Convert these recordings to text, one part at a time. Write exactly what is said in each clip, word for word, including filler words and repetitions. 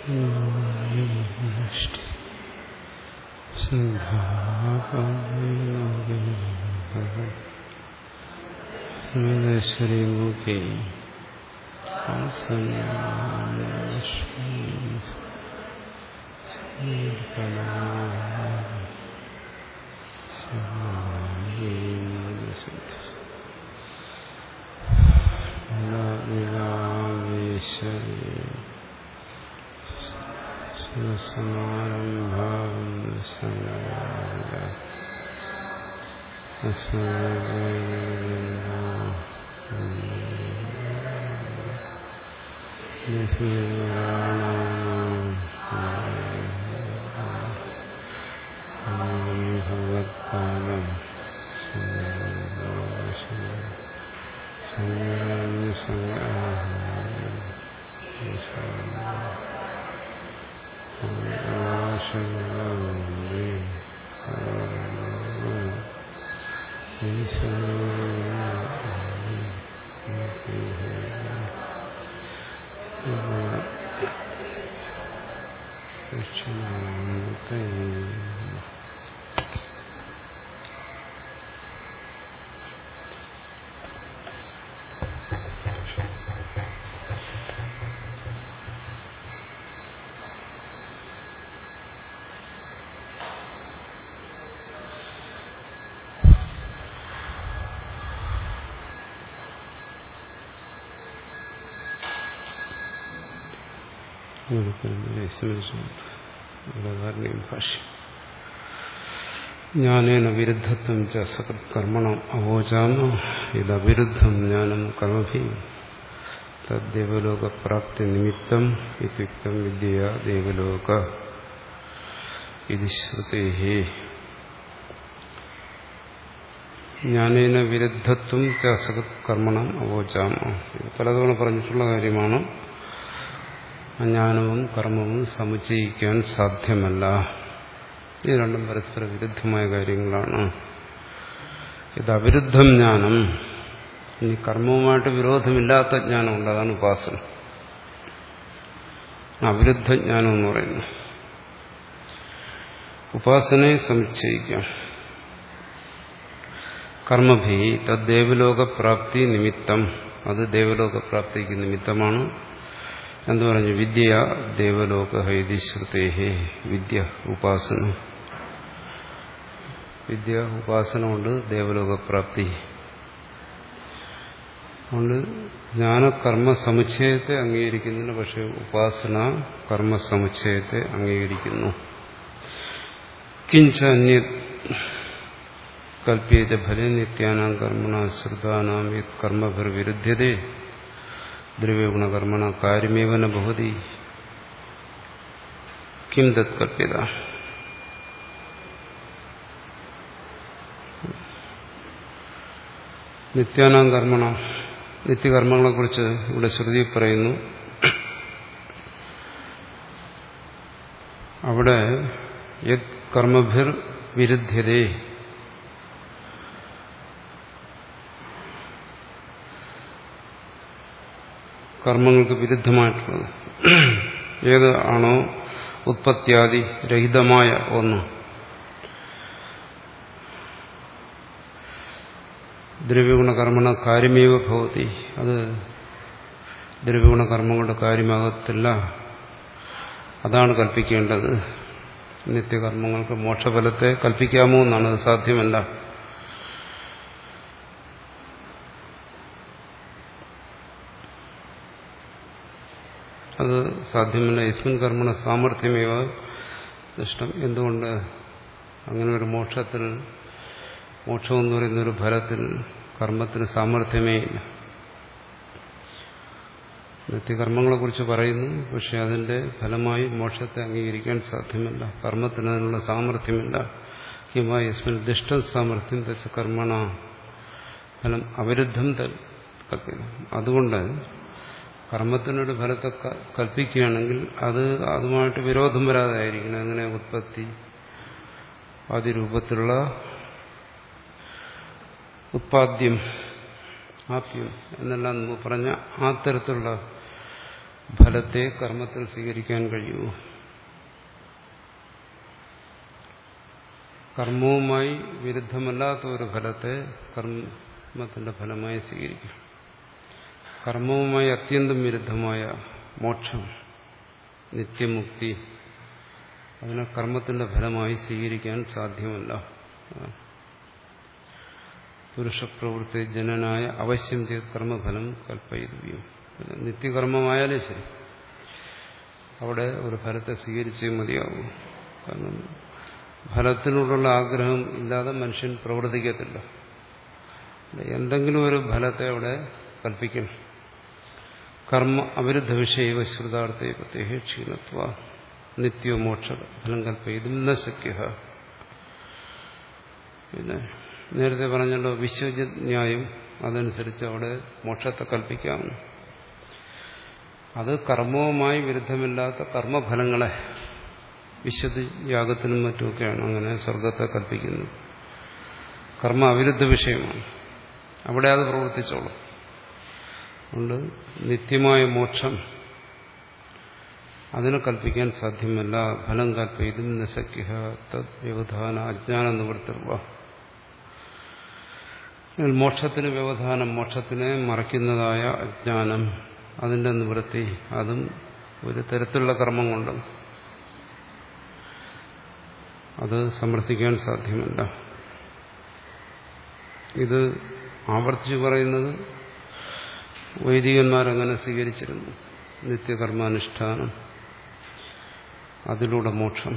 ശ്രീമുഖി ഭഗവത്പാദം ഭാഷ്യം. ജ്ഞാനേന വിരുദ്ധത്വം ച സകൃത് കർമ്മണം അവോചാമ ഇതവിരുദ്ധം ജ്ഞാനം കർമ്മഭി തദ്ദേവലോകപ്രാപ്തി നിമിത്തം ഇത്യുക്തം വിദ്യയാ ദേവലോക ഇതി ശ്രുതേഹി. ജ്ഞാനേന വിരുദ്ധത്വം ച സകൃത് കർമ്മണം അവോചാമ. ഇത് പലതവണ പറഞ്ഞിട്ടുള്ള കാര്യമാണ്. ജ്ഞാനവും കർമ്മവും സമുച്ചയിക്കാൻ സാധ്യമല്ല. ഇത് രണ്ടും പരസ്പര വിരുദ്ധമായ കാര്യങ്ങളാണ്. ഇത് അവിരുദ്ധം ജ്ഞാനം. ഇനി കർമ്മവുമായിട്ട് വിരോധമില്ലാത്ത ജ്ഞാനമുണ്ട്, അതാണ് ഉപാസന. അവിരുദ്ധ ജ്ഞാനം എന്ന് പറയുന്നു. ഉപാസനയെ സമുച്ചയിക്കാം. കർമ്മഭി തദ്ദേവലോകപ്രാപ്തി നിമിത്തം, അത് ദേവലോകപ്രാപ്തിക്ക് നിമിത്തമാണ്. എന്ന് പറഞ്ഞു, വിദ്യ ദേവലോക ഹൈതി ശ്രുതേഹേ. വിദ്യ ഉപാസന, വിദ്യ ഉപാസന കൊണ്ട് ദേവലോകപ്രാപ്തി കൊണ്ട് ജ്ഞാനകർമ്മ സമുച്ചയത്തെ അംഗീകരിക്കുന്നില്ല, പക്ഷെ ഉപാസന കർമ്മ സമുച്ചയത്തെ അംഗീകരിക്കുന്നു. കിഞ്ച അന്യ കൽപ്യേത ഫലേ നിത്യാനാം കർമ്മണ ശ്രുതാനാം യത് കർമ്മഭിർവിരുദ്ധ്യതേ ദ്രവ്യഗുണകർമ്മണ കാര്യമേവ ന ഭവതി കിം തത് കൽപ്യത. നിത്യാനാം കർമ്മണ, നിത്യകർമ്മങ്ങളെക്കുറിച്ച് ഇവിടെ ശ്രുതി പറയുന്നു. അവിടെ യത് കർമ്മഭിർ വിരുദ്ധ്യതേ, കർമ്മങ്ങൾക്ക് വിരുദ്ധമായിട്ടുള്ളത് ഏത് ആണോ ഉത്പത്യാദി രഹിതമായ ഒന്ന്, ദ്രവ്യഗുണകർമ്മണ കാര്യമേവ ഭവതി, അത് ദ്രവ്യഗുണകർമ്മങ്ങളുടെ കാര്യമാകത്തില്ല, അതാണ് കൽപ്പിക്കേണ്ടത്. നിത്യകർമ്മങ്ങൾക്ക് മോക്ഷഫലത്തെ കൽപ്പിക്കാമോ എന്നാണ്, അത് സാധ്യമല്ല. അത് സാധ്യമല്ല. യസ്മിൻ കർമ്മണ സാമർഥ്യമേവ ദൃഷ്ടം. എന്തുകൊണ്ട്? അങ്ങനെ ഒരു മോക്ഷത്തിൽ, മോക്ഷം എന്ന് പറയുന്നൊരു ഫലത്തിൽ കർമ്മത്തിന് സാമർഥ്യമേ ഇല്ല. നിത്യകർമ്മങ്ങളെക്കുറിച്ച് പറയുന്നു, പക്ഷെ അതിന്റെ ഫലമായി മോക്ഷത്തെ അംഗീകരിക്കാൻ സാധ്യമല്ല. കർമ്മത്തിന് അതിനുള്ള സാമർഥ്യമില്ല. കിംവാ യസ്മിൻ ദുഷ്ടം സാമർഥ്യം തച്ച കർമ്മണ ഫലം അവിരുദ്ധം കൽപ്പിക്കണം. അതുകൊണ്ട് കർമ്മത്തിനൊരു ഫലത്തെ കൽപ്പിക്കുകയാണെങ്കിൽ അത് അതുമായിട്ട് വിരോധം വരാതായിരിക്കണം. അങ്ങനെ ഉത്പത്തി ആദിരൂപത്തിലുള്ള ഉത്പാദ്യം, ആപ്യം എന്നെല്ലാം നമുക്ക് പറഞ്ഞ ആ തരത്തിലുള്ള ഫലത്തെ കർമ്മത്തിൽ സ്വീകരിക്കാൻ കഴിയൂ. കർമ്മവുമായി വിരുദ്ധമല്ലാത്ത ഒരു ഫലത്തെ കർമ്മത്തിന്റെ ഫലമായി സ്വീകരിക്കും. കർമ്മവുമായി അത്യന്തം വിരുദ്ധമായ മോക്ഷം, നിത്യമുക്തി, അതിനെ കർമ്മത്തിന്റെ ഫലമായി സ്വീകരിക്കാൻ സാധ്യമല്ല. പുരുഷപ്രവൃത്തി ജനനായ അവശ്യം ചെയ്ത് കർമ്മഫലം കൽപ്പയിതുകയും നിത്യകർമ്മമായാലും ശരി അവിടെ ഒരു ഫലത്തെ സ്വീകരിച്ചേ മതിയാവും. കാരണം ഫലത്തിനോടുള്ള ആഗ്രഹം ഇല്ലാതെ മനുഷ്യൻ പ്രവർത്തിക്കത്തില്ല. എന്തെങ്കിലും ഒരു ഫലത്തെ അവിടെ കൽപ്പിക്കണം. കർമ്മ അവിരുദ്ധ വിഷയവ ശ്രുതാർത്ഥ പ്രത്യേക ക്ഷീണത്വ നിത്യോ മോക്ഷ ഫലം കൽപ്പയിതും ന ശക്യ. പിന്നെ നേരത്തെ പറഞ്ഞല്ലോ വിശ്വജിത് ന്യായം, അതനുസരിച്ച് അവിടെ മോക്ഷത്തെ കൽപ്പിക്കാവുന്നു. അത് കർമ്മവുമായി വിരുദ്ധമില്ലാത്ത കർമ്മഫലങ്ങളെ, വിശ്വതി യാഗത്തിനും മറ്റുമൊക്കെയാണ് അങ്ങനെ സ്വർഗത്തെ കൽപ്പിക്കുന്നത്. കർമ്മ അവിരുദ്ധ വിഷയമാണ്, അവിടെ അത് പ്രവർത്തിച്ചോളും. അതുകൊണ്ട് നിത്യമായ മോക്ഷം അതിനെ കൽപ്പിക്കാൻ സാധ്യമല്ല. ഫലം കൽപ്പയിതും നശക്യ തദ് വ്യവധാന അജ്ഞാന നിവൃത്തിർവ. മോക്ഷത്തിന് വ്യവധാനം, മോക്ഷത്തിനെ മറയ്ക്കുന്നതായ അജ്ഞാനം, അതിന്റെ നിവൃത്തി, അതും ഒരു തരത്തിലുള്ള കർമ്മം കൊണ്ട് അത് സമർത്ഥിക്കാൻ സാധ്യമല്ല. ഇത് ആവർത്തിച്ച് പറയുന്നത് വൈദികന്മാരങ്ങനെ സ്വീകരിച്ചിരുന്നു. നിത്യകർമാനുഷ്ഠാനം, അതിലൂടെ മോക്ഷം.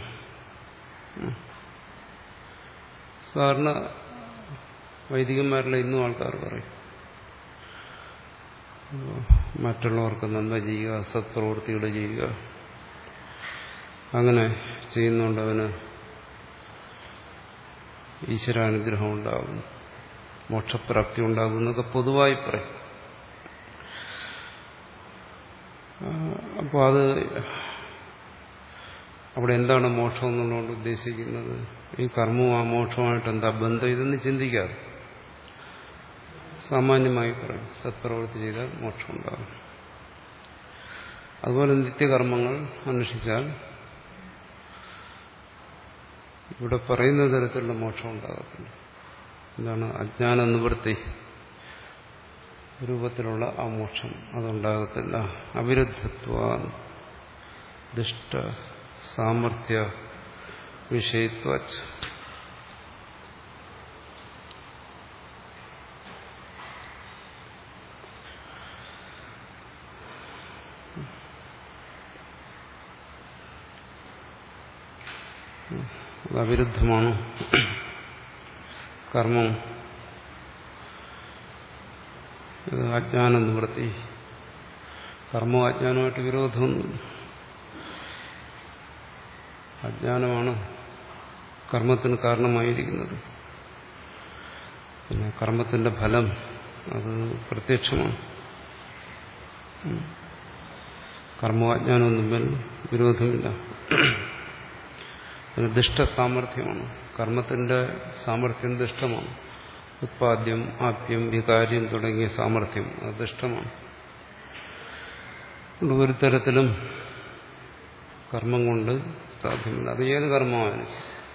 സാധാരണ വൈദികന്മാരിലെ ഇന്നും ആൾക്കാർ പറയും മറ്റുള്ളവർക്ക് നന്മ ചെയ്യുക, സത്പ്രവൃത്തികൾ ചെയ്യുക, അങ്ങനെ ചെയ്യുന്നതുകൊണ്ട് അവന് ഈശ്വരാനുഗ്രഹം ഉണ്ടാകും, മോക്ഷപ്രാപ്തി ഉണ്ടാകും എന്നൊക്കെ പൊതുവായി പറയും. അപ്പോൾ അത് അവിടെ എന്താണ് മോക്ഷം എന്നുള്ളതുകൊണ്ട് ഉദ്ദേശിക്കുന്നത്? ഈ കർമ്മവും ആ മോക്ഷമായിട്ട് എന്താ ബന്ധം? ഇതൊന്നും ചിന്തിക്കാതെ സാമാന്യമായി പറയും സത്പ്രവൃത്തി ചെയ്താൽ മോക്ഷം ഉണ്ടാകും. അതുപോലെ നിത്യകർമ്മങ്ങൾ അനുഷ്ഠിച്ചാൽ ഇവിടെ പറയുന്ന തരത്തിലുള്ള മോക്ഷം ഉണ്ടാകത്തില്ല. എന്താണ്? അജ്ഞാന നിവൃത്തി രൂപത്തിലുള്ള ആ മോക്ഷം അതുണ്ടാകത്തില്ല. അവിരുദ്ധത്വ ദുഷ്ട സാമർത്ഥ്യ വിഷയത്വ. അവിരുദ്ധമാണ് കർമ്മം. അജ്ഞാന നിവൃത്തി, കർമ്മവും അജ്ഞാനമായിട്ട് വിരോധമൊന്നുമില്ല. അജ്ഞാനമാണ് കർമ്മത്തിന് കാരണമായിരിക്കുന്നത്. പിന്നെ കർമ്മത്തിന്റെ ഫലം അത് പ്രത്യക്ഷമാണ്. കർമ്മവും അജ്ഞാനവും തമ്മിൽ വിരോധമില്ല. അത് ദുഷ്ടസാമർഥ്യമാണ്. കർമ്മത്തിന്റെ സാമർഥ്യം ദുഷ്ടമാണ്. ഉത്പാദ്യം, ആപ്യം, വികാര്യം തുടങ്ങിയ സാമർഥ്യം അത് ദുഷ്ടമാണ്. ഒരു തരത്തിലും കർമ്മം കൊണ്ട് സാധ്യമല്ല. അത് ഏത് കർമ്മമായാലും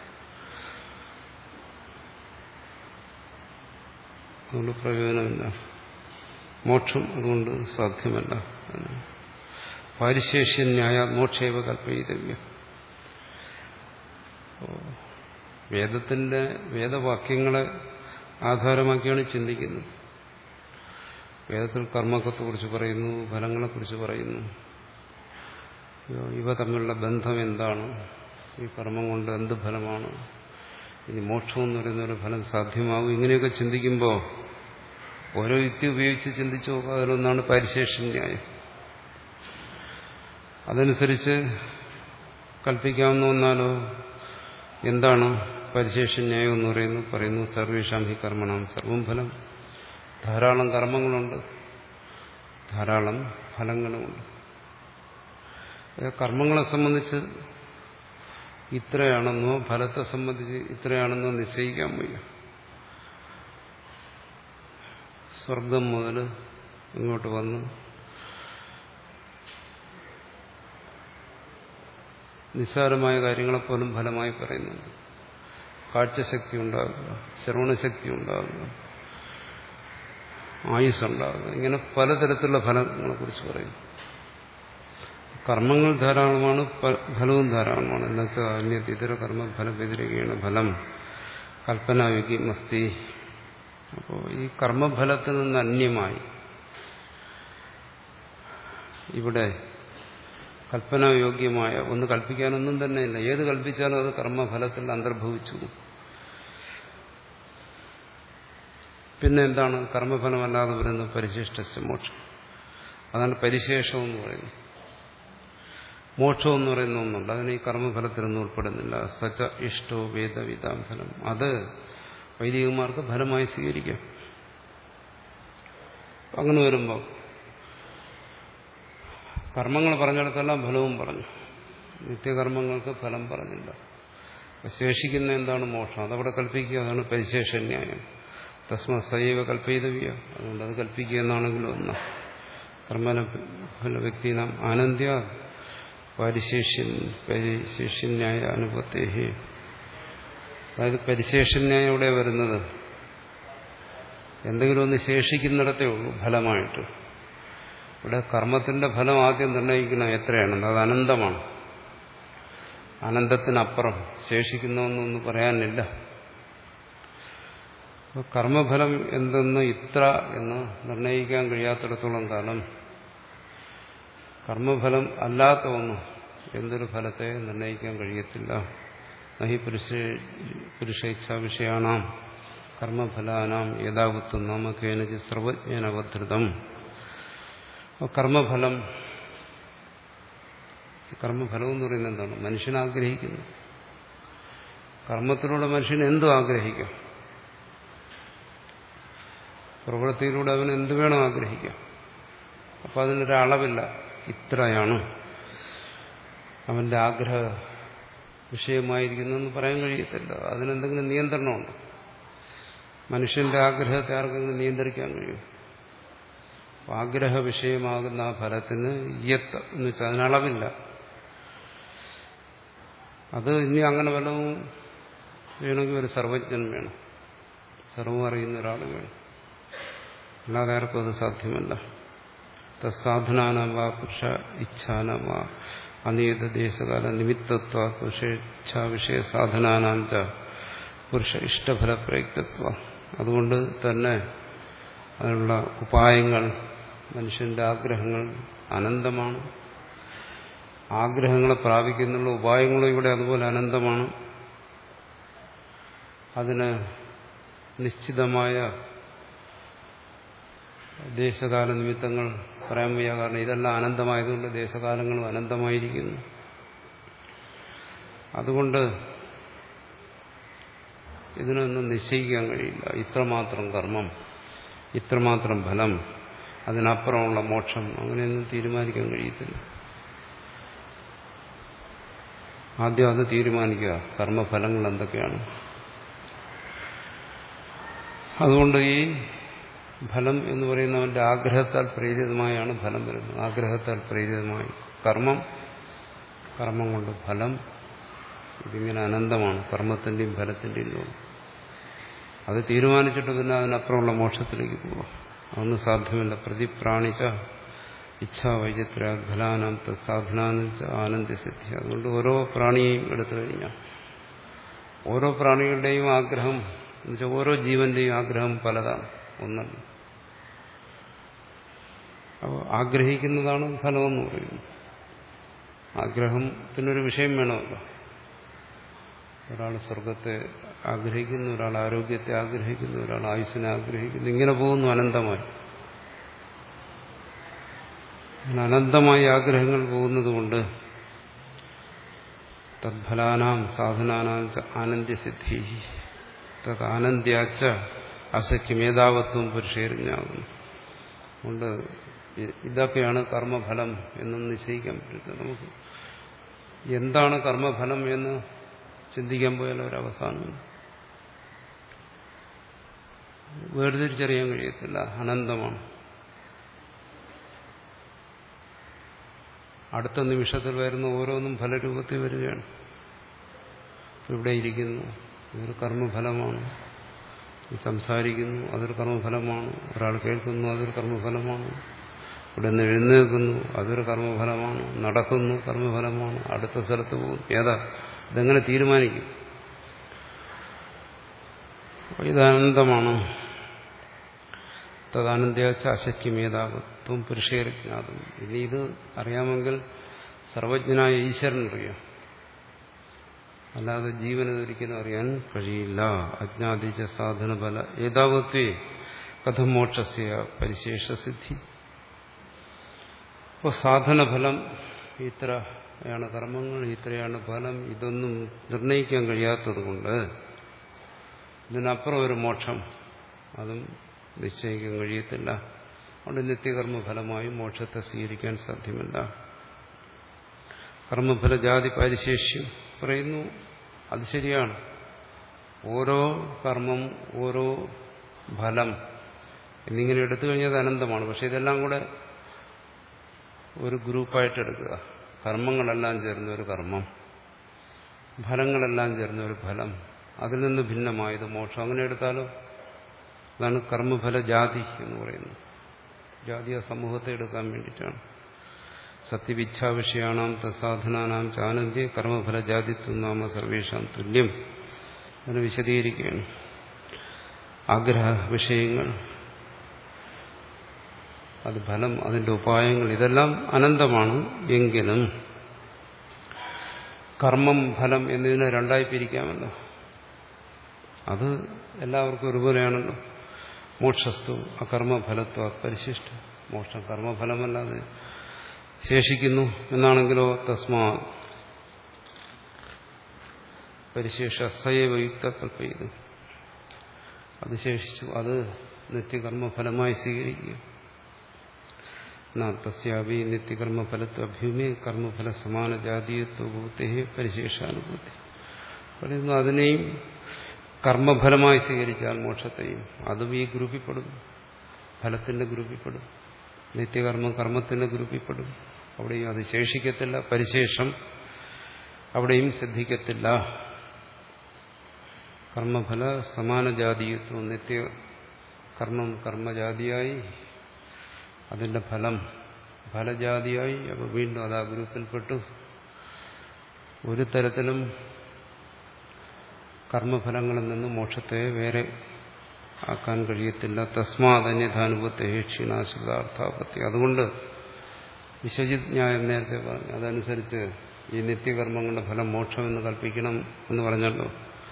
അതുകൊണ്ട് പ്രയോജനമില്ല. മോക്ഷം അതുകൊണ്ട് സാധ്യമല്ല. പാരിശേഷ്യന്യായ മോക്ഷേവ കൽപ്പയിതവ്യം. വേദത്തിന്റെ വേദവാക്യങ്ങളെ ആധാരമാക്കിയാണ് ചിന്തിക്കുന്നത്. വേദത്തിൽ കർമ്മത്തെക്കുറിച്ച് പറയുന്നു, ഫലങ്ങളെക്കുറിച്ച് പറയുന്നു. ഇവ തമ്മിലുള്ള ബന്ധം എന്താണ്? ഈ കർമ്മം കൊണ്ട് എന്ത് ഫലമാണ്? ഇനി മോക്ഷം എന്ന് പറയുന്ന ഒരു ഫലം സാധ്യമാകും? ഇങ്ങനെയൊക്കെ ചിന്തിക്കുമ്പോൾ ഓരോ യുക്തി ഉപയോഗിച്ച് ചിന്തിച്ചു നോക്കുക. അതിലൊന്നാണ് പാരിശേഷ്യന്യായം. അതനുസരിച്ച് കൽപ്പിക്കാവുന്ന ഒന്നാലോ എന്താണ് പരിശേഷന്യായം എന്ന് പറയുന്നു? പറയുന്നു സർവേഷാം ഹി കർമ്മണം സർവം ഫലം. ധാരാളം കർമ്മങ്ങളുണ്ട്, ധാരാളം ഫലങ്ങളുമുണ്ട്. കർമ്മങ്ങളെ സംബന്ധിച്ച് ഇത്രയാണെന്നോ ഫലത്തെ സംബന്ധിച്ച് ഇത്രയാണെന്നോ നിശ്ചയിക്കാൻ വയ്യ. സ്വർഗം മുതൽ ഇങ്ങോട്ട് വന്ന് നിസ്സാരമായ കാര്യങ്ങളെപ്പോലും ഫലമായി പറയുന്നുണ്ട്. കാഴ്ചശക്തി ഉണ്ടാകുക, ശ്രവണശക്തി ഉണ്ടാകുക, ആയുസ്സുണ്ടാകുക, ഇങ്ങനെ പലതരത്തിലുള്ള ഫലങ്ങളെക്കുറിച്ച് പറയുന്നു. കർമ്മങ്ങൾ ധാരാളമാണ്, ഫലവും ധാരാളമാണ്. എന്നുവെച്ചാൽ അന്യത് ഇതര കർമ്മ ഫലം വ്യതിരികയാണ് ഫലം കൽപ്പനായോഗ്യം അസ്തി. അപ്പോൾ ഈ കർമ്മഫലത്തിൽ നിന്ന് അന്യമായി ഇവിടെ കൽപ്പനായോഗ്യമായ ഒന്ന് കൽപ്പിക്കാനൊന്നും തന്നെയില്ല. ഏത് കൽപ്പിച്ചാലും അത് കർമ്മഫലത്തിൽ അന്തർഭവിച്ചു. പിന്നെ എന്താണ് കർമ്മഫലമല്ലാതെ വരുന്നത്? പരിശിഷ്ട മോക്ഷം. അതാണ് പരിശേഷം എന്ന് പറയുന്നത്. മോക്ഷം എന്ന് പറയുന്ന ഒന്നുണ്ട്, അതിന് ഈ കർമ്മഫലത്തിലൊന്നും ഉൾപ്പെടുന്നില്ല. സച ഇഷ്ടോ വേദവിധാം ഫലം. അത് വൈദികന്മാർക്ക് ഫലമായി സ്വീകരിക്കാം. അങ്ങനെ വരുമ്പോൾ കർമ്മങ്ങൾ പറഞ്ഞിടത്തെല്ലാം ഫലവും പറഞ്ഞു, നിത്യകർമ്മങ്ങൾക്ക് ഫലം പറഞ്ഞില്ല. ശേഷിക്കുന്ന എന്താണ്? മോക്ഷം. അതവിടെ കൽപ്പിക്കുക. അതാണ് പരിശേഷന്യായം. തസ്മ സൈവ കൽപ്പയിതവ്യ. അതുകൊണ്ട് അത് കൽപ്പിക്കുക എന്നാണെങ്കിലും ഒന്ന കർമ്മഫല വ്യക്തിനാം ആനന്ദ്യ പരിശേഷ്യൻ പരിശേഷ്യന്യായ അനുപത്തേഹി. അതായത് പരിശേഷന്യായം ഇവിടെ വരുന്നത് എന്തെങ്കിലും ഒന്ന് ശേഷിക്കുന്നിടത്തേ ഉള്ളൂ ഫലമായിട്ട്. ഇവിടെ കർമ്മത്തിന്റെ ഫലം ആദ്യം നിർണ്ണയിക്കണം എത്രയാണെന്ന്. അത് അനന്തമാണ്. അനന്തത്തിനപ്പുറം ശേഷിക്കുന്നൊന്നൊന്നും പറയാനില്ല. കർമ്മഫലം എന്തെന്ന് ഇത്ര എന്ന് നിർണ്ണയിക്കാൻ കഴിയാത്തിടത്തോളം കാലം കർമ്മഫലം അല്ലാത്ത ഒന്ന് എന്തൊരു ഫലത്തെ നിർണ്ണയിക്കാൻ കഴിയത്തില്ല. നഹി പുരുഷ പുരുഷേച്ഛാ വിഷയാണാം കർമ്മഫലാനാം യഥാവത്വം നാമ കേനചി സർവജ്ഞാനവധൃതം. കർമ്മഫലം കർമ്മഫലം എന്ന് പറയുന്നത് എന്താണ്? മനുഷ്യൻ ആഗ്രഹിക്കുന്നു. കർമ്മത്തിലൂടെ മനുഷ്യൻ എന്തും ആഗ്രഹിക്കാം. പ്രവൃത്തിയിലൂടെ അവൻ എന്ത് വേണം ആഗ്രഹിക്കാം. അപ്പൊ അതിനൊരളവില്ല. ഇത്രയാണ് അവന്റെ ആഗ്രഹ വിഷയമായിരിക്കുന്നതെന്ന് പറയാൻ കഴിയത്തില്ല. അതിനെന്തെങ്കിലും നിയന്ത്രണമുണ്ട്. മനുഷ്യന്റെ ആഗ്രഹത്തെ ആർക്കെങ്കിലും നിയന്ത്രിക്കാൻ കഴിയും. ആഗ്രഹ വിഷയമാകുന്ന ആ ഫലത്തിന് യത്ത് എന്ന് വെച്ചാൽ അതിനളവില്ല. അത് ഇനി അങ്ങനെ വല്ലതും വേണമെങ്കിൽ ഒരു സർവജ്ഞൻ വേണം, സർവ്വം അറിയുന്ന ഒരാൾ വേണം. അല്ലാതെ ആർക്കും അത് സാധ്യമല്ല. തസാധനാനാം വാ പുരുഷ ഇച്ഛാനാം വാ അനിയത ദേശകാല നിമിത്തത്വ പുരുഷേച്ഛാ വിഷയ സാധനാനാം ച പുരുഷ ഇഷ്ടഫല പ്രയുക്തത്വ. അതുകൊണ്ട് തന്നെ അതിനുള്ള ഉപായങ്ങൾ, മനുഷ്യന്റെ ആഗ്രഹങ്ങൾ അനന്തമാണ്. ആഗ്രഹങ്ങളെ പ്രാപിക്കുന്നുള്ള ഉപായങ്ങളും ഇവിടെ അതുപോലെ അനന്തമാണ്. അതിന് നിശ്ചിതമായ ദേശകാല നിമിത്തങ്ങൾ പറയാൻ വയ്യ. കാരണം ഇതെല്ലാം അനന്തമായതുകൊണ്ട് ദേശകാലങ്ങളും അനന്തമായിരിക്കുന്നു. അതുകൊണ്ട് ഇതിനൊന്നും നിശ്ചയിക്കാൻ കഴിയില്ല. ഇത്രമാത്രം കർമ്മം, ഇത്രമാത്രം ഫലം, അതിനപ്പുറമുള്ള മോക്ഷം, അങ്ങനെയൊന്നും തീരുമാനിക്കാൻ കഴിയത്തില്ല. ആദ്യം അത് തീരുമാനിക്കുക, കർമ്മഫലങ്ങൾ എന്തൊക്കെയാണ്. അതുകൊണ്ട് ഈ ഫലം എന്ന് പറയുന്നവന്റെ ആഗ്രഹത്താൽ പ്രേരിതമായാണ് ഫലം വരുന്നത്. ആഗ്രഹത്താൽ പ്രേരിതമായി കർമ്മം, കർമ്മം കൊണ്ട് ഫലം, ഇതിങ്ങനെ അനന്തമാണ്. കർമ്മത്തിന്റെയും ഫലത്തിന്റെയും അത് തീരുമാനിച്ചിട്ട് പിന്നെ അതിനപ്പുറമുള്ള മോക്ഷത്തിലേക്ക് പോവാം. അതൊന്നും സാധ്യമല്ല. പ്രതിപ്രാണിച്ച ഇച്ഛാ വൈചിത്ര ഫലാനാം സാധനാനും ആനന്ദസിദ്ധി. അതുകൊണ്ട് ഓരോ പ്രാണിയെയും എടുത്തു കഴിഞ്ഞാൽ ഓരോ പ്രാണികളുടെയും ആഗ്രഹം എന്നുവെച്ചാൽ ഓരോ ജീവന്റെയും ആഗ്രഹം പലതാണ്, ഒന്നല്ല. അപ്പോൾ ആഗ്രഹിക്കുന്നതാണ് ഫലമെന്ന് പറയുന്നത്. ആഗ്രഹത്തിനൊരു വിഷയം വേണമല്ലോ. ഒരാൾ സ്വർഗത്തെ ആഗ്രഹിക്കുന്നു, ഒരാൾ ആരോഗ്യത്തെ ആഗ്രഹിക്കുന്നു, ഒരാൾ ആയുസ്സിനെ ആഗ്രഹിക്കുന്നു. ഇങ്ങനെ പോകുന്നു അനന്തമായി. അനന്തമായി ആഗ്രഹങ്ങൾ പോകുന്നതുകൊണ്ട് തദ്ഫലാനാം സാധനാനാം ആനന്ദസിദ്ധി തത് ആനന്ദ്യാച്ച അസഖ്യമേതാവത്വം പുരുഷേറിഞ്ഞാകുന്നു. അതുകൊണ്ട് ഇതൊക്കെയാണ് കർമ്മഫലം എന്ന് നിശ്ചയിക്കാൻ പറ്റുന്നത്. നമുക്ക് എന്താണ് കർമ്മഫലം എന്ന് ചിന്തിക്കാൻ പോയാൽ ഒരവസാനം വേർതിരിച്ചറിയാൻ കഴിയത്തില്ല. അനന്തമാണ്. അടുത്ത നിമിഷത്തിൽ വരുന്ന ഓരോന്നും ഫലരൂപത്തിൽ വരികയാണ്. ഇവിടെ ഇരിക്കുന്നു, ഇതൊരു കർമ്മഫലമാണ്. സംസാരിക്കുന്നു, അതൊരു കർമ്മഫലമാണ്. ഒരാൾ കേൾക്കുന്നു, അതൊരു കർമ്മഫലമാണ്. ഇവിടെ നിന്ന് എഴുന്നേൽക്കുന്നു, അതൊരു കർമ്മഫലമാണ്. നടക്കുന്നു, കർമ്മഫലമാണ്. അടുത്ത സ്ഥലത്ത് പോകുന്നു. ഏതാ ഇതെങ്ങനെ തീരുമാനിക്കും? ഇതാനന്ദമാണ്. തദാനന്ദാച്ച അശക്യമേതാകത്വം പുരുഷേരജ്ഞാതം. ഇനി ഇത് അറിയാമെങ്കിൽ സർവജ്ഞനായ ഈശ്വരൻ അറിയാം, അല്ലാതെ ജീവനതൊരിക്കലും അറിയാൻ കഴിയില്ല. അജ്ഞാതിച്ച സാധനഫല ഏതാവത്വേ കഥം മോക്ഷസ്യ പരിശേഷസിദ്ധി. അപ്പോൾ സാധനഫലം ഇത്രയാണ് കർമ്മങ്ങൾ, ഇത്രയാണ് ഫലം, ഇതൊന്നും നിർണയിക്കാൻ കഴിയാത്തത് കൊണ്ട് ഇതിനപ്പുറം ഒരു മോക്ഷം അതും നിശ്ചയിക്കാൻ കഴിയത്തില്ല. അതുകൊണ്ട് നിത്യകർമ്മഫലമായി മോക്ഷത്തെ സ്വീകരിക്കാൻ സാധ്യമല്ല. കർമ്മഫല ജാതി പരിശേഷ്യം പറയുന്നു. അത് ശരിയാണ്. ഓരോ കർമ്മം, ഓരോ ഫലം എന്നിങ്ങനെ എടുത്തു കഴിഞ്ഞാൽ അനന്തമാണ്. പക്ഷെ ഇതെല്ലാം കൂടെ ഒരു ഗ്രൂപ്പായിട്ട് എടുക്കുക. കർമ്മങ്ങളെല്ലാം ചേർന്ന ഒരു കർമ്മം, ഫലങ്ങളെല്ലാം ചേർന്ന ഒരു ഫലം, അതിൽ നിന്ന് ഭിന്നമായത് മോക്ഷം. അങ്ങനെ എടുത്താലോ അതാണ് കർമ്മഫല ജാതി എന്ന് പറയുന്നത്. ജാതി ആ സമൂഹത്തെ എടുക്കാൻ വേണ്ടിയിട്ടാണ്. സത്യവിച്ഛാവിഷയാണാം തസാധനാനാം ചാനന്ദേ കർമ്മഫല ജാതിത്വം നാമ സർവേഷാം തുല്യം. അതിനെ വിശദീകരിക്കുകയാണ്. ആഗ്രഹ വിഷയങ്ങൾ, അത് ഫലം, അതിന്റെ ഉപായങ്ങൾ, ഇതെല്ലാം അനന്തമാണ്. എങ്കിലും കർമ്മം ഫലം എന്നതിനെ രണ്ടായി പിരിക്കാമല്ലോ. അത് എല്ലാവർക്കും ഒരുപോലെയാണല്ലോ. മോക്ഷസ്തു അകർമ്മഫലത്വ പരിശിഷ്ട. മോക്ഷം കർമ്മഫലമല്ലാതെ ശേഷിക്കുന്നു എന്നാണെങ്കിലോ തസ്മാ പരിശേഷ സയവ യുക്ത കൽപ്പയത്. അത് ശേഷിച്ചു, അത് നിത്യകർമ്മഫലമായി സ്വീകരിക്കുക. തസ്യാവി നിത്യകർമ്മഫലത്വ അഭ്യൂമേ കർമ്മഫല സമാന ജാതീയത്വഭൂതേ പരിശേഷാനുഭൂതി പറയുന്നു. അതിനെയും കർമ്മഫലമായി സ്വീകരിച്ചാൽ മോക്ഷത്തെയും, അതും ഈ ഗ്രൂപ്പിൽപ്പെടും, ഫലത്തിന്റെ ഗ്രൂപ്പിൽപ്പെടും. നിത്യകർമ്മം കർമ്മത്തിന്റെ ഗ്രൂപ്പിൽപ്പെടും. അവിടെയും അത് ശേഷിക്കത്തില്ല. പരിശേഷം അവിടെയും സിദ്ധിക്കത്തില്ല. കർമ്മഫല സമാന ജാതീയത്വം, നിത്യകർമ്മം കർമ്മജാതിയായി, അതിന്റെ ഫലം ഫലജാതിയായി. അപ്പോൾ വീണ്ടും അത് ആ ഗ്രൂപ്പിൽപ്പെട്ടു. ഒരു തരത്തിലും കർമ്മഫലങ്ങളിൽ നിന്ന് മോക്ഷത്തെ വേറെ ആക്കാൻ കഴിയത്തില്ല. തസ്മാദന്യഥാനുഭവത്തെ ക്ഷീണാശ്രിതാർത്ഥാപത്തി. അതുകൊണ്ട് വിശ്വജിത് ന്യായം നേരത്തെ പറഞ്ഞു, അതനുസരിച്ച് ഈ നിത്യകർമ്മങ്ങളുടെ ഫലം മോക്ഷമെന്ന് കൽപ്പിക്കണം എന്ന് പറഞ്ഞല്ലോ.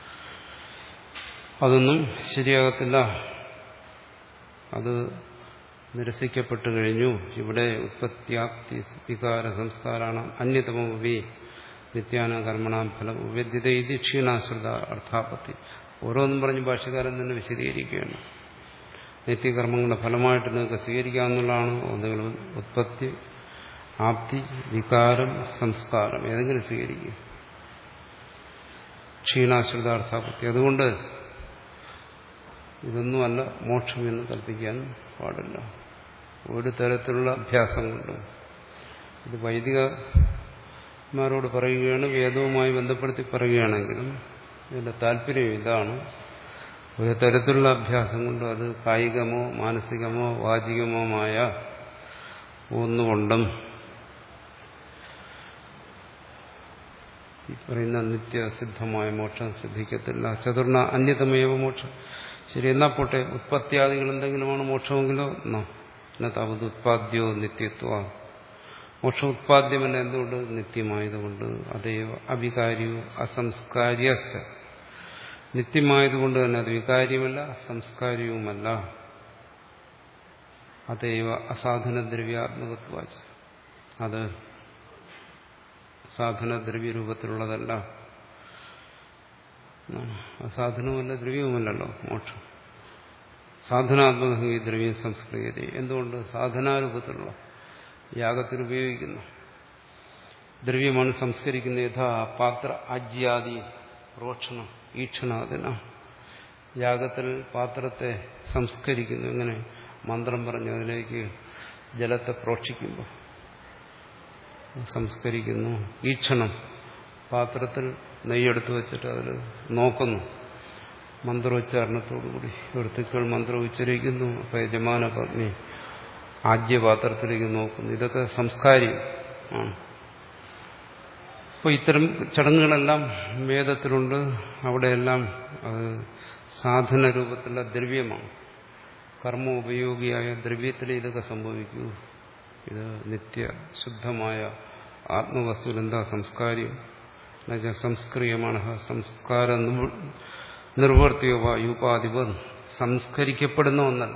അതൊന്നും ശരിയാകത്തില്ല. അത് നിരസിക്കപ്പെട്ടു കഴിഞ്ഞു. ഇവിടെ ഉത്പത്യാപ്തി വികാര സംസ്കാരാണ് അന്യതമവി നിത്യാന കർമ്മണാം ഫലം ഉപദ്ധ്യത ഇത് ക്ഷീണാശ്രിത അർത്ഥാപത്തി. ഓരോന്നും പറഞ്ഞ് ഭാഷ്യകാരൻ തന്നെ വിശദീകരിക്കുകയാണ്. നിത്യകർമ്മങ്ങളുടെ ഫലമായിട്ട് നിങ്ങൾക്ക് സ്വീകരിക്കാവുന്നതാണ് ഒന്നുകിൽ ഉത്പത്തി, ആപ്തി, വികാരം, സംസ്കാരം, ഏതെങ്കിലും സ്വീകരിക്കുക. ക്ഷീണാശ്രിതാർത്ഥാപത്തി. അതുകൊണ്ട് ഇതൊന്നുമല്ല മോക്ഷം എന്ന് കൽപ്പിക്കാൻ പാടില്ല ഒരു തരത്തിലുള്ള അഭ്യാസം കൊണ്ട്. ഇത് വൈദികന്മാരോട് പറയുകയാണ്, വേദവുമായി ബന്ധപ്പെടുത്തി പറയുകയാണെങ്കിലും ഇതിന്റെ താല്പര്യം ഇതാണ്. ഒരു തരത്തിലുള്ള അഭ്യാസം കൊണ്ട്, അത് കായികമോ മാനസികമോ വാചികമോമായ ഒന്നുകൊണ്ടും ഈ പറയുന്ന നിത്യസിദ്ധമായ മോക്ഷം സിദ്ധിക്കത്തില്ല. ചതുർണ അന്യതമേവ മോക്ഷം. ശരി, എന്നാ പോട്ടെ, ഉത്പത്തിയാദികൾ എന്തെങ്കിലുമാണ് മോക്ഷമെങ്കിലോ എന്നോ എന്നാ താവത് ഉത്പാദ്യോ നിത്യത്വ. മോക്ഷം ഉത്പാദ്യമല്ല. എന്തുകൊണ്ട്? നിത്യമായതുകൊണ്ട്. അതേവ അവികാരിയോ അസംസ്കാര്യ. നിത്യമായതുകൊണ്ട് തന്നെ അത് വികാര്യമല്ല, സംസ്കാര്യവുമല്ല. അതേവ അസാധനദ്രവ്യാത്മകത്വ. അത് സാധനദ്രവ്യരൂപത്തിലുള്ളതല്ല. അസാധനവുമല്ല ദ്രവ്യവുമല്ലല്ലോ മോക്ഷം. സാധനാത്മക ഈ ദ്രവ്യം സംസ്കൃതി. എന്തുകൊണ്ട്? സാധനാരൂപത്തിലുള്ള യാഗത്തിൽ ഉപയോഗിക്കുന്നു ദ്രവ്യമാണ് സംസ്കരിക്കുന്ന. യഥാ പാത്ര ആജ്യാദി പ്രോക്ഷണം ഈക്ഷണാദിന. യാഗത്തിൽ പാത്രത്തെ സംസ്കരിക്കുന്നു. എങ്ങനെ? മന്ത്രം പറഞ്ഞു അതിലേക്ക് ജലത്തെ പ്രോക്ഷിക്കുമ്പോൾ സംസ്കരിക്കുന്നു. ഈക്ഷണം, പാത്രത്തിൽ നെയ്യെടുത്ത് വെച്ചിട്ട് അതിൽ നോക്കുന്നു, മന്ത്രോച്ചാരണത്തോടുകൂടി ഋത്തുക്കൾ മന്ത്രം ഉച്ചരിക്കുന്നു. അപ്പം യജമാന പത്നി ആജ്യപാത്രത്തിലേക്ക് നോക്കുന്നു. ഇതൊക്കെ സംസ്കാരി ആണ്. അപ്പോൾ ഇത്തരം ചടങ്ങുകളെല്ലാം വേദത്തിലുണ്ട്. അവിടെയെല്ലാം അത് സാധന രൂപത്തിലുള്ള ദ്രവ്യമാണ്. കർമ്മ ഉപയോഗിയായ ദ്രവ്യത്തിൽ ഇതൊക്കെ സംഭവിക്കൂ. ഇത് നിത്യ ശുദ്ധമായ ആത്മവസ്തുവിലെന്താ സംസ്കാര്യം? എന്നുവെച്ചാൽ സംസ്ക്രിയമാണ്. സംസ്കാര നിർവർത്തിയോ യൂപാധിപ സംസ്കരിക്കപ്പെടുന്ന ഒന്നല്ല.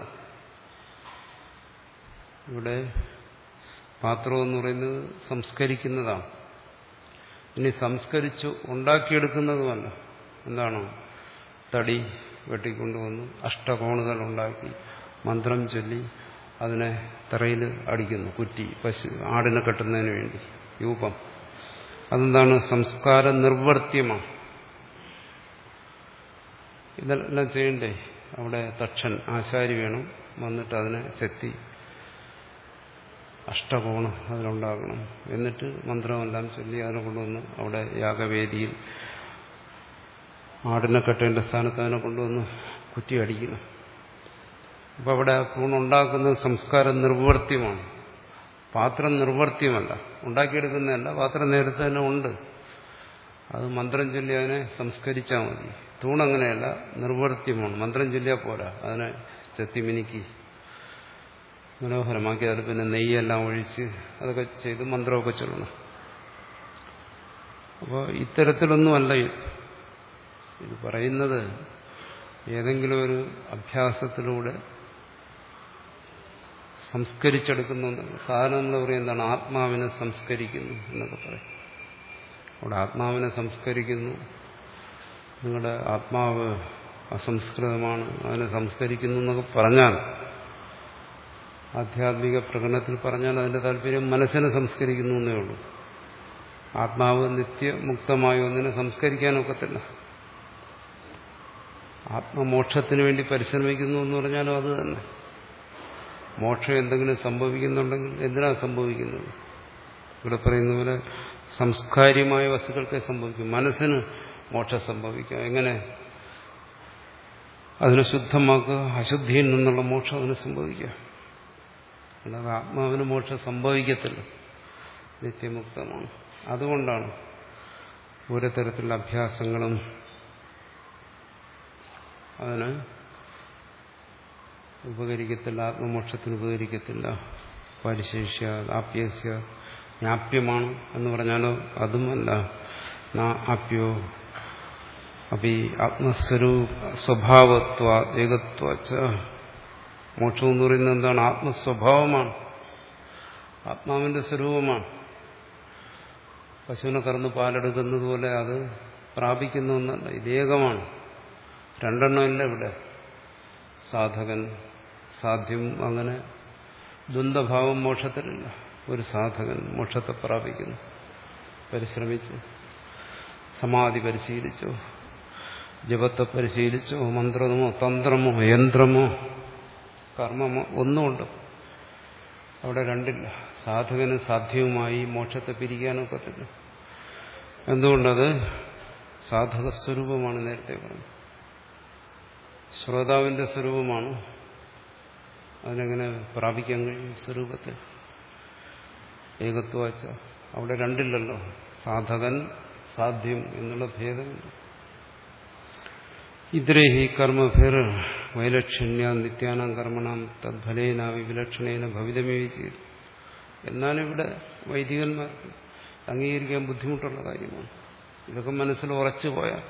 ഇവിടെ പാത്രം എന്ന് പറയുന്നത് സംസ്കരിക്കുന്നതാണ്. ഇനി സംസ്കരിച്ചു ഉണ്ടാക്കിയെടുക്കുന്നതുമല്ല. എന്താണ്? തടി വെട്ടിക്കൊണ്ടുവന്നു അഷ്ടകോണുകൾ ഉണ്ടാക്കി മന്ത്രം ചൊല്ലി അതിനെ തറയിൽ അടിക്കുന്നു. കുറ്റി, പശു, ആടിനെ കെട്ടുന്നതിന് വേണ്ടി യൂപം. അതെന്താണ്? സംസ്കാര നിർവർത്തിയമാണ്. ഇതെല്ലാം ചെയ്യണ്ടേ? അവിടെ തക്ഷൻ ആശാരി വേണം, വന്നിട്ട് അതിനെ ചെത്തി അഷ്ടകോണം അതിലുണ്ടാകണം. എന്നിട്ട് മന്ത്രമെല്ലാം ചൊല്ലി അതിനെ കൊണ്ടുവന്ന് അവിടെ യാഗവേദിയിൽ ആടിനെ കെട്ടേണ്ട സ്ഥാനത്ത് അതിനെ കൊണ്ടുവന്ന് കുറ്റി അടിക്കണം. അപ്പം അവിടെ തൂണുണ്ടാക്കുന്നത് സംസ്കാരം നിർവർത്തിയമാണ്. പാത്രം നിർവർത്തിയമല്ല, ഉണ്ടാക്കിയെടുക്കുന്നതല്ല. പാത്രം നേരത്തെ തന്നെ ഉണ്ട്. അത് മന്ത്രം ചൊല്ലി അതിനെ സംസ്കരിച്ചാൽ മതി. തൂണങ്ങനെയല്ല, നിർവർത്തിയമാണ്. മന്ത്രം ചൊല്ലിയാൽ പോരാ, അതിനെ ചെത്തി മിനുക്കി മനോഹരമാക്കി അതിൽ പിന്നെ നെയ്യെല്ലാം ഒഴിച്ച് അതൊക്കെ ചെയ്ത് മന്ത്രമൊക്കെ ചൊല്ലണം. അപ്പോൾ ഇത്തരത്തിലൊന്നുമല്ല ഇത് പറയുന്നത്. ഏതെങ്കിലും ഒരു അഭ്യാസത്തിലൂടെ സംസ്കരിച്ചെടുക്കുന്നു. സാധാരണ നമ്മൾ പറയും എന്താണ്? ആത്മാവിനെ സംസ്കരിക്കുന്നു എന്നൊക്കെ പറയും. അവിടെ ആത്മാവിനെ സംസ്കരിക്കുന്നു, നിങ്ങളുടെ ആത്മാവ് അസംസ്കൃതമാണ്, അതിനെ സംസ്കരിക്കുന്നു എന്നൊക്കെ പറഞ്ഞാൽ, ആധ്യാത്മിക പ്രകടനത്തിൽ പറഞ്ഞാൽ അതിന്റെ താല്പര്യം മനസ്സിനെ സംസ്കരിക്കുന്നു എന്നേ ഉള്ളൂ. ആത്മാവ് നിത്യമുക്തമായ ഒന്നിനെ സംസ്കരിക്കാനൊക്കത്തില്ല. ആത്മമോക്ഷത്തിന് വേണ്ടി പരിശ്രമിക്കുന്നു എന്ന് പറഞ്ഞാലും അത് തന്നെ. മോക്ഷം എന്തെങ്കിലും സംഭവിക്കുന്നുണ്ടെങ്കിൽ എന്തിനാണ് സംഭവിക്കുന്നത്? ഇവിടെ പറയുന്ന പോലെ സംസ്കാര്യമായ വസ്തുക്കൾക്ക് സംഭവിക്കും. മനസ്സിന് മോക്ഷം സംഭവിക്കാം. എങ്ങനെ? അതിനെ ശുദ്ധമാക്കുക, അശുദ്ധിയിൽ നിന്നുള്ള മോക്ഷം അതിന് സംഭവിക്കാം. അല്ലാതെ ആത്മാവിന് മോക്ഷം സംഭവിക്കത്തില്ല, നിത്യമുക്തമാണ്. അതുകൊണ്ടാണ് ഓരോ തരത്തിലുള്ള അഭ്യാസങ്ങളും അതിന് ഉപകരിക്കത്തില്ല, ആത്മമോക്ഷത്തിന് ഉപകരിക്കത്തില്ല. പരിശേഷ്യ ആപ്യസ്യ ജ്ഞാപ്യമാണ് എന്ന് പറഞ്ഞാലോ അതുമല്ല. ആപ്യോ അപ്പി ആത്മസ്വരൂപ സ്വഭാവത്വ ഏകത്വ. മോക്ഷം എന്ന് പറയുന്നത് എന്താണ്? ആത്മസ്വഭാവമാണ്, ആത്മാവിന്റെ സ്വരൂപമാണ്. പശുവിനെ കറന്ന് പാലെടുക്കുന്നത് പോലെ അത് പ്രാപിക്കുന്ന ഒന്നല്ല, ഇതേകമാണ്. രണ്ടെണ്ണമില്ല ഇവിടെ. സാധകൻ, സാധ്യം, അങ്ങനെ ദ്വന്ദ്ഭാവം മോക്ഷത്തിലില്ല. ഒരു സാധകൻ മോക്ഷത്തെ പ്രാപിക്കുന്നു. പരിശ്രമിച്ച് സമാധി പരിശീലിച്ചോ, ജപത്തെ പരിശീലിച്ചോ, മന്ത്രമോ തന്ത്രമോ യന്ത്രമോ കർമ്മമോ ഒന്നുമുണ്ട്. അവിടെ രണ്ടില്ല. സാധകന് സാധ്യവുമായി മോക്ഷത്തെ പിരിക്കാനൊക്കത്തില്ല. എന്തുകൊണ്ടത് സാധകസ്വരൂപമാണ്. നേരത്തെ പറഞ്ഞു, ശ്രോതാവിന്റെ സ്വരൂപമാണ്. അതിനെങ്ങനെ പ്രാപിക്കാൻ കഴിയും? സ്വരൂപത്തെ ഏകത്വച്ച. അവിടെ രണ്ടില്ലല്ലോ, സാധകൻ സാധ്യം എന്നുള്ള ഭേദമില്ല. ഇത്രേഹി കർമ്മഭിർ വൈലക്ഷണ്യ നിത്യാനാം കർമ്മണം തദ്ഫലേന വിലക്ഷണേന ഭവിതമേവി ചെയ്തു. എന്നാലിവിടെ വൈദികന്മാർക്ക് അംഗീകരിക്കാൻ ബുദ്ധിമുട്ടുള്ള കാര്യമാണ്. ഇതൊക്കെ മനസ്സിൽ ഉറച്ചു പോയാൽ.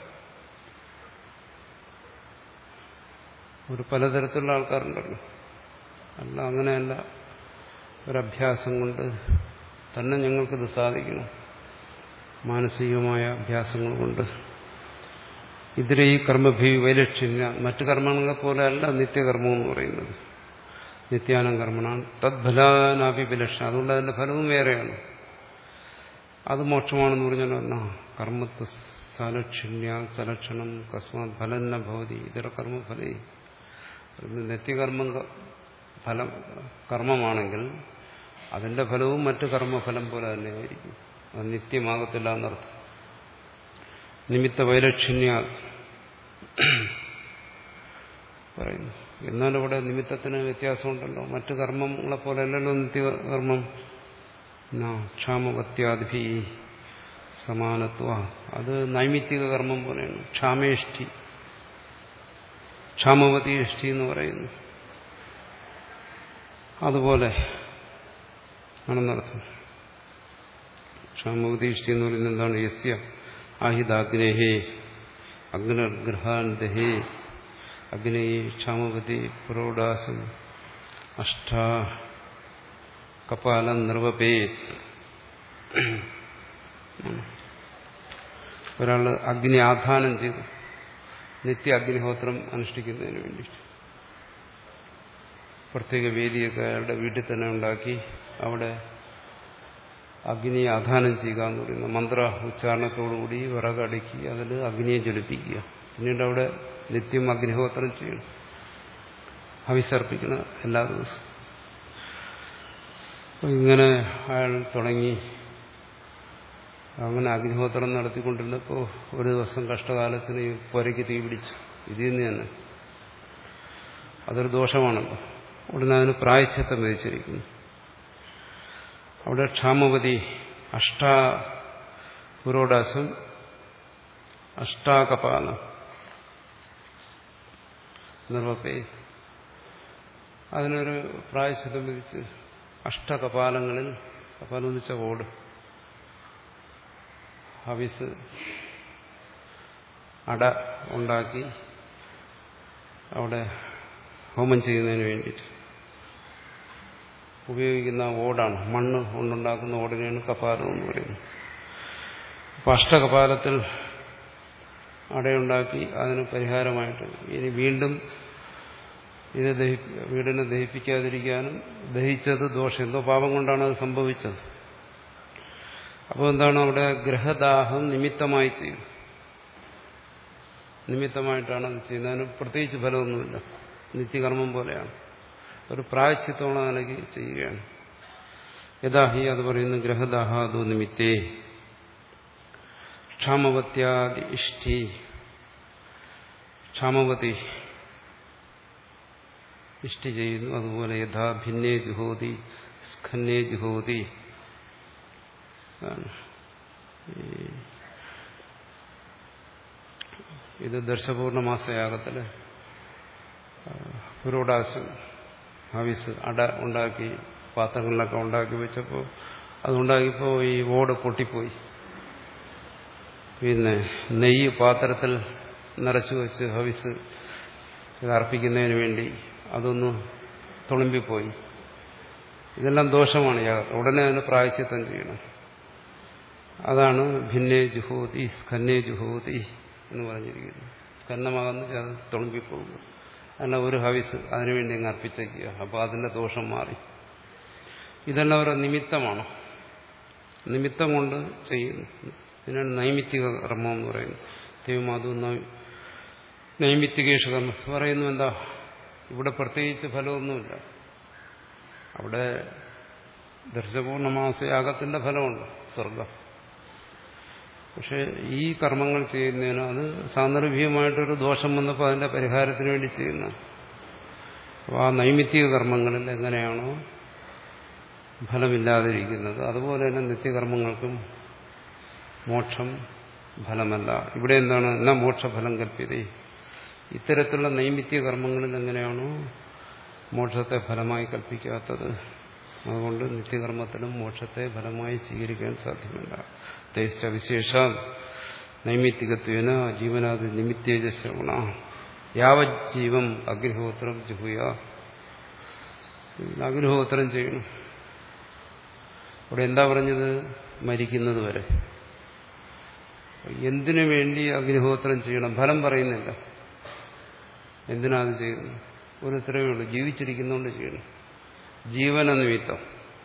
ഒരു പലതരത്തിലുള്ള ആൾക്കാരുണ്ടല്ലോ. അല്ല, അങ്ങനെയല്ല. ഒരഭ്യാസം കൊണ്ട് തന്നെ ഞങ്ങൾക്കിത് സാധിക്കണം. മാനസികമായ അഭ്യാസങ്ങൾ കൊണ്ട്. ഇതിലെ ഈ കർമ്മഭി വൈലക്ഷ്യന മറ്റു കർമ്മങ്ങളെ പോലെ അല്ല നിത്യകർമ്മം എന്ന് പറയുന്നത്. നിത്യാനം കർമ്മണാണ് തദ്ഫലാനാഭി വിലക്ഷണം. അതുകൊണ്ട് അതിന്റെ ഫലവും വേറെയാണ്. അത് മോക്ഷമാണെന്ന് പറഞ്ഞാൽ എന്നാ? കർമ്മത്വ സാലക്ഷിണ്യ സലക്ഷണം കസ്മാത് ഫലന്ന ഭവതി ഇതര കർമ്മഫലേ. നിത്യകർമ്മം ഫലം കർമ്മമാണെങ്കിൽ അതിന്റെ ഫലവും മറ്റു കർമ്മഫലം പോലെ തന്നെയായിരിക്കും. അത് നിത്യമാകത്തില്ല എന്നർത്ഥം. നിമിത്ത വൈലക്ഷണ്യ പറയുന്നു. എന്നാൽ ഇവിടെ നിമിത്തത്തിന് വ്യത്യാസമുണ്ടല്ലോ. മറ്റു കർമ്മങ്ങളെ പോലെ അല്ലല്ലോ നിത്യകർമ്മം. ക്ഷാമവത്യാദിഭി സമാനത്വ, അത് നൈമിത്തിക കർമ്മം പോലെയാണ്. ക്ഷാമേഷ്ഠി, ക്ഷാമവതി ഇഷ്ടി എന്ന് പറയുന്നു. അതുപോലെ ആണെന്നർത്ഥം. ക്ഷാമവതി ഇഷ്ടി എന്ന് പറയുന്നത് എന്താണ്? യസ്യ ആഹിതാഗ്നേഹേ അഗ്നർഗ്രഹാൻ ദഹേ അഗ്നേ ക്ഷാമവതി പുരോഡാസം അഷ്ടാ കപാലം നിർവപേത്. ഒരാൾ അഗ്നി ആധാനം ചെയ്തു നിത്യ അഗ്നിഹോത്രം അനുഷ്ഠിക്കുന്നതിന് വേണ്ടി പ്രത്യേക വേദിയൊക്കെ അയാളുടെ വീട്ടിൽ തന്നെ ഉണ്ടാക്കി അവിടെ അഗ്നിയെ ആധാനം ചെയ്യുക എന്ന് പറയുന്ന മന്ത്ര ഉച്ചാരണത്തോടുകൂടി വിറകടുക്കി അതിൽ അഗ്നിയെ ജ്വലിപ്പിക്കുക. പിന്നീട് അവിടെ നിത്യം അഗ്നിഹോത്രം ചെയ്യണം, ഹവിസർപ്പിക്കണം എല്ലാ ദിവസവും. ഇങ്ങനെ അയാൾ തുടങ്ങി. അങ്ങനെ അഗ്നിഹോത്രം നടത്തിക്കൊണ്ടിരുന്നപ്പോൾ ഒരു ദിവസം കഷ്ടകാലത്തിന് പുരയ്ക്ക് തീ പിടിച്ചു. ഇതിൽ നിന്ന് തന്നെ അതൊരു ദോഷമാണല്ലോ. ഉടനെ അതിന് പ്രായശ്ചിത്തം വിധിച്ചിരിക്കുന്നു. അവിടെ ക്ഷാമവതി അഷ്ടാ പുരോഡാസം അഷ്ടാകപാലം നിർവപ്പേ, അതിനൊരു പ്രായശ്ചിത്തം വിധിച്ച് അഷ്ടകപാലങ്ങളിൽ, കപാലം എന്ന് വെച്ച ഓട്, ഹവിസ് അട ഉണ്ടാക്കി അവിടെ ഹോമം ചെയ്യുന്നതിന് വേണ്ടിയിട്ട് ഉപയോഗിക്കുന്ന ഓടാണ്. മണ്ണ് കൊണ്ടുണ്ടാക്കുന്ന ഓടിനെയാണ് കപാലം എന്ന് പറയുന്നത്. അപ്പം അഷ്ടകപാലത്തിൽ അടയുണ്ടാക്കി അതിന് പരിഹാരമായിട്ട് ഇനി വീണ്ടും ഇത് ദഹി വീടിനെ ദഹിപ്പിക്കാതിരിക്കാനും, ദഹിച്ചത് ദോഷം എന്തോ പാപം കൊണ്ടാണ് അത് സംഭവിച്ചത്. അപ്പോൾ എന്താണ് അവിടെ ഗ്രഹദാഹം നിമിത്തമായി ചെയ്യും. നിമിത്തമായിട്ടാണ് അത് ചെയ്യുന്നത്. അതിന് പ്രത്യേകിച്ച് ഫലമൊന്നുമില്ല, നിത്യകർമ്മം പോലെയാണ്. ഒരു പ്രായശ്ചിത്തമുള്ള നിലയ്ക്ക് ചെയ്യുകയാണ്. യഥാഹി അത് പറയുന്നു ഗ്രഹദാഹാദോ നിമിത്തേ ക്ഷാമവത്യാദി ഇഷ്ടി, ക്ഷാമവതി ഇഷ്ടി ചെയ്യുന്നു. അതുപോലെ യഥാ ഭിന്നേ ജുഹോതി സ്ഖന്നേ ജുഹോതി. ഇത് ദർശപൂർണമാസയാഗത്തില് പുരോഡാസം ഹവിസ് അട ഉണ്ടാക്കി പാത്രങ്ങളിലൊക്കെ ഉണ്ടാക്കി വെച്ചപ്പോൾ അതുണ്ടാക്കിയപ്പോൾ ഈ ഓട് പൊട്ടിപ്പോയി. പിന്നെ നെയ്യ് പാത്രത്തിൽ നിറച്ചു വെച്ച് ഹവിസ് ഇത് അർപ്പിക്കുന്നതിന് വേണ്ടി അതൊന്ന് തുളുമ്പിപ്പോയി. ഇതെല്ലാം ദോഷമാണ് യാഗം. ഉടനെ അതിന് പ്രായശ്ചിത്തം ചെയ്യണം. അതാണ് ഭിന്നേ ജുഹോതി സ്ഖന്നേ ജുഹോതി എന്ന് പറഞ്ഞിരിക്കുന്നത്. സ്കന്നമാകുന്ന അത് തുളുമ്പിപ്പോകും. അല്ല ഒരു ഹവിസ് അതിനുവേണ്ടി അങ്ങ് അർപ്പിച്ചേക്കുക. അപ്പോൾ അതിന്റെ ദോഷം മാറി. ഇതെല്ലാം ഒരു നിമിത്തമാണ്. നിമിത്തം കൊണ്ട് ചെയ്യുന്നു. ഇതിനാണ് നൈമിത്തിക കർമ്മം എന്ന് പറയുന്നത്. ദൈവം അത് നൈമിത്തികേഷ കർമ്മം പറയുന്നു. എന്താ ഇവിടെ പ്രത്യേകിച്ച് ഫലമൊന്നുമില്ല. അവിടെ ദർശപൂർണമാസയാഗത്തിന്റെ ഫലമുണ്ട്, സ്വർഗം. പക്ഷെ ഈ കർമ്മങ്ങൾ ചെയ്യുന്നതിന് അത് സാന്ദർഭികമായിട്ടൊരു ദോഷം വന്നപ്പോൾ അതിന്റെ പരിഹാരത്തിന് വേണ്ടി ചെയ്യുന്ന. അപ്പോൾ ആ നൈമിത്തിക കർമ്മങ്ങളിൽ എങ്ങനെയാണോ ഫലമില്ലാതിരിക്കുന്നത് അതുപോലെ തന്നെ നിത്യകർമ്മങ്ങൾക്കും മോക്ഷം ഫലമല്ല. ഇവിടെ എന്താണ് എന്നാ മോക്ഷഫലം കൽപ്പിതേ. ഇത്തരത്തിലുള്ള നൈമിത്തിക കർമ്മങ്ങളിൽ എങ്ങനെയാണോ മോക്ഷത്തെ ഫലമായി കൽപ്പിക്കാത്തത്, അതുകൊണ്ട് നിത്യകർമ്മത്തിലും മോക്ഷത്തെ ഫലമായി സ്വീകരിക്കാൻ സാധ്യമല്ല. തേഷ്ട വിശേഷ നൈമിത്തികത്വേന ജീവനാദി നിമിത്തേജ ശ്രവണ യാവജ്ജീവം അഗ്നിഹോത്രം ജുഹുയ. അഗ്നിഹോത്രം ചെയ്യണം. അവിടെ എന്താ പറഞ്ഞത്? മരിക്കുന്നത് വരെ. എന്തിനു വേണ്ടി അഗ്നിഹോത്രം ചെയ്യണം? ഫലം പറയുന്നില്ല. എന്തിനാ അത് ചെയ്യുന്നത്? ഒരു ഉത്തരവേ ഉള്ളൂ, ജീവിച്ചിരിക്കുന്നതുകൊണ്ട് ചെയ്യണം. ജീവന നിമിത്തം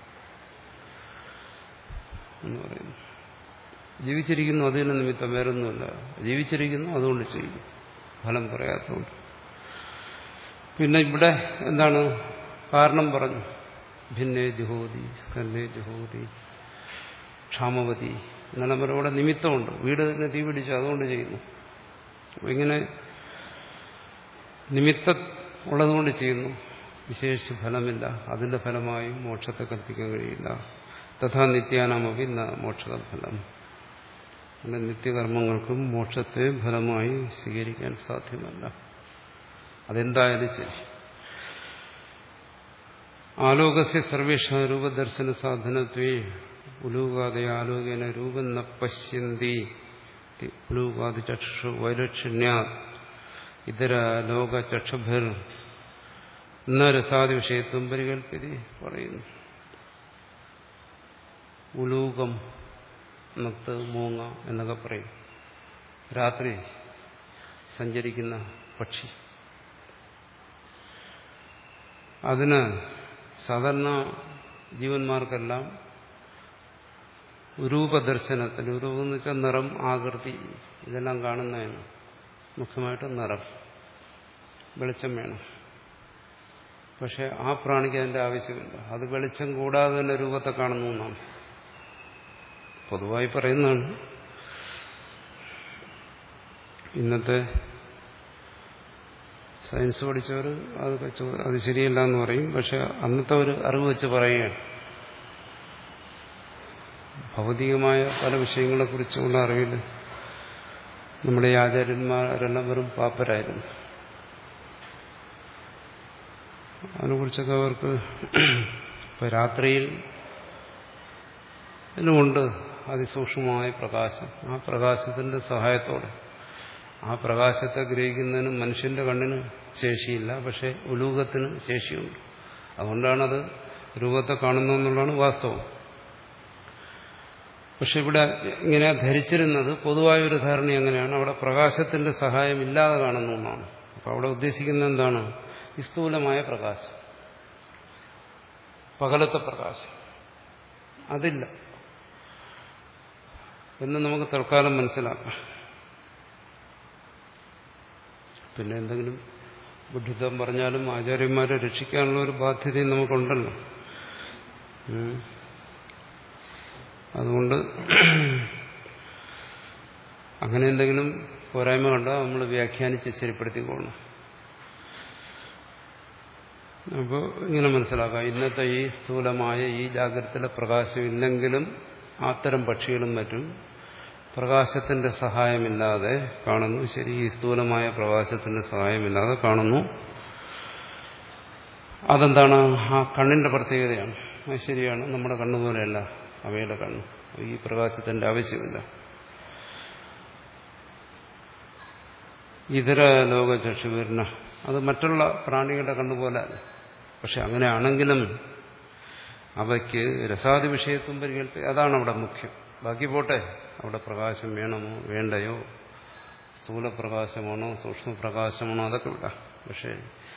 എന്ന് പറയുന്നു. ജീവിച്ചിരിക്കുന്നു അതിന് നിമിത്തം, വേറൊന്നുമില്ല. ജീവിച്ചിരിക്കുന്നു അതുകൊണ്ട് ചെയ്യും, ഫലം പറയാത്തതുകൊണ്ട്. പിന്നെ ഇവിടെ എന്താണ് കാരണം പറഞ്ഞു? ഭിന്നേ ജുഹോതി സ്കന്ധേ ജുഹോതി ക്ഷാമവതി എന്നെല്ലാം പറയും. ഇവിടെ നിമിത്തമുണ്ട്. വീട് തന്നെ തീ പിടിച്ചു, അതുകൊണ്ട് ചെയ്യുന്നു. ഇങ്ങനെ നിമിത്തം ഉള്ളതുകൊണ്ട് ചെയ്യുന്നു. വിശേഷിച്ച് ഫലമില്ല. അതിന്റെ ഫലമായും മോക്ഷത്തെ കൽപ്പിക്കാൻ കഴിയില്ല. തഥാ നിത്യാനാമപി മോക്ഷഫലം. അങ്ങനെ നിത്യകർമ്മങ്ങൾക്കും മോക്ഷത്തെ ഫലമായി സ്വീകരിക്കാൻ സാധ്യമല്ല. അതെന്തായാലും ശരി. ആലോകസ്യ സർവേഷാ രൂപദർശന സാധനത്വേ ഉലൂകാതെ ആലോകേന രൂപം ന പശ്യന്തി ഉലൂകാതി ചക്ഷു വൈലക്ഷിണ്യാ ഇതര ലോക ചക്ഷുഭിർ ന രസാദി വിഷയത്വം പരികൽപ്പതി പറയുന്നു. ഉലൂകം, നത്ത്, മൂങ്ങ എന്നൊക്കെ പറയും. രാത്രി സഞ്ചരിക്കുന്ന പക്ഷി. അതിന് സാധാരണ ജീവന്മാർക്കെല്ലാം രൂപദർശനത്തിൽ, രൂപം എന്ന് വെച്ചാൽ നിറം, ആകൃതി, ഇതെല്ലാം കാണുന്നതിന് മുഖ്യമായിട്ട് നിറം, വെളിച്ചം വേണം. പക്ഷെ ആ പ്രാണിക്ക് അതിന്റെ ആവശ്യമില്ല. അത് വെളിച്ചം കൂടാതെ തന്നെ രൂപത്തെ കാണുന്നു എന്നാണ് പൊതുവായി പറയുന്നതാണ്. ഇന്നത്തെ സയൻസ് പഠിച്ചവർ അത് അത് ശരിയല്ല എന്ന് പറയും. പക്ഷെ അന്നത്തെ ഒരു അറിവ് വെച്ച് പറയുകയാണ്. ഭൗതികമായ പല വിഷയങ്ങളെക്കുറിച്ചുള്ള അറിവിൽ നമ്മുടെ ഈ ആചാര്യന്മാരെല്ലാം വെറും പാപ്പരായിരുന്നു. അതിനെക്കുറിച്ചൊക്കെ അവർക്ക് ഇപ്പം രാത്രിയിൽ ഇതിനുമുണ്ട് അതിസൂക്ഷ്മമായ പ്രകാശം. ആ പ്രകാശത്തിന്റെ സഹായത്തോടെ ആ പ്രകാശത്തെ ഗ്രഹിക്കുന്നതിന് മനുഷ്യന്റെ കണ്ണിന് ശേഷിയില്ല. പക്ഷെ ഉലൂകത്തിന് ശേഷിയുണ്ട്. അതുകൊണ്ടാണത് രൂപത്തെ കാണുന്നു എന്നുള്ളതാണ് വാസ്തവം. പക്ഷെ ഇവിടെ ഇങ്ങനെ ധരിച്ചിരുന്നത് പൊതുവായൊരു ധാരണ എങ്ങനെയാണ്, അവിടെ പ്രകാശത്തിന്റെ സഹായം ഇല്ലാതെ കാണുന്നു എന്നാണ്. അപ്പോൾ അവിടെ ഉദ്ദേശിക്കുന്നത് എന്താണ്? ഈ സ്ഥൂലമായ പ്രകാശം, പകലത്തെ പ്രകാശം അതില്ല എന്ന് നമുക്ക് തൽക്കാലം മനസ്സിലാക്കാം. പിന്നെ എന്തെങ്കിലും ബുദ്ധിത്വം പറഞ്ഞാലും ആചാര്യന്മാരെ രക്ഷിക്കാനുള്ള ഒരു ബാധ്യതയും നമുക്കുണ്ടല്ലോ. അതുകൊണ്ട് അങ്ങനെ എന്തെങ്കിലും പോരായ്മ കണ്ടാൽ നമ്മൾ വ്യാഖ്യാനിച്ച് ശരിപ്പെടുത്തിക്കൊള്ളണം. അപ്പോൾ ഇങ്ങനെ മനസ്സിലാക്കാം, ഇന്നത്തെ ഈ സ്ഥൂലമായ ഈ ജാഗ്രതയിലെ പ്രകാശം ഇല്ലെങ്കിലും അത്തരം പക്ഷികളും മറ്റും പ്രകാശത്തിന്റെ സഹായമില്ലാതെ കാണുന്നു. ശരി, ഈ സ്ഥൂലമായ പ്രകാശത്തിന്റെ സഹായമില്ലാതെ കാണുന്നു. അതെന്താണ്? ആ കണ്ണിന്റെ പ്രത്യേകതയാണ്. അത് ശരിയാണ്. നമ്മുടെ കണ്ണുപോലെയല്ല അവയുടെ കണ്ണ്. ഈ പ്രകാശത്തിന്റെ ആവശ്യമില്ല. ഇതര ലോക ചക്ഷുവീർണ, അത് മറ്റുള്ള പ്രാണികളുടെ കണ്ണുപോലെ. പക്ഷെ അങ്ങനെയാണെങ്കിലും അവയ്ക്ക് രസാദി വിഷയത്വം പരികൽപ്പി, അതാണ് അവിടെ മുഖ്യം. ബാക്കി പോട്ടെ, അവിടെ പ്രകാശം വേണമോ വേണ്ടയോ, സ്ഥൂലപ്രകാശമാണോ സൂക്ഷ്മപ്രകാശമാണോ, അതൊക്കെ വിടാം. പക്ഷെ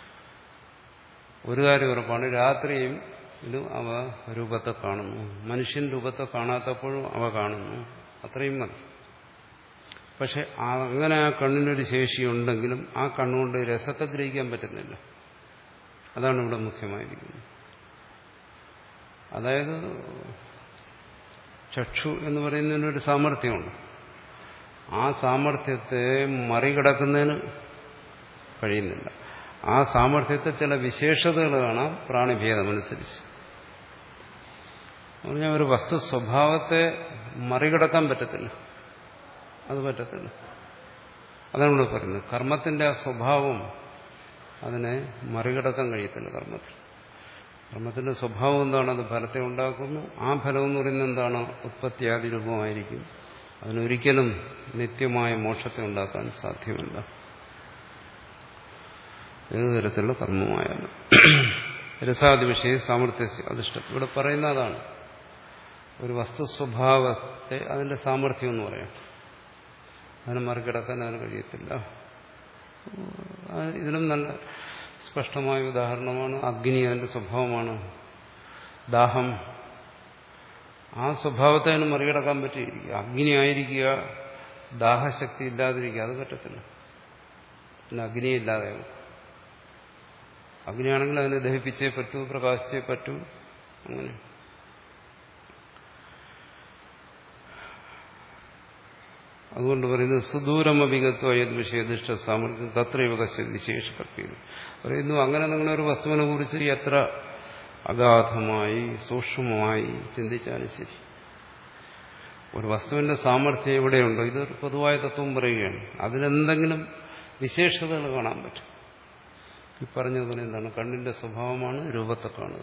ഒരു കാര്യം ഉറപ്പാണ്, രാത്രിയും ഇതും അവ രൂപത്തെ കാണുന്നു. മനുഷ്യൻ രൂപത്തെ കാണാത്തപ്പോഴും അവ കാണുന്നു. അത്രയും മതി. പക്ഷെ അങ്ങനെ ആ കണ്ണിനൊരു ശേഷിയുണ്ടെങ്കിലും ആ കണ്ണുകൊണ്ട് രസത്തെ ഗ്രഹിക്കാൻ പറ്റുന്നില്ല. അതാണ് ഇവിടെ മുഖ്യമായിരിക്കുന്നത്. അതായത് ചക്ഷു എന്ന് പറയുന്നതിനൊരു സാമർഥ്യമുണ്ട്. ആ സാമർഥ്യത്തെ മറികടക്കുന്നതിന് കഴിയുന്നില്ല. ആ സാമർഥ്യത്തിൽ ചില വിശേഷതകൾ കാണാം പ്രാണിഭേദമനുസരിച്ച്. പറഞ്ഞാൽ ഒരു വസ്തു സ്വഭാവത്തെ മറികടക്കാൻ പറ്റത്തില്ല. അത് പറ്റത്തില്ല. അതാണ് ഇവിടെ പറയുന്നത്. കർമ്മത്തിന്റെ ആ സ്വഭാവം അതിനെ മറികടക്കാൻ കഴിയത്തില്ല. കർമ്മത്തിൽ കർമ്മത്തിന്റെ സ്വഭാവം എന്താണ്? അത് ഫലത്തെ ഉണ്ടാക്കുന്നു. ആ ഫലം എന്ന് പറയുന്നത് എന്താണ്? ഉത്പത്തിയാദി രൂപമായിരിക്കും. അതിനൊരിക്കലും നിത്യമായ മോക്ഷത്തെ ഉണ്ടാക്കാൻ സാധ്യമല്ല, ഏതു തരത്തിലുള്ള കർമ്മമായാലും. രസാദി വിഷയ സാമർത്ഥ്യ അധിഷ്ഠം ഇവിടെ പറയുന്ന അതാണ്. ഒരു വസ്തുസ്വഭാവത്തെ അതിന്റെ സാമർഥ്യം എന്ന് പറയാം. അതിനെ മറികടക്കാൻ അതിന് കഴിയത്തില്ല. ഇതിനും നല്ല സ്പഷ്ടമായ ഉദാഹരണമാണ് അഗ്നി. അതിന്റെ സ്വഭാവമാണ് ദാഹം. ആ സ്വഭാവത്തെ അതിന് മറികടക്കാൻ പറ്റിയിരിക്കുക. അഗ്നി ആയിരിക്കുക, ദാഹശക്തി ഇല്ലാതിരിക്കുക, അത് പറ്റത്തില്ല. പിന്നെ അഗ്നിയെ ഇല്ലാതെയാകും. അഗ്നിയാണെങ്കിൽ അതിനെ ദഹിപ്പിച്ചേ പറ്റൂ, പ്രകാശിച്ചേ പറ്റൂ. അങ്ങനെ അതുകൊണ്ട് പറയുന്നത് സുദൂരമഭിഗത്വ ഏത് വിഷയദിഷ്ട സാമർഥ്യം തത്രൈവ കശ്യ വിശേഷപ്പെടുത്തിയത് പറയുന്നു. അങ്ങനെ നിങ്ങളൊരു വസ്തുവിനെ കുറിച്ച് എത്ര അഗാധമായി സൂക്ഷ്മമായി ചിന്തിച്ചാലും ശരി, ഒരു വസ്തുവിന്റെ സാമർഥ്യം എവിടെയുണ്ടോ, ഇതൊരു പൊതുവായ തത്വം പറയുകയാണ്, അതിലെന്തെങ്കിലും വിശേഷതകൾ കാണാൻ പറ്റും. ഈ പറഞ്ഞതുപോലെ എന്താണ്, കണ്ണിന്റെ സ്വഭാവമാണ് രൂപത്തെ കാണുക.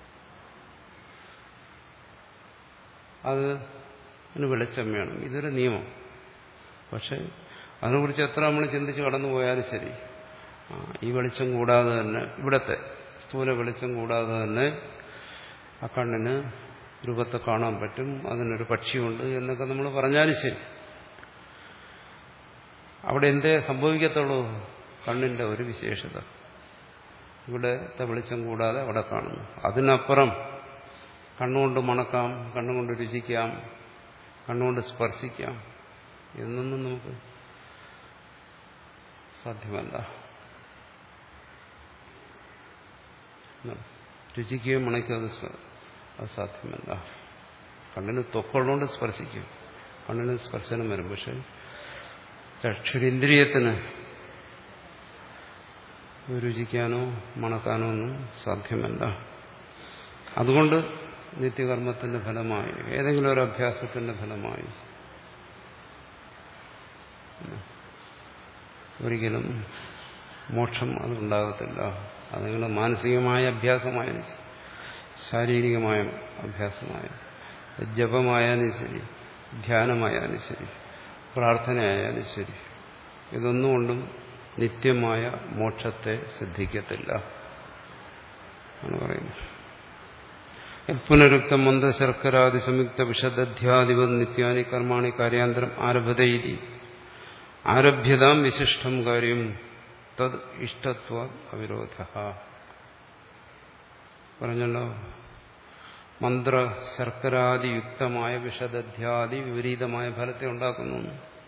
അത് അതിന് വെളിച്ചം വേണം, ഇതൊരു നിയമം. പക്ഷെ അതിനെക്കുറിച്ച് എത്ര നമ്മൾ ചിന്തിച്ച് കടന്നു പോയാലും ശരി, ഈ വെളിച്ചം കൂടാതെ തന്നെ, ഇവിടത്തെ സ്ഥൂല വെളിച്ചം കൂടാതെ തന്നെ ആ കണ്ണിന് രൂപത്തെ കാണാൻ പറ്റും, അതിനൊരു പക്ഷിയുണ്ട് എന്നൊക്കെ നമ്മൾ പറഞ്ഞാലും ശരി, അവിടെ എന്തേ സംഭവിക്കത്തുള്ളൂ? കണ്ണിന്റെ ഒരു വിശേഷത ഇവിടത്തെ വെളിച്ചം കൂടാതെ അവിടെ കാണുന്നു. അതിനപ്പുറം കണ്ണുകൊണ്ട് മണക്കാം, കണ്ണുകൊണ്ട് രുചിക്കാം, കണ്ണുകൊണ്ട് സ്പർശിക്കാം എന്നൊന്നും നമുക്ക് സാധ്യമല്ല. രുചിക്കുകയും മണയ്ക്കുകയും അത് അത് സാധ്യമല്ല. കണ്ണിന് ത്വക്കുള്ളതുകൊണ്ട് സ്പർശിക്കും, കണ്ണിന് സ്പർശനം വരും. പക്ഷെ ചക്ഷുരിന്ദ്രിയത്തിന് രുചിക്കാനോ മണക്കാനോ ഒന്നും സാധ്യമല്ല. അതുകൊണ്ട് നിത്യകർമ്മത്തിന്റെ ഫലമായി, ഏതെങ്കിലും ഒരു അഭ്യാസത്തിന്റെ ഫലമായി ഒരിക്കലും മോക്ഷം അതുണ്ടാകത്തില്ല. അതെങ്കിലും മാനസികമായ അഭ്യാസമായാലും ശരി, ശാരീരികമായ അഭ്യാസമായ ജപമായാലും ശരി, ധ്യാനമായാലും ശരി, പ്രാർത്ഥനയായാലും ശരി, ഇതൊന്നുകൊണ്ടും നിത്യമായ മോക്ഷത്തെ സിദ്ധിക്കത്തില്ല ആണ് പറയുന്നത്. പുനരുക്ത മന്ദശർക്കരാദി സംയുക്ത വിഷദധ്യാദിവ നിത്യാനി കർമാണി കാര്യാന്തരം ആരഭതയിരി ആരഭ്യതാം വിശിഷ്ടം കാര്യം തദ് ഇഷ്ടത്വ അവിരോധ. പറഞ്ഞല്ലോ, മന്ത്ര ശർക്കരാദിയുക്തമായ വിഷദധ്യാദി വിപരീതമായ ഫലത്തെ ഉണ്ടാക്കുന്നു.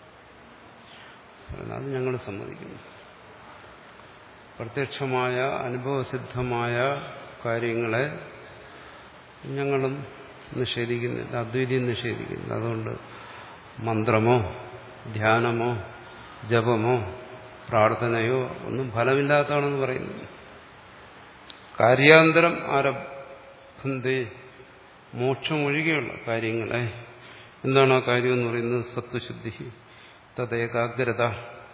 അത് ഞങ്ങൾ സമ്മതിക്കുന്നു. പ്രത്യക്ഷമായ അനുഭവസിദ്ധമായ കാര്യങ്ങളെ ഞങ്ങളും നിഷേധിക്കുന്നില്ല, അദ്വൈതം നിഷേധിക്കുന്നില്ല. അതുകൊണ്ട് മന്ത്രമോ ധ്യാനമോ ജപമോ പ്രാർത്ഥനയോ ഒന്നും ഫലമില്ലാത്തതാണെന്ന് പറയുന്നു. കാര്യാന്തരം ആരഭന്തേ, മോക്ഷം ഒഴികെയുള്ള കാര്യങ്ങളെ, എന്താണ് ആ കാര്യം എന്ന് പറയുന്നത്? സത്വശുദ്ധി, തദ്ദേകാഗ്രത,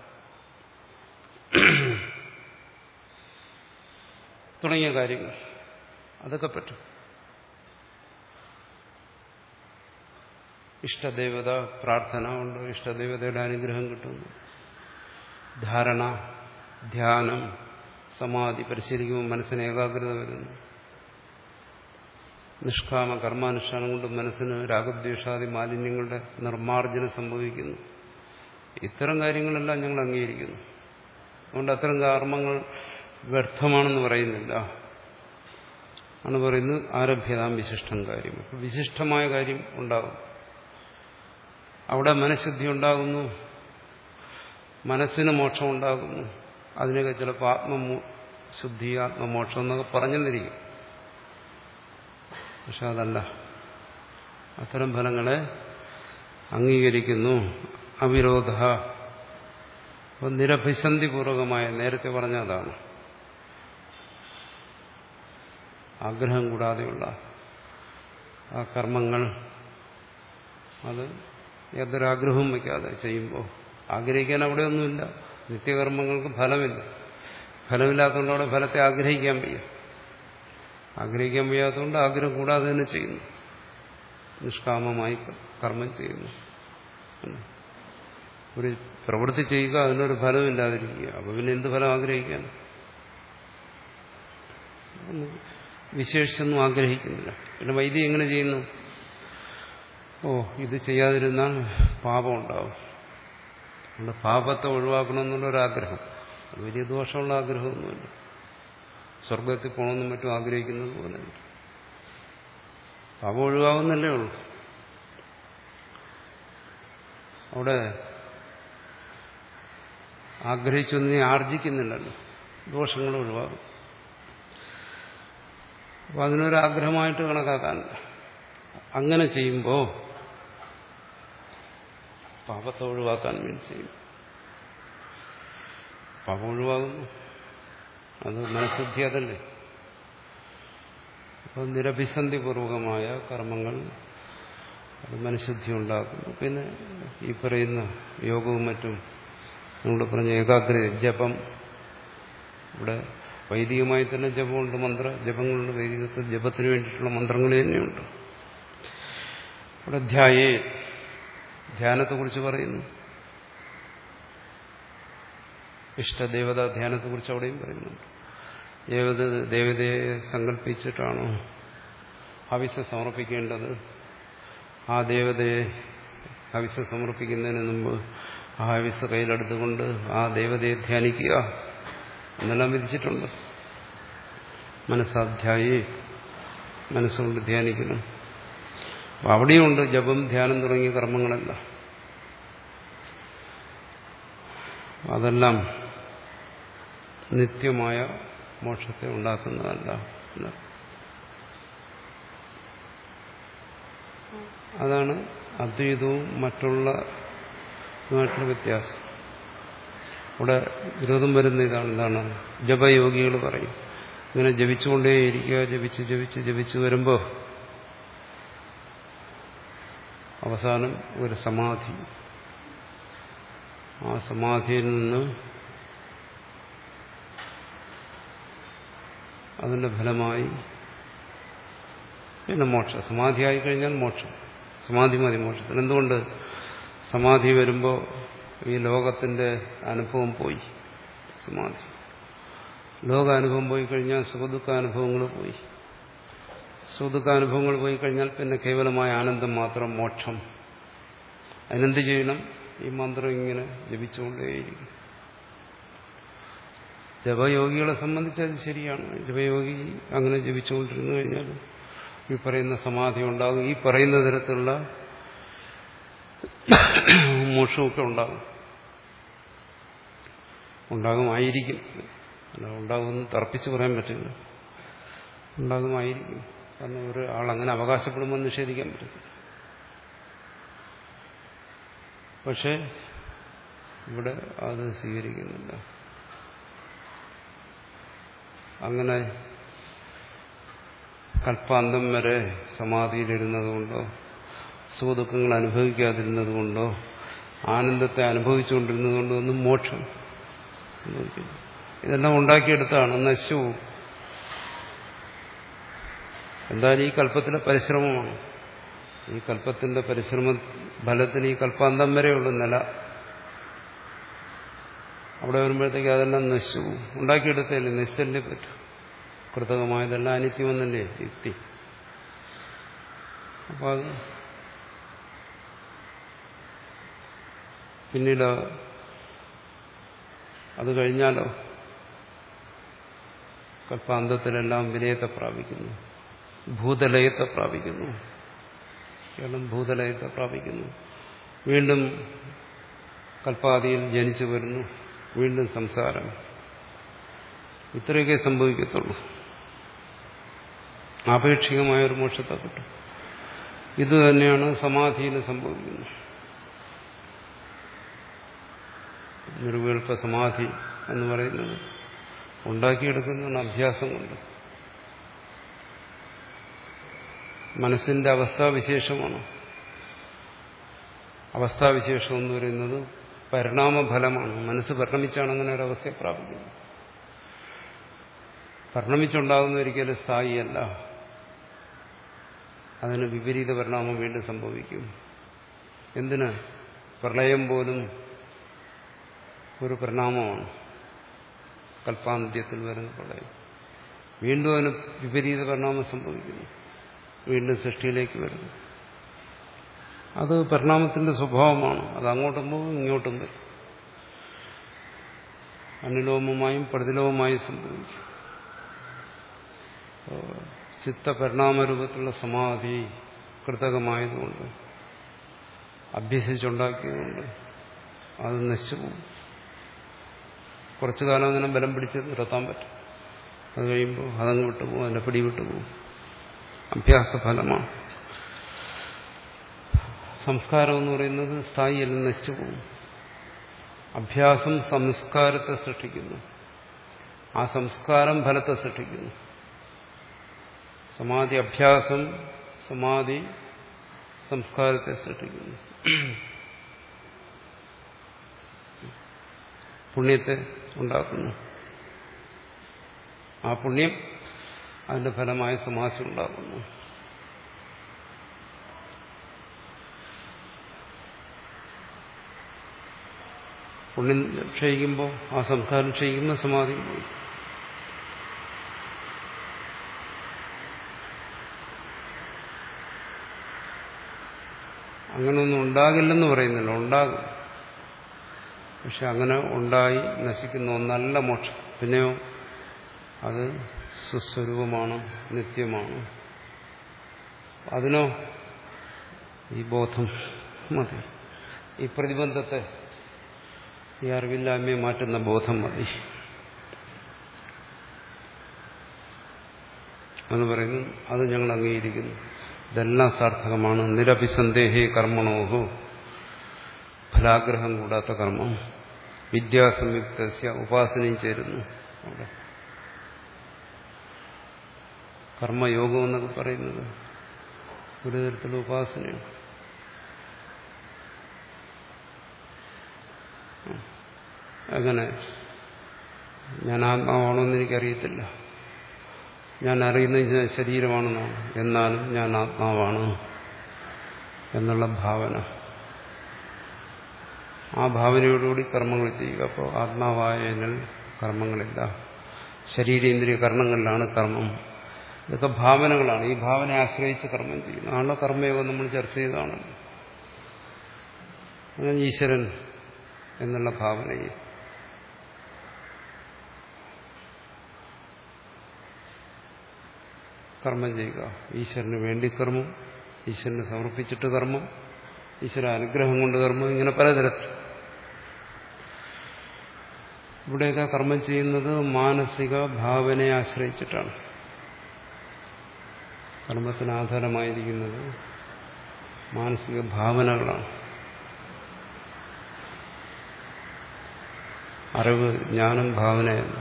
തുടങ്ങിയ കാര്യങ്ങൾ, അതൊക്കെ പറ്റും. ഇഷ്ടദേവത പ്രാർത്ഥന കൊണ്ട് ഇഷ്ടദേവതയുടെ അനുഗ്രഹം കിട്ടുന്നു. ധാരണ, ധ്യാനം, സമാധി പരിശീലിക്കുമ്പോൾ മനസ്സിന് ഏകാഗ്രത വരുന്നു. നിഷ്കാമ കർമാനുഷ്ഠാനം കൊണ്ട് മനസ്സിന് രാഗദ്വേഷാദി മാലിന്യങ്ങളുടെ നിർമ്മാർജ്ജനം സംഭവിക്കുന്നു. ഇത്തരം കാര്യങ്ങളെല്ലാം ഞങ്ങൾ അംഗീകരിക്കുന്നു. അതുകൊണ്ട് അത്തരം കർമ്മങ്ങൾ വ്യർത്ഥമാണെന്ന് പറയുന്നില്ല. ആണ് പറയുന്നത് ആരഭ്യതാം വിശിഷ്ടം കാര്യം. വിശിഷ്ടമായ കാര്യം ഉണ്ടാകും, അവിടെ മനഃശുദ്ധി ഉണ്ടാകുന്നു, മനസ്സിന് മോക്ഷം ഉണ്ടാകുന്നു. അതിനൊക്കെ ചിലപ്പോൾ ആത്മശുദ്ധി, ആത്മമോക്ഷം എന്നൊക്കെ പറഞ്ഞെന്നിരിക്കും. പക്ഷെ അതല്ല, അത്തരം ഫലങ്ങളെ അംഗീകരിക്കുന്നു. അവിരോധ, നിരഭിസന്ധിപൂർവകമായ, നേരത്തെ പറഞ്ഞ അതാണ്, ആഗ്രഹം കൂടാതെയുള്ള ആ കർമ്മങ്ങൾ, അത് യാതൊരാഗ്രഹവും വയ്ക്കാതെ ചെയ്യുമ്പോൾ, ആഗ്രഹിക്കാൻ അവിടെയൊന്നുമില്ല. നിത്യകർമ്മങ്ങൾക്ക് ഫലമില്ല. ഫലമില്ലാത്തതുകൊണ്ട് അവിടെ ഫലത്തെ ആഗ്രഹിക്കാൻ വയ്യ. ആഗ്രഹിക്കാൻ വയ്യാത്തതുകൊണ്ട് ആഗ്രഹം കൂടാതെ തന്നെ ചെയ്യുന്നു, നിഷ്കാമമായി കർമ്മം ചെയ്യുന്നു. ഒരു പ്രവൃത്തി ചെയ്യുക, അതിനൊരു ഫലമില്ലാതിരിക്കുക, അപ്പൊ പിന്നെ എന്ത് ഫലം ആഗ്രഹിക്കാൻ? വിശേഷിച്ചൊന്നും ആഗ്രഹിക്കുന്നില്ല. പിന്നെ വൈദ്യം എങ്ങനെ ചെയ്യുന്നു? ഓ, ഇത് ചെയ്യാതിരുന്നാൽ പാപം ഉണ്ടാവും, അതുകൊണ്ട് പാപത്തെ ഒഴിവാക്കണമെന്നുള്ളൊരാഗ്രഹം. അത് വലിയ ദോഷമുള്ള ആഗ്രഹമൊന്നുമില്ല. സ്വർഗത്തിൽ പോകണമെന്നും മറ്റും ആഗ്രഹിക്കുന്നത് പോലെ പാപം ഒഴിവാകുന്നല്ലേ ഉള്ളൂ. അവിടെ ആഗ്രഹിച്ചൊന്നിനെ ആർജിക്കുന്നില്ലല്ലോ, ദോഷങ്ങൾ ഒഴിവാകും. അപ്പം അതിനൊരാഗ്രഹമായിട്ട് കണക്കാക്കാൻ. അങ്ങനെ ചെയ്യുമ്പോൾ പാപത്തെ ഒഴിവാക്കാൻ വേണ്ടി ചെയ്യും. പാപം ഒഴിവാകുന്നു, അത് മനഃശുദ്ധി അതല്ലേ. അപ്പോൾ നിരഭിസന്ധിപൂർവകമായ കർമ്മങ്ങൾ അത് മനഃശുദ്ധി ഉണ്ടാക്കുന്നു. പിന്നെ ഈ പറയുന്ന യോഗവും മറ്റും നമ്മൾ പറഞ്ഞ ഏകാഗ്രത, ജപം, ഇവിടെ വൈദികമായി തന്നെ ജപമുണ്ട്, മന്ത്ര ജപങ്ങളുണ്ട്. വൈദികത്തിൽ ജപത്തിന് വേണ്ടിയിട്ടുള്ള മന്ത്രങ്ങൾ തന്നെയുണ്ട്. ഇവിടെ ധ്യായേ, ധ്യാനത്തെക്കുറിച്ച് പറയുന്നു. ഇഷ്ടദേവതാ ധ്യാനത്തെക്കുറിച്ച് അവിടെയും പറയുന്നുണ്ട്. ഏത് ദേവതയെ സങ്കല്പിച്ചിട്ടാണോ ഹവിസ് സമർപ്പിക്കേണ്ടത്, ആ ദേവതയെ ഹവിസ് സമർപ്പിക്കുന്നതിന് മുമ്പ് ആ ഹവിസ് കയ്യിലെടുത്തുകൊണ്ട് ആ ദേവതയെ ധ്യാനിക്കുക എന്നെല്ലാം വിധിച്ചിട്ടുണ്ട്. മനസ്സാധ്യായി, മനസ്സുകൊണ്ട് ധ്യാനിക്കണം. അപ്പം അവിടെയുണ്ട് ജപം, ധ്യാനം തുടങ്ങിയ കർമ്മങ്ങളെല്ലാം. അതെല്ലാം നിത്യമായ മോക്ഷത്തെ ഉണ്ടാക്കുന്നതല്ല. അതാണ് അദ്വൈതവും മറ്റുള്ള വ്യത്യാസം. ഇവിടെ വിരോധം വരുന്ന ഇതാണ്. എന്താണ്? ജപയോഗികൾ പറയും, ഇങ്ങനെ ജപിച്ചുകൊണ്ടേയിരിക്കുക, ജപിച്ച് ജപിച്ച് ജപിച്ച് വരുമ്പോൾ അവസാനം ഒരു സമാധി, ആ സമാധിയിൽ നിന്ന് അതിന്റെ ഫലമായി പിന്നെ മോക്ഷം. സമാധിയായി കഴിഞ്ഞാൽ മോക്ഷം, സമാധി മതി മോക്ഷത്തിന്. എന്തുകൊണ്ട്? സമാധി വരുമ്പോൾ ഈ ലോകത്തിന്റെ അനുഭവം പോയി. സമാധി ലോകാനുഭവം പോയി കഴിഞ്ഞാൽ സുഖദുഃഖാനുഭവങ്ങൾ പോയി. സുഖദുഃഖാനുഭവങ്ങൾ പോയി കഴിഞ്ഞാൽ പിന്നെ കേവലമായ ആനന്ദം മാത്രം, മോക്ഷം. അതിനെന്ത് ചെയ്യണം? ഈ മന്ത്രം ഇങ്ങനെ ജപിച്ചുകൊണ്ടേയിരിക്കും. ജപയോഗികളെ സംബന്ധിച്ച് അത് ശരിയാണ്. ജപയോഗി അങ്ങനെ ജപിച്ചുകൊണ്ടിരുന്നു കഴിഞ്ഞാൽ ഈ പറയുന്ന സമാധി ഉണ്ടാകും, ഈ പറയുന്ന തരത്തിലുള്ള മോക്ഷമൊക്കെ ഉണ്ടാകും. ഉണ്ടാകുമായിരിക്കും. അല്ല, ഉണ്ടാകുമെന്ന് തർപ്പിച്ച് പറയാൻ പറ്റില്ല. ഉണ്ടാകുമായിരിക്കും. കാരണം ഒരു ആളങ്ങനെ അവകാശപ്പെടുമ്പോൾ നിഷേധിക്കാൻ പറ്റില്ല. പക്ഷെ ഇവിടെ അത് സ്വീകരിക്കുന്നില്ല. അങ്ങനെ കൽപ്പാന്തം വരെ സമാധിയിലിരുന്നതുകൊണ്ടോ സുഖദുഃഖങ്ങൾ അനുഭവിക്കാതിരുന്നതുകൊണ്ടോ ആനന്ദത്തെ അനുഭവിച്ചുകൊണ്ടിരുന്നതുകൊണ്ടോ ഒന്നും മോക്ഷം സംഭവിക്കില്ല. ഇതെല്ലാം ഉണ്ടാക്കിയെടുത്താണ്, നശിച്ചു. എന്തായാലും ഈ കൽപ്പത്തിലെ പരിശ്രമമാണ്. ഈ കൽപ്പത്തിന്റെ പരിശ്രമ ഫലത്തിന് ഈ കൽപ്പാന്തം വരെയുള്ള നില. അവിടെ വരുമ്പോഴത്തേക്ക് അതെല്ലാം നശിച്ചു. ഉണ്ടാക്കിയെടുത്തല്ലേ, നശിച്ചല്ലേ പറ്റും. കൃതകമായതെല്ലാം അനിത്യമെന്നല്ലേ യുക്തി. അപ്പോൾ അത് പിന്നീട് അത് കഴിഞ്ഞാലോ കൽപ്പാന്തത്തിലെല്ലാം വിലയത്തെ പ്രാപിക്കുന്നു, ഭൂതലയത്തെ പ്രാപിക്കുന്നു. കേവലം ഭൂതലയത്തെ പ്രാപിക്കുന്നു. വീണ്ടും കൽപ്പാദിയിൽ ജനിച്ചു വരുന്നു, വീണ്ടും സംസാരം. ഇത്രയൊക്കെ സംഭവിക്കത്തുള്ളൂ. ആപേക്ഷികമായ ഒരു മോക്ഷത്തെ കിട്ടും. ഇത് തന്നെയാണ് സമാധിയിൽ സംഭവിക്കുന്നത്. നിർവികൽപ്പ സമാധി എന്ന് പറയുന്നത് ഉണ്ടാക്കിയെടുക്കുന്നതാണ് അഭ്യാസം കൊണ്ട്. മനസ്സിന്റെ അവസ്ഥാവിശേഷമാണ്. അവസ്ഥാവിശേഷം എന്ന് പറയുന്നത് പരിണാമഫലമാണ്. മനസ്സ് പരിണമിച്ചാണ് അങ്ങനെ ഒരു അവസ്ഥയെ പ്രാപിക്കുന്നത്. പരിണമിച്ചുണ്ടാകുന്ന ഒരിക്കലും സ്ഥായിയല്ല. അതിന് വിപരീത പരിണാമം വീണ്ടും സംഭവിക്കും. എന്തിന്? പ്രളയം പോലും ഒരു പരിണാമമാണ്. കൽപ്പാന്ത്യത്തിൽ വരുന്ന പ്രളയം വീണ്ടും അതിന് വിപരീത പരിണാമം സംഭവിക്കുന്നു, വീണ്ടും സൃഷ്ടിയിലേക്ക് വരുന്നു. അത് പരിണാമത്തിന്റെ സ്വഭാവമാണ്. അത് അങ്ങോട്ടും പോകും, ഇങ്ങോട്ടും വരും. അനുലോമമായും പ്രതിലോമമായും സംഭവിക്കും. ചിത്തപരിണാമരൂപത്തിലുള്ള സമാധി കൃതകമായതുകൊണ്ട്, അഭ്യസിച്ചുണ്ടാക്കിയതുകൊണ്ട് അത് നശിച്ചു പോകും. കുറച്ചു കാലം അങ്ങനെ ബലം പിടിച്ച് നിർത്താൻ പറ്റും. അത് കഴിയുമ്പോൾ അതങ്ങ് വിട്ടുപോകും, അതിന്റെ പിടി വിട്ടുപോകും. അഭ്യാസഫലമാണ്. സംസ്കാരം എന്ന് പറയുന്നത് സ്ഥായിയല്ല, നശിച്ചു പോകും. അഭ്യാസം സംസ്കാരത്തെ സൃഷ്ടിക്കുന്നു, ആ സംസ്കാരം ഫലത്തെ സൃഷ്ടിക്കുന്നു. സമാധി അഭ്യാസം സമാധി സംസ്കാരത്തെ സൃഷ്ടിക്കുന്നു. പുണ്യത്തെ ഉണ്ടാക്കുന്നു. ആ പുണ്യം അതിന്റെ ഫലമായ സമാധി ഉണ്ടാക്കുന്നു. പുണ്യം ക്ഷയിക്കുമ്പോൾ ആ സംസ്കാരം ക്ഷയിക്കുമ്പോൾ സമാധി പോയി. അങ്ങനെയൊന്നും ഉണ്ടാകില്ലെന്ന് പറയുന്നില്ല, ഉണ്ടാകും. പക്ഷെ അങ്ങനെ ഉണ്ടായി നശിക്കുന്ന ഒന്നല്ല മോക്ഷം. പിന്നെയോ അത് സ്വസ്വരൂപമാണ്, നിത്യമാണ്. അതിനോ ഈ ബോധം മതി. ഈ പ്രതിബന്ധത്തെ, ഈ അറിവില്ലായ്മയെ മാറ്റുന്ന ബോധം മതി എന്ന് പറയുന്നു. അത് ഞങ്ങൾ അംഗീകരിക്കുന്നു. ഇതെല്ലാം സാർത്ഥകമാണ്. നിരഭിസന്ദേഹേ കർമ്മണോഹോ, ഫലാഗ്രഹം കൂടാത്ത കർമ്മം. വിദ്യാസംയുക്തസ്യ, ഉപാസനയും ചേരുന്നു അവിടെ. കർമ്മയോഗം എന്നൊക്കെ പറയുന്നത് ഒരു തരത്തിലുള്ള ഉപാസനയാണ്. അങ്ങനെ ഞാൻ ആത്മാവാണോന്ന് എനിക്കറിയത്തില്ല, ഞാൻ അറിയുന്നത് ശരീരമാണെന്നാണ്, എന്നാലും ഞാൻ ആത്മാവാണ് എന്നുള്ള ഭാവന, ആ ഭാവനയോടുകൂടി കർമ്മങ്ങൾ ചെയ്യുക. അപ്പോൾ ആത്മാവായ എന്നിൽ കർമ്മങ്ങളില്ല, ശരീരേന്ദ്രിയ കർണങ്ങളിലാണ് കർമ്മം. ഇതൊക്കെ ഭാവനകളാണ്. ഈ ഭാവനയെ ആശ്രയിച്ച് കർമ്മം ചെയ്യുന്നു. ആണല്ലോ കർമ്മയോഗം നമ്മൾ ചർച്ച ചെയ്തതാണല്ലോ. അങ്ങനെ ഈശ്വരൻ എന്നുള്ള ഭാവനയെ കർമ്മം ചെയ്യുക. ഈശ്വരന് വേണ്ടി കർമ്മം, ഈശ്വരന് സമർപ്പിച്ചിട്ട് കർമ്മം, ഈശ്വര അനുഗ്രഹം കൊണ്ട് കർമ്മം, ഇങ്ങനെ പലതരത്തിൽ. ഇവിടെയൊക്കെ കർമ്മം ചെയ്യുന്നത് മാനസിക ഭാവനയെ ആശ്രയിച്ചിട്ടാണ്. കർമ്മത്തിന് ആധാരമായിരിക്കുന്നത് മാനസിക ഭാവനകളാണ്. അറിവ്, ജ്ഞാനം ഭാവനയല്ല.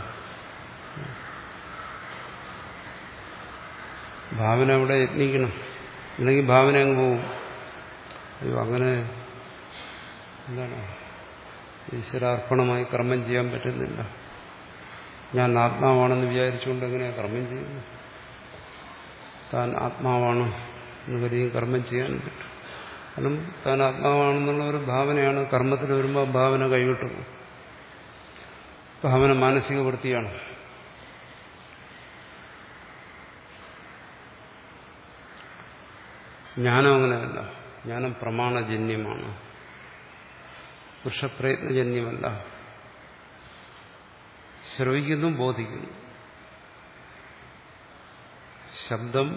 ഭാവന അവിടെ യത്നിക്കണം, അല്ലെങ്കിൽ ഭാവന അങ്ങ് പോവും. അയ്യോ അങ്ങനെ എന്താണ് ഈശ്വരാർപ്പണമായി കർമ്മം ചെയ്യാൻ പറ്റുന്നില്ല, ഞാൻ ആത്മാവാണെന്ന് വിചാരിച്ചുകൊണ്ട് എങ്ങനെയാണ് കർമ്മം ചെയ്യുന്നത്? താൻ ആത്മാവാണ് എന്ന് കരുതി കർമ്മം ചെയ്യാൻ പറ്റും. കാരണം താൻ ആത്മാവാണെന്നുള്ള ഒരു ഭാവനയാണ്. കർമ്മത്തിൽ വരുമ്പോൾ ഭാവന കൈവിട്ടു പോകും. ഭാവന മാനസിക വൃത്തിയാണ്. ജ്ഞാനം അങ്ങനെയല്ല. ജ്ഞാനം പ്രമാണജന്യമാണ്, പുരുഷപ്രയത്നജന്യമല്ല. ശ്രവിക്കുന്നു, ബോധിക്കുന്നു. ശബ്ദം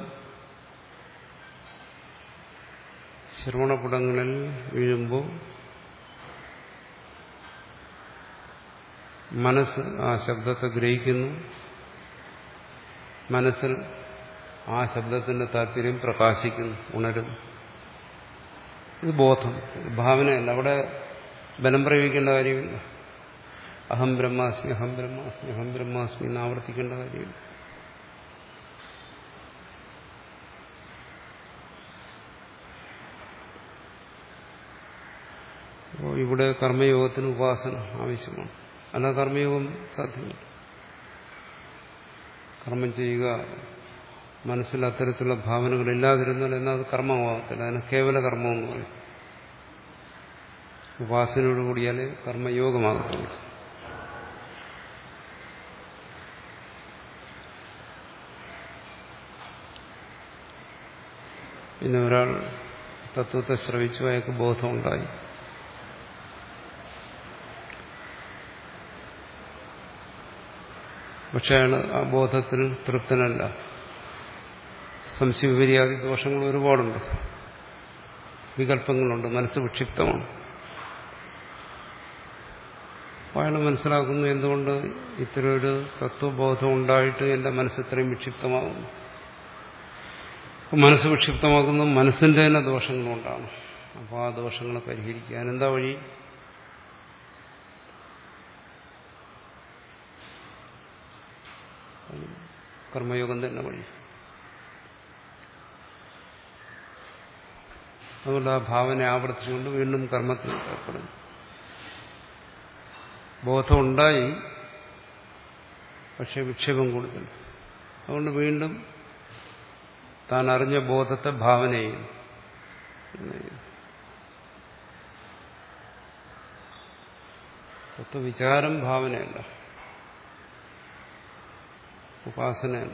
ശ്രവണപുടങ്ങളിൽ വീഴുമ്പോൾ മനസ്സ് ആ ശബ്ദത്തെ ഗ്രഹിക്കുന്നു. മനസ്സിൽ ആ ശബ്ദത്തിന്റെ താല്പര്യം പ്രകാശിക്കുന്നു, ഉണരുന്നു. ഇത് ബോധം, ഭാവനയല്ല. അവിടെ ബലം പ്രയോഗിക്കേണ്ട കാര്യമില്ല. അഹം ബ്രഹ്മാസ്മി, അഹം ബ്രഹ്മാസ്മി, അഹം ബ്രഹ്മാസ്മി എന്ന് ആവർത്തിക്കേണ്ട കാര്യമില്ല. അപ്പോൾ ഇവിടെ കർമ്മയോഗത്തിന് ഉപാസന ആവശ്യമാണ്. അല്ല കർമ്മയോഗം സാധ്യമല്ല. കർമ്മം ചെയ്യുക, മനസ്സിൽ അത്തരത്തിലുള്ള ഭാവനകൾ ഇല്ലാതിരുന്നാൽ എന്നാൽ അത് കർമ്മമാകത്തില്ല. അതിന് കേവല കർമ്മമെന്ന് പറയും. ഉപാസനയോട് കൂടിയാലേ കർമ്മയോഗമാകത്തുള്ളൂ. പിന്നെ ഒരാൾ തത്വത്തെ ശ്രവിച്ചു, അയാൾക്ക് ബോധമുണ്ടായി. പക്ഷെ അയാൾ ആ ബോധത്തിൽ തൃപ്തനല്ല. സംശയവിപര്യാദി ദോഷങ്ങൾ ഒരുപാടുണ്ട്, വികല്പങ്ങളുണ്ട്, മനസ്സ് വിക്ഷിപ്തമാണ്. അയാൾ മനസ്സിലാക്കുന്നു, എന്തുകൊണ്ട് ഇത്തരമൊരു തത്വബോധം ഉണ്ടായിട്ട് എന്റെ മനസ്സ് ഇത്രയും വിക്ഷിപ്തമാകുന്നു. മനസ്സ് വിക്ഷിപ്തമാക്കുന്നത് മനസ്സിന്റെ തന്നെ ദോഷങ്ങളുകൊണ്ടാണ്. അപ്പോൾ ആ ദോഷങ്ങളെ പരിഹരിക്കാൻ എന്താ വഴി? കർമ്മയോഗം തന്നെ വഴി. അതുകൊണ്ട് ആ ഭാവന ആവർത്തിച്ചുകൊണ്ട് വീണ്ടും കർമ്മത്തിൽ ഏർപ്പെടുന്നു. ബോധമുണ്ടായി, പക്ഷെ വിക്ഷേപം കൂടുതൽ. അതുകൊണ്ട് വീണ്ടും താൻ അറിഞ്ഞ ബോധത്തെ ഭാവന ചെയ്യും. തത്വവിചാരം ഭാവനയല്ല, ഉപാസനയല്ല.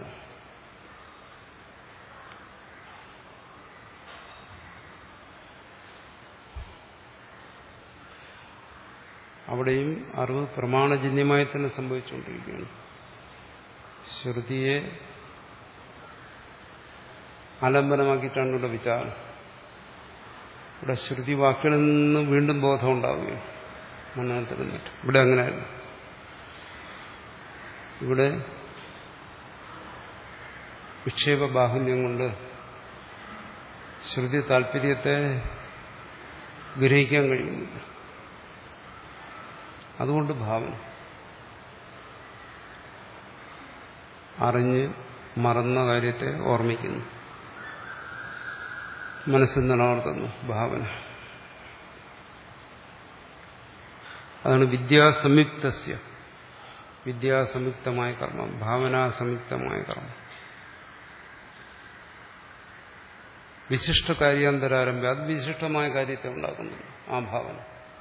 അവിടെയും അറിവ് പ്രമാണജന്യമായി തന്നെ സംഭവിച്ചുകൊണ്ടിരിക്കുകയാണ്. ശ്രുതിയെ ആലംബനമാക്കിയിട്ടാണ് ഇവിടെ വിചാരം. ഇവിടെ ശ്രുതി വാക്കുകളിൽ നിന്ന് വീണ്ടും ബോധം ഉണ്ടാവുകയും മനനത്തിൽ നിന്നിട്ട്. ഇവിടെ അങ്ങനെയല്ല. ഇവിടെ വിക്ഷേപ ബാഹുല്യം കൊണ്ട് ശ്രുതി താല്പര്യത്തെ ഗ്രഹിക്കാൻ കഴിയുന്നില്ല. അതുകൊണ്ട് ഭാവന അറിഞ്ഞ് മറന്ന കാര്യത്തെ ഓർമ്മിക്കുന്നു, മനസ്സിൽ നിലനിർത്തുന്നു ഭാവന. അതാണ് വിദ്യാസംയുക്തസ്യ, വിദ്യാസംയുക്തമായ കർമ്മം, ഭാവനാസംയുക്തമായ കർമ്മം. വിശിഷ്ട കാര്യാന്തരാരംഭം, അത് വിശിഷ്ടമായ കാര്യത്തെ ഉണ്ടാക്കുന്നു ആ ഭാവന.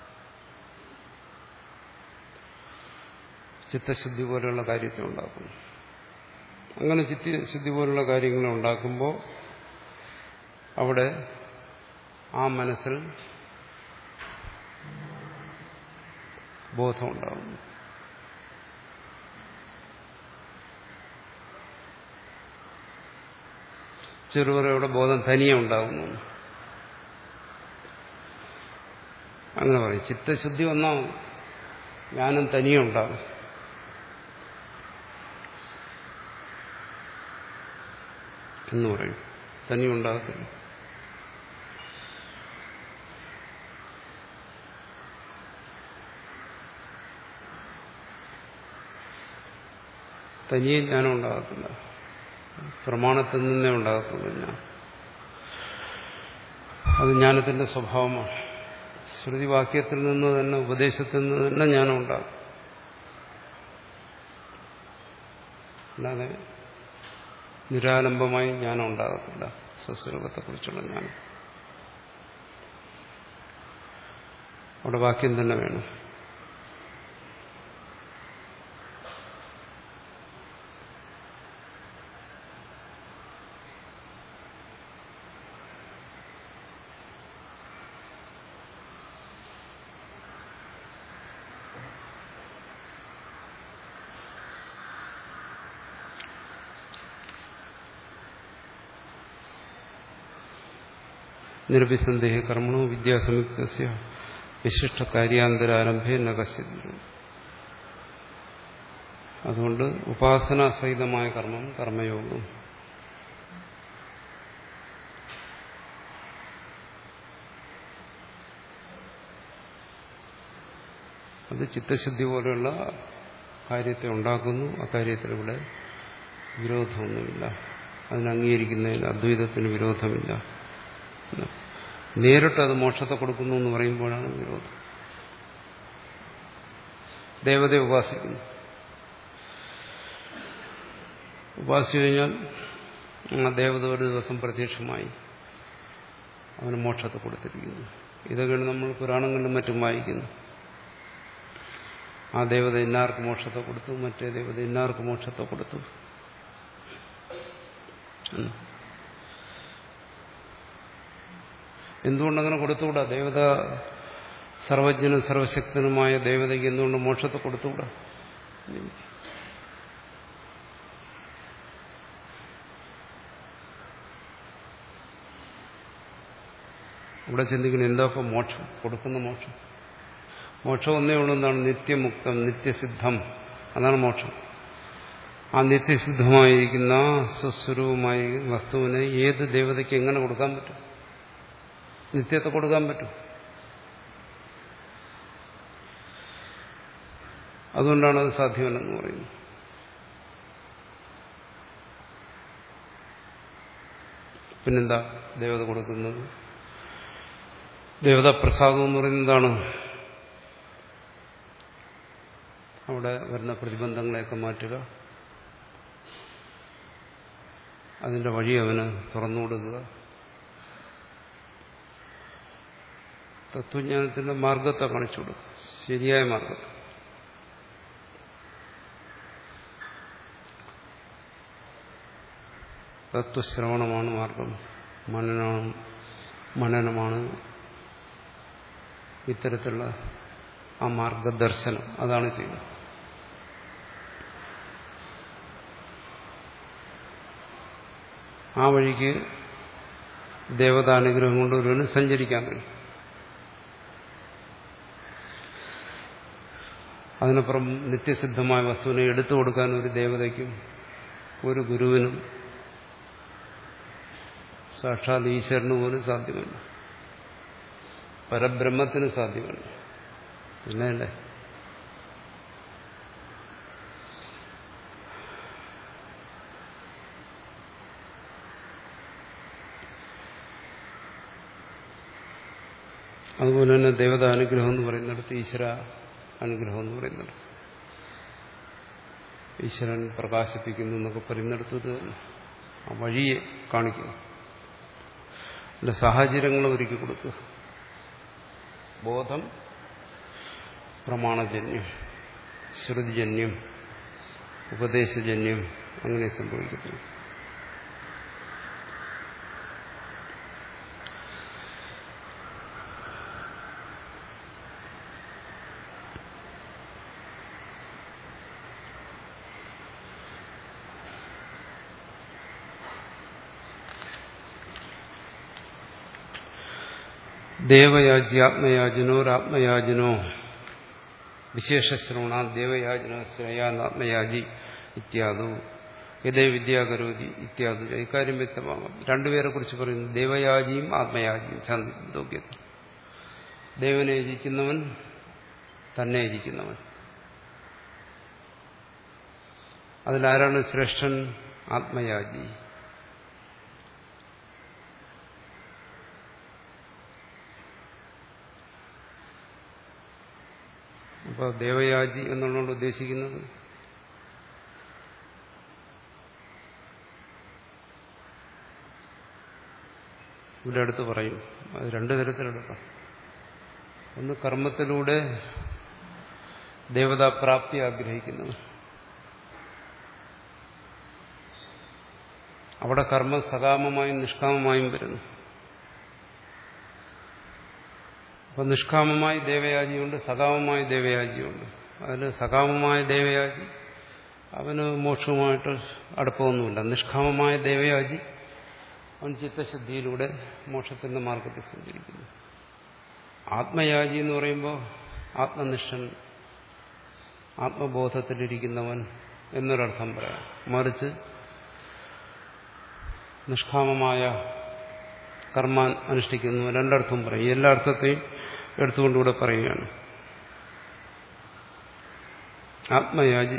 ചിത്തശുദ്ധി പോലെയുള്ള കാര്യത്തെ ഉണ്ടാക്കുന്നു. അങ്ങനെ ചിത്തശുദ്ധി പോലുള്ള കാര്യങ്ങളെ ഉണ്ടാക്കുമ്പോൾ അവിടെ ആ മനസ്സിൽ ബോധമുണ്ടാകുന്നു. ചെറുപറയുടെ ബോധം തനിയെ ഉണ്ടാകുന്നു. അങ്ങനെ പറയും. ചിത്തശുദ്ധി വന്നാൽ ജ്ഞാനം തനിയെ ഉണ്ടാകും. എന്ന് പറയും. തനിയെ ഉണ്ടാകത്തില്ല. തനിയെ ജ്ഞാനം ഉണ്ടാകത്തില്ല. പ്രമാണത്തിൽ നിന്നേ ഉണ്ടാകത്തുള്ളൂ ജ്ഞാനം. അത് ജ്ഞാനത്തിന്റെ സ്വഭാവമാണ്. ശ്രുതിവാക്യത്തിൽ നിന്ന് തന്നെ, ഉപദേശത്തിൽ നിന്ന് തന്നെ ജ്ഞാനം ഉണ്ടാകും. അല്ലാതെ നിരാലംബമായി ജ്ഞാനം ഉണ്ടാകത്തില്ല. സ്വസ്വരൂപത്തെക്കുറിച്ചുള്ള ജ്ഞാനം അവിടെ വാക്യം തന്നെ വേണം. നിർവിസന്ദേഹ കർമ്മണോ വിദ്യാസംയുക്തസ്യ വിശിഷ്ട കാര്യാന്തരാരംഭേ ന കശ്ചിത്. അതുകൊണ്ട് ഉപാസനാസഹിതമായ കർമ്മം കർമ്മയോഗം. അത് ചിത്തശുദ്ധി പോലെയുള്ള കാര്യത്തെ ഉണ്ടാക്കുന്നു. ആ കാര്യത്തിൽ ഇവിടെ വിരോധമൊന്നുമില്ല. അതിന് അംഗീകരിക്കുന്നതിൽ അദ്വൈതത്തിന് വിരോധമില്ല. നേരിട്ട് അത് മോക്ഷത്തെ കൊടുക്കുന്നു എന്ന് പറയുമ്പോഴാണ് വിരോധം. ദേവതയെ ഉപാസിക്കുന്നു. ഉപാസിച്ചു കഴിഞ്ഞാൽ ആ ദേവത ഒരു ദിവസം പ്രത്യക്ഷമായി അവന് മോക്ഷത്തെ കൊടുത്തിരിക്കുന്നു. ഇതൊക്കെയാണ് നമ്മൾ പുരാണങ്ങളിലും മറ്റും വായിക്കുന്നു. ആ ദേവത ഇന്നാർക്ക് മോക്ഷത്തെ കൊടുത്തു, മറ്റേ ദേവത ഇന്നാർക്ക് മോക്ഷത്തെ കൊടുത്തു. എന്തുകൊണ്ടങ്ങനെ കൊടുത്തുകൂടാ? ദേവത സർവജ്ഞനും സർവശക്തനുമായ ദേവതയ്ക്ക് എന്തുകൊണ്ട് മോക്ഷത്തെ കൊടുത്തുകൂടാ? ഇവിടെ ചിന്തിക്കണം, എന്താ ഇപ്പം മോക്ഷം? കൊടുക്കുന്ന മോക്ഷം മോക്ഷം ഒന്നേ ഉള്ളൂ. എന്താണ്? നിത്യമുക്തം, നിത്യസിദ്ധം. അതാണ് മോക്ഷം. ആ നിത്യസിദ്ധമായിരിക്കുന്ന സ്വസ്വരൂപമായ വസ്തുവിനെ ഏത് ദേവതയ്ക്ക് എങ്ങനെ കൊടുക്കാൻ പറ്റും? നിത്യത്തെ കൊടുക്കാൻ പറ്റും. അതുകൊണ്ടാണ് അത് സാധ്യമല്ലെന്ന് പറയുന്നത്. പിന്നെന്താ ദേവത കൊടുക്കുന്നത്? ദേവതാപ്രസാദം എന്ന് പറയുന്നത് എന്താണ്? അവിടെ വരുന്ന പ്രതിബന്ധങ്ങളെയൊക്കെ മാറ്റുക, അതിന്റെ വഴി അവന് തുറന്നു കൊടുക്കുക, തത്വജ്ഞാനത്തിന്റെ മാർഗത്തെ കാണിച്ചു കൊടുക്കുക, ശരിയായ മാർഗത്തെ. തത്വശ്രവണമാണ് മാർഗം, മനനമാണ് മനനമാണ് ഇത്തരത്തിലുള്ള ആ മാർഗദർശനം. അതാണ് ചെയ്യുന്നത്. ആ വഴിക്ക് ദേവതാനുഗ്രഹം കൊണ്ട് ഒരുവന് സഞ്ചരിക്കാൻ കഴിയും. അതിനപ്പുറം നിത്യസിദ്ധമായ വസ്തുവിനെ എടുത്തു കൊടുക്കാൻ ഒരു ദേവതയ്ക്കും ഒരു ഗുരുവിനും സാക്ഷാത് ഈശ്വരന് പോലും സാധ്യമല്ല, പരബ്രഹ്മത്തിന് സാധ്യമല്ല. പിന്നെയല്ലേ അതുപോലെ തന്നെ ദേവത അനുഗ്രഹം എന്ന് പറയുന്നിടത്ത് ഈശ്വര അനുഗ്രഹം എന്ന് പറയുന്നത്, ഈശ്വരൻ പ്രകാശിപ്പിക്കുന്നു എന്നൊക്കെ പറയുന്നിടത്ത് ആ വഴിയെ കാണിക്കുന്നു, അതിന്റെ സാഹചര്യങ്ങൾ ഒരുക്കി കൊടുക്കുക. ബോധം പ്രമാണജന്യം, ശ്രുതിജന്യം, ഉപദേശജന്യം, അങ്ങനെ സംഭവിക്കത്തില്ല. ദേവയാജ്യാത്മയാജിനോ രാത്മയാജിനോ വിശേഷശ്രവണ ദേവയാജിനോ ശ്രേയാത്മയാജി ഇത്യാദു യഥേ വിദ്യാകരോതി ഇത്യാദു. ഇക്കാര്യം വ്യക്തമാകും. രണ്ടുപേരെ കുറിച്ച് പറയുന്നു, ദേവയാജിയും ആത്മയാജിയും. ഛാന്ദോഗ്യത്തിൽ ദേവനെ യജിക്കുന്നവൻ, തന്നെ യജിക്കുന്നവൻ. അതിലാരാണ് ശ്രേഷ്ഠൻ? ആത്മയാജി. അപ്പോൾ ദേവയാജി എന്നുള്ളതുകൊണ്ട് ഉദ്ദേശിക്കുന്നത് ഇവിടെ അടുത്ത് പറയും. അത് രണ്ടു തരത്തിലെടുക്കാം. ഒന്ന് കർമ്മത്തിലൂടെ ദേവതാപ്രാപ്തി ആഗ്രഹിക്കുന്നവൻ. അവിടെ കർമ്മം സകാമമായും നിഷ്കാമമായും വരുന്നു. അപ്പം നിഷ്കാമമായി ദേവയാജിയുണ്ട്, സകാമമായ ദേവയാജിയുണ്ട്. അതിൽ സകാമമായ ദേവയാജി അവന് മോക്ഷവുമായിട്ട് അടുപ്പമൊന്നുമില്ല. നിഷ്കാമമായ ദേവയാജി അവൻ ചിത്തശുദ്ധിയിലൂടെ മോക്ഷത്തിന്റെ മാർഗത്തിൽ സഞ്ചരിക്കുന്നു. ആത്മയാജി എന്ന് പറയുമ്പോൾ ആത്മനിഷ്ഠൻ, ആത്മബോധത്തിലിരിക്കുന്നവൻ എന്നൊരർത്ഥം പറയാം. മറിച്ച് നിഷ്കാമമായ കർമ്മ അനുഷ്ഠിക്കുന്നു, രണ്ടർത്ഥം പറയും. എല്ലാ അർത്ഥത്തെയും എടുത്തുകൊണ്ടുകൂടെ പറയുകയാണ്. ആത്മയാജി,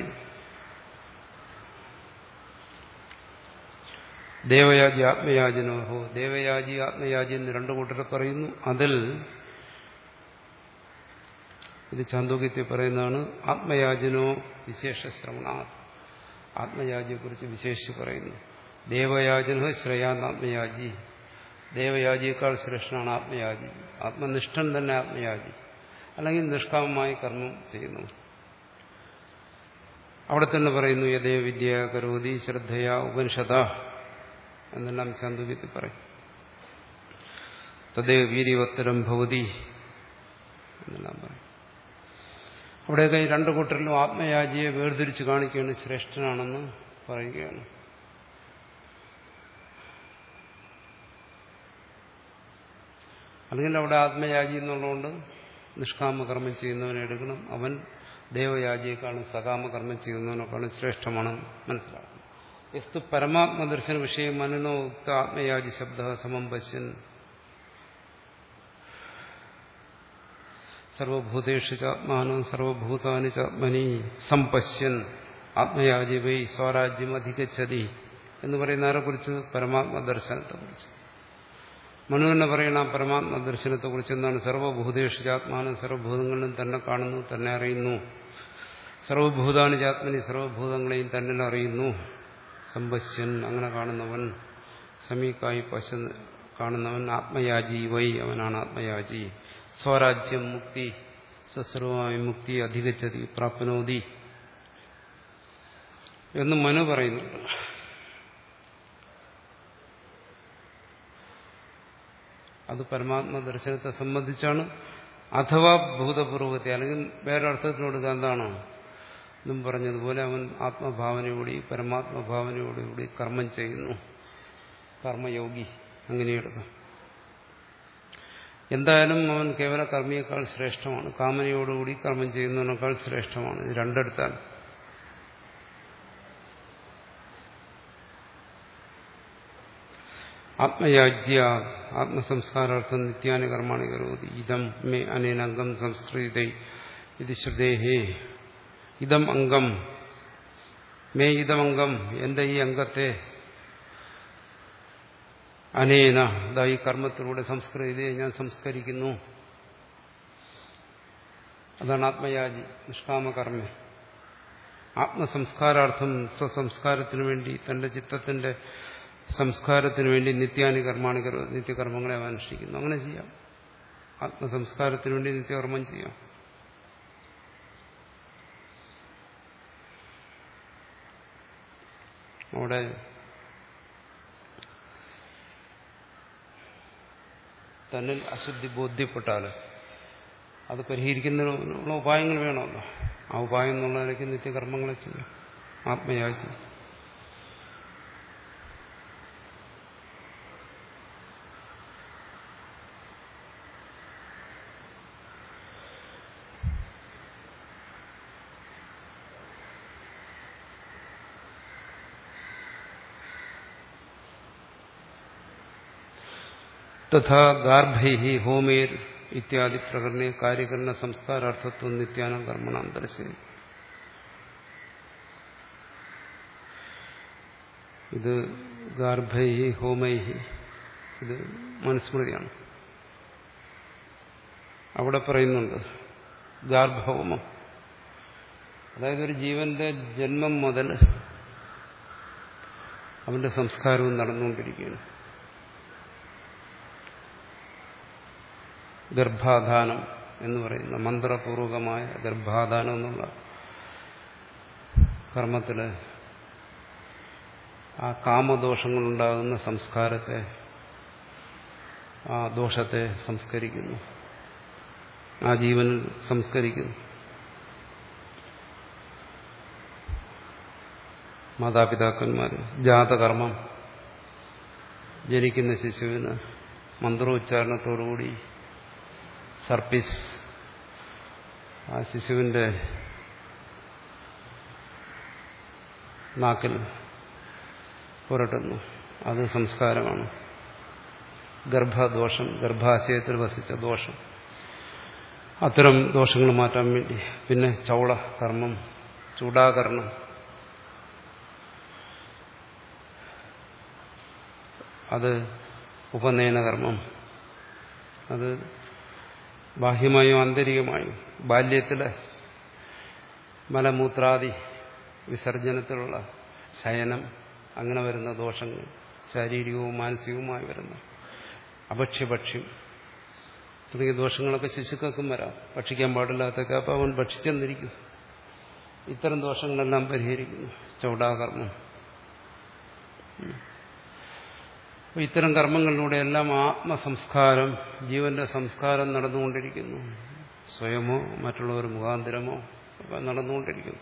ദേവയാജി, ആത്മയാജിനോഹോ. ദേവയാജി ആത്മയാജി എന്ന് രണ്ടു കൂട്ടരെ പറയുന്നു. അതിൽ ഇത് ഛാന്ദോഗ്യത്തിൽ പറയുന്നതാണ്. ആത്മയാജിനോ വിശേഷ ശ്രവണ, ആത്മയാജിയെ കുറിച്ച് വിശേഷിച്ച് പറയുന്നു. ദേവയാജിനോ ശ്രേയാത്മയാജി, ദേവയാജിയേക്കാൾ ശ്രേഷ്ഠനാണ് ആത്മയാജി. ആത്മനിഷ്ഠൻ തന്നെ ആത്മയാജി, അല്ലെങ്കിൽ നിഷ്കാമമായി കർമ്മം ചെയ്യുന്നു. അവിടെ തന്നെ പറയുന്നു യഥേ വിദ്യ കരോതി ശ്രദ്ധയാ ഉപനിഷത എന്നെല്ലാം ഛാന്ദോഗ്യത്തിൽ പറയും. തദേ വീര്യവത്തരം ഭവതി എന്നെല്ലാം പറയും. അവിടെയൊക്കെ ഈ രണ്ടു കൂട്ടരിലും ആത്മയാജിയെ വേർതിരിച്ച് കാണിക്കുകയാണ്, ശ്രേഷ്ഠനാണെന്ന് പറയുകയാണ്. അല്ലെങ്കിൽ അവിടെ ആത്മയാജി എന്നുള്ളതുകൊണ്ട് നിഷ്കാമ കർമ്മം ചെയ്യുന്നവനെ എടുക്കണം. അവൻ ദേവയാജിയെക്കാളും സകാമകർമ്മം ചെയ്യുന്നതിനേക്കാളും ശ്രേഷ്ഠമാണ് മനസ്സിലാക്കുന്നത്. യസ്തു പരമാത്മദർശന വിഷയം മനനോ ഉക്ത ആത്മയാജി ശബ്ദ സമം പശ്യൻ സർവഭൂതേഷു ചാത്മാനം സർവഭൂതാനി ചാത്മനി സംപശ്യൻ ആത്മയാജി വൈ സ്വരാജ്യം അധികച്ചതി എന്ന് പറയുന്നതിനെ കുറിച്ച് പരമാത്മദർശനത്തെ കുറിച്ച്. മനു എന്ന് പറയുന്ന പരമാത്മദർശനത്തെ കുറിച്ച് എന്താണ്? സർവഭൂതേഷു ചാത്മാനം സർവഭൂതങ്ങളിലും തന്നെ കാണുന്നു, തന്നെ അറിയുന്നു. സർവഭൂതാനി ചാത്മനി സർവഭൂതങ്ങളെയും തന്നെ അറിയുന്നു. സംപശ്യൻ അങ്ങനെ കാണുന്നവൻ, സമീകായി പശ കാണുന്നവൻ ആത്മയാജി വൈ അവനാണ് ആത്മയാജി. സ്വരാജ്യം മുക്തി സ്വസ്വരൂപമായ മുക്തി അധികച്ചതി പ്രാപ്നോതി എന്ന് മനു പറയുന്നുണ്ട്. അത് പരമാത്മ ദർശനത്തെ സംബന്ധിച്ചാണ്. അഥവാ ഭൂതപൂർവത്തെ അല്ലെങ്കിൽ വേറെ അർത്ഥത്തിനോട് എന്താണ് എന്നും പറഞ്ഞതുപോലെ അവൻ ആത്മഭാവനയോടി പരമാത്മഭാവനയോടുകൂടി കർമ്മം ചെയ്യുന്നു, കർമ്മയോഗി അങ്ങനെയെടുക്കാം. എന്തായാലും അവൻ കേവല കർമ്മിയേക്കാൾ ശ്രേഷ്ഠമാണ്, കാമനയോടുകൂടി കർമ്മം ചെയ്യുന്നതിനേക്കാൾ ശ്രേഷ്ഠമാണ്. ഇത് രണ്ടിടത്താണ്. ആത്മയാജ്യ ആത്മസംസ്കാരാർത്ഥം നിത്യാനി കർമാണി കരോതി. ഇതം മേ അനേനംഗം സംസ്കൃത ഇത് ശ്രുതേഹേ. ഇതം അംഗം മേ ഇതമംഗം എന്റെ ഈ അംഗത്തെ അനേന ഈ കർമ്മത്തിലൂടെ സംസ്കൃതിയെ ഞാൻ സംസ്കരിക്കുന്നു. അതാണ് ആത്മയാജി, നിഷ്കാമകർമ്മ. ആത്മസംസ്കാരാർത്ഥം സ്വസംസ്കാരത്തിനു വേണ്ടി തന്റെ ചിത്തത്തിന്റെ സംസ്കാരത്തിനു വേണ്ടി നിത്യാനി കർമാണി കർമ്മ നിത്യകർമ്മങ്ങളെ അവൻ അനുഷ്ഠിക്കുന്നു. അങ്ങനെ ചെയ്യാം. ആത്മസംസ്കാരത്തിനു വേണ്ടി നിത്യകർമ്മം ചെയ്യാം. അവിടെ തന്നിൽ അശുദ്ധി ബോധ്യപ്പെട്ടാൽ അത് പരിഹരിക്കുന്നതിനുള്ള ഉപായങ്ങൾ വേണമല്ലോ. ആ ഉപായം എന്നുള്ള നിലയ്ക്ക് നിത്യകർമ്മങ്ങളെ ചെയ്യാം. ആത്മയാജി തഥാ ഗാർഭൈ ഹോമേർ ഇത്യാദി പ്രകരണേ കാര്യകരണ സംസ്കാരാർത്ഥത്വം നിത്യാനം കർമ്മണാം ദർശനം. ഇത് ഗാർഭൈ ഹോമൈ ഇത് മനുസ്മൃതിയാണ്. അവിടെ പറയുന്നുണ്ട് ഗാർഭഹോമം, അതായത് ഒരു ജീവന്റെ ജന്മം മുതൽ അവന്റെ സംസ്കാരവും നടന്നുകൊണ്ടിരിക്കുകയാണ്. ഗർഭാധാനം എന്ന് പറയുന്ന മന്ത്രപൂർവകമായ ഗർഭാധാനം എന്നുള്ള കർമ്മത്തില് ആ കാമദോഷങ്ങളുണ്ടാകുന്ന സംസ്കാരത്തെ, ആ ദോഷത്തെ സംസ്കരിക്കുന്നു, ആ ജീവനിൽ സംസ്കരിക്കുന്നു. മാതാപിതാക്കന്മാര് ജാതകർമ്മം, ജനിക്കുന്ന ശിശുവിന് മന്ത്രോച്ചാരണത്തോടുകൂടി സർപ്പിസ് ആ ശിശുവിന്റെ നാക്കിൽ പുരട്ടുന്നു. അത് സംസ്കാരമാണ്. ഗർഭദോഷം, ഗർഭാശയത്തിൽ വസിച്ച ദോഷം, അത്തരം ദോഷങ്ങൾ മാറ്റാൻ വേണ്ടി. പിന്നെ ചൗള കർമ്മം, ചൂടാകരണം, അത് ഉപനയനകർമ്മം. അത് ബാഹ്യമായും ആന്തരികമായും ബാല്യത്തിലെ മലമൂത്രാദി വിസർജനത്തിലുള്ള ശയനം, അങ്ങനെ വരുന്ന ദോഷങ്ങൾ, ശാരീരികവും മാനസികവുമായി വരുന്ന അഭക്ഷ്യഭക്ഷ്യം തുടങ്ങിയ ദോഷങ്ങളൊക്കെ ശിശുക്കൾക്കും വരാം. ഭക്ഷിക്കാൻ പാടില്ലാത്തൊക്കെ അപ്പം അവൻ ഭക്ഷിച്ചെന്നിരിക്കും. ഇത്തരം ദോഷങ്ങളെല്ലാം പരിഹരിക്കുന്നു ചൗടാകർമ്മം. ഇത്തരം കർമ്മങ്ങളിലൂടെയെല്ലാം ആത്മസംസ്കാരം, ജീവന്റെ സംസ്കാരം നടന്നുകൊണ്ടിരിക്കുന്നു. സ്വയമോ മറ്റുള്ളവർ മുഖാന്തരമോ ഒക്കെ നടന്നുകൊണ്ടിരിക്കുന്നു.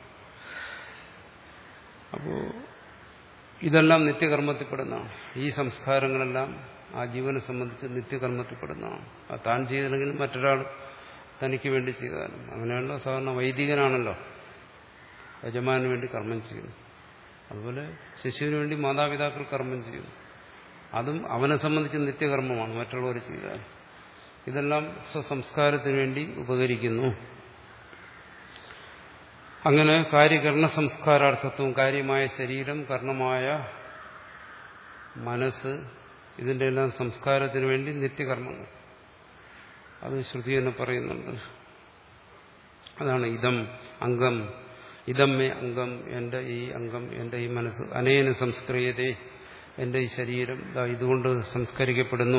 അപ്പോൾ ഇതെല്ലാം നിത്യകർമ്മത്തിൽപ്പെടുന്നതാണ്. ഈ സംസ്കാരങ്ങളെല്ലാം ആ ജീവനെ സംബന്ധിച്ച് നിത്യകർമ്മത്തിൽപ്പെടുന്നതാണ്. അത് താൻ ചെയ്തില്ലെങ്കിലും മറ്റൊരാൾ തനിക്ക് വേണ്ടി ചെയ്താലും. അങ്ങനെയാണല്ലോ സാധാരണ വൈദികനാണല്ലോ യജമാനു വേണ്ടി കർമ്മം ചെയ്യുന്നു. അതുപോലെ ശിശുവിന് വേണ്ടി മാതാപിതാക്കൾ കർമ്മം ചെയ്യുന്നു. അതും അവനെ സംബന്ധിച്ച് നിത്യകർമ്മമാണ് മറ്റുള്ളവർ ചെയ്താൽ. ഇതെല്ലാം സ്വസംസ്കാരത്തിന് വേണ്ടി ഉപകരിക്കുന്നു. അങ്ങനെ കാര്യകരണ സംസ്കാരാർത്ഥത്വം, കാര്യമായ ശരീരം, കർണമായ മനസ്സ്, ഇതിന്റെ എല്ലാം സംസ്കാരത്തിന് വേണ്ടി നിത്യകർമ്മങ്ങൾ. അത് ശ്രുതി എന്ന് പറയുന്നുണ്ട്. അതാണ് ഇതം അംഗം, ഇതമ്മേ അംഗം, എന്റെ ഈ അംഗം, എന്റെ ഈ മനസ്സ്, അനേന സംസ്ക്രിയതേ, എന്റെ ഈ ശരീരം ഇതുകൊണ്ട് സംസ്കരിക്കപ്പെടുന്നു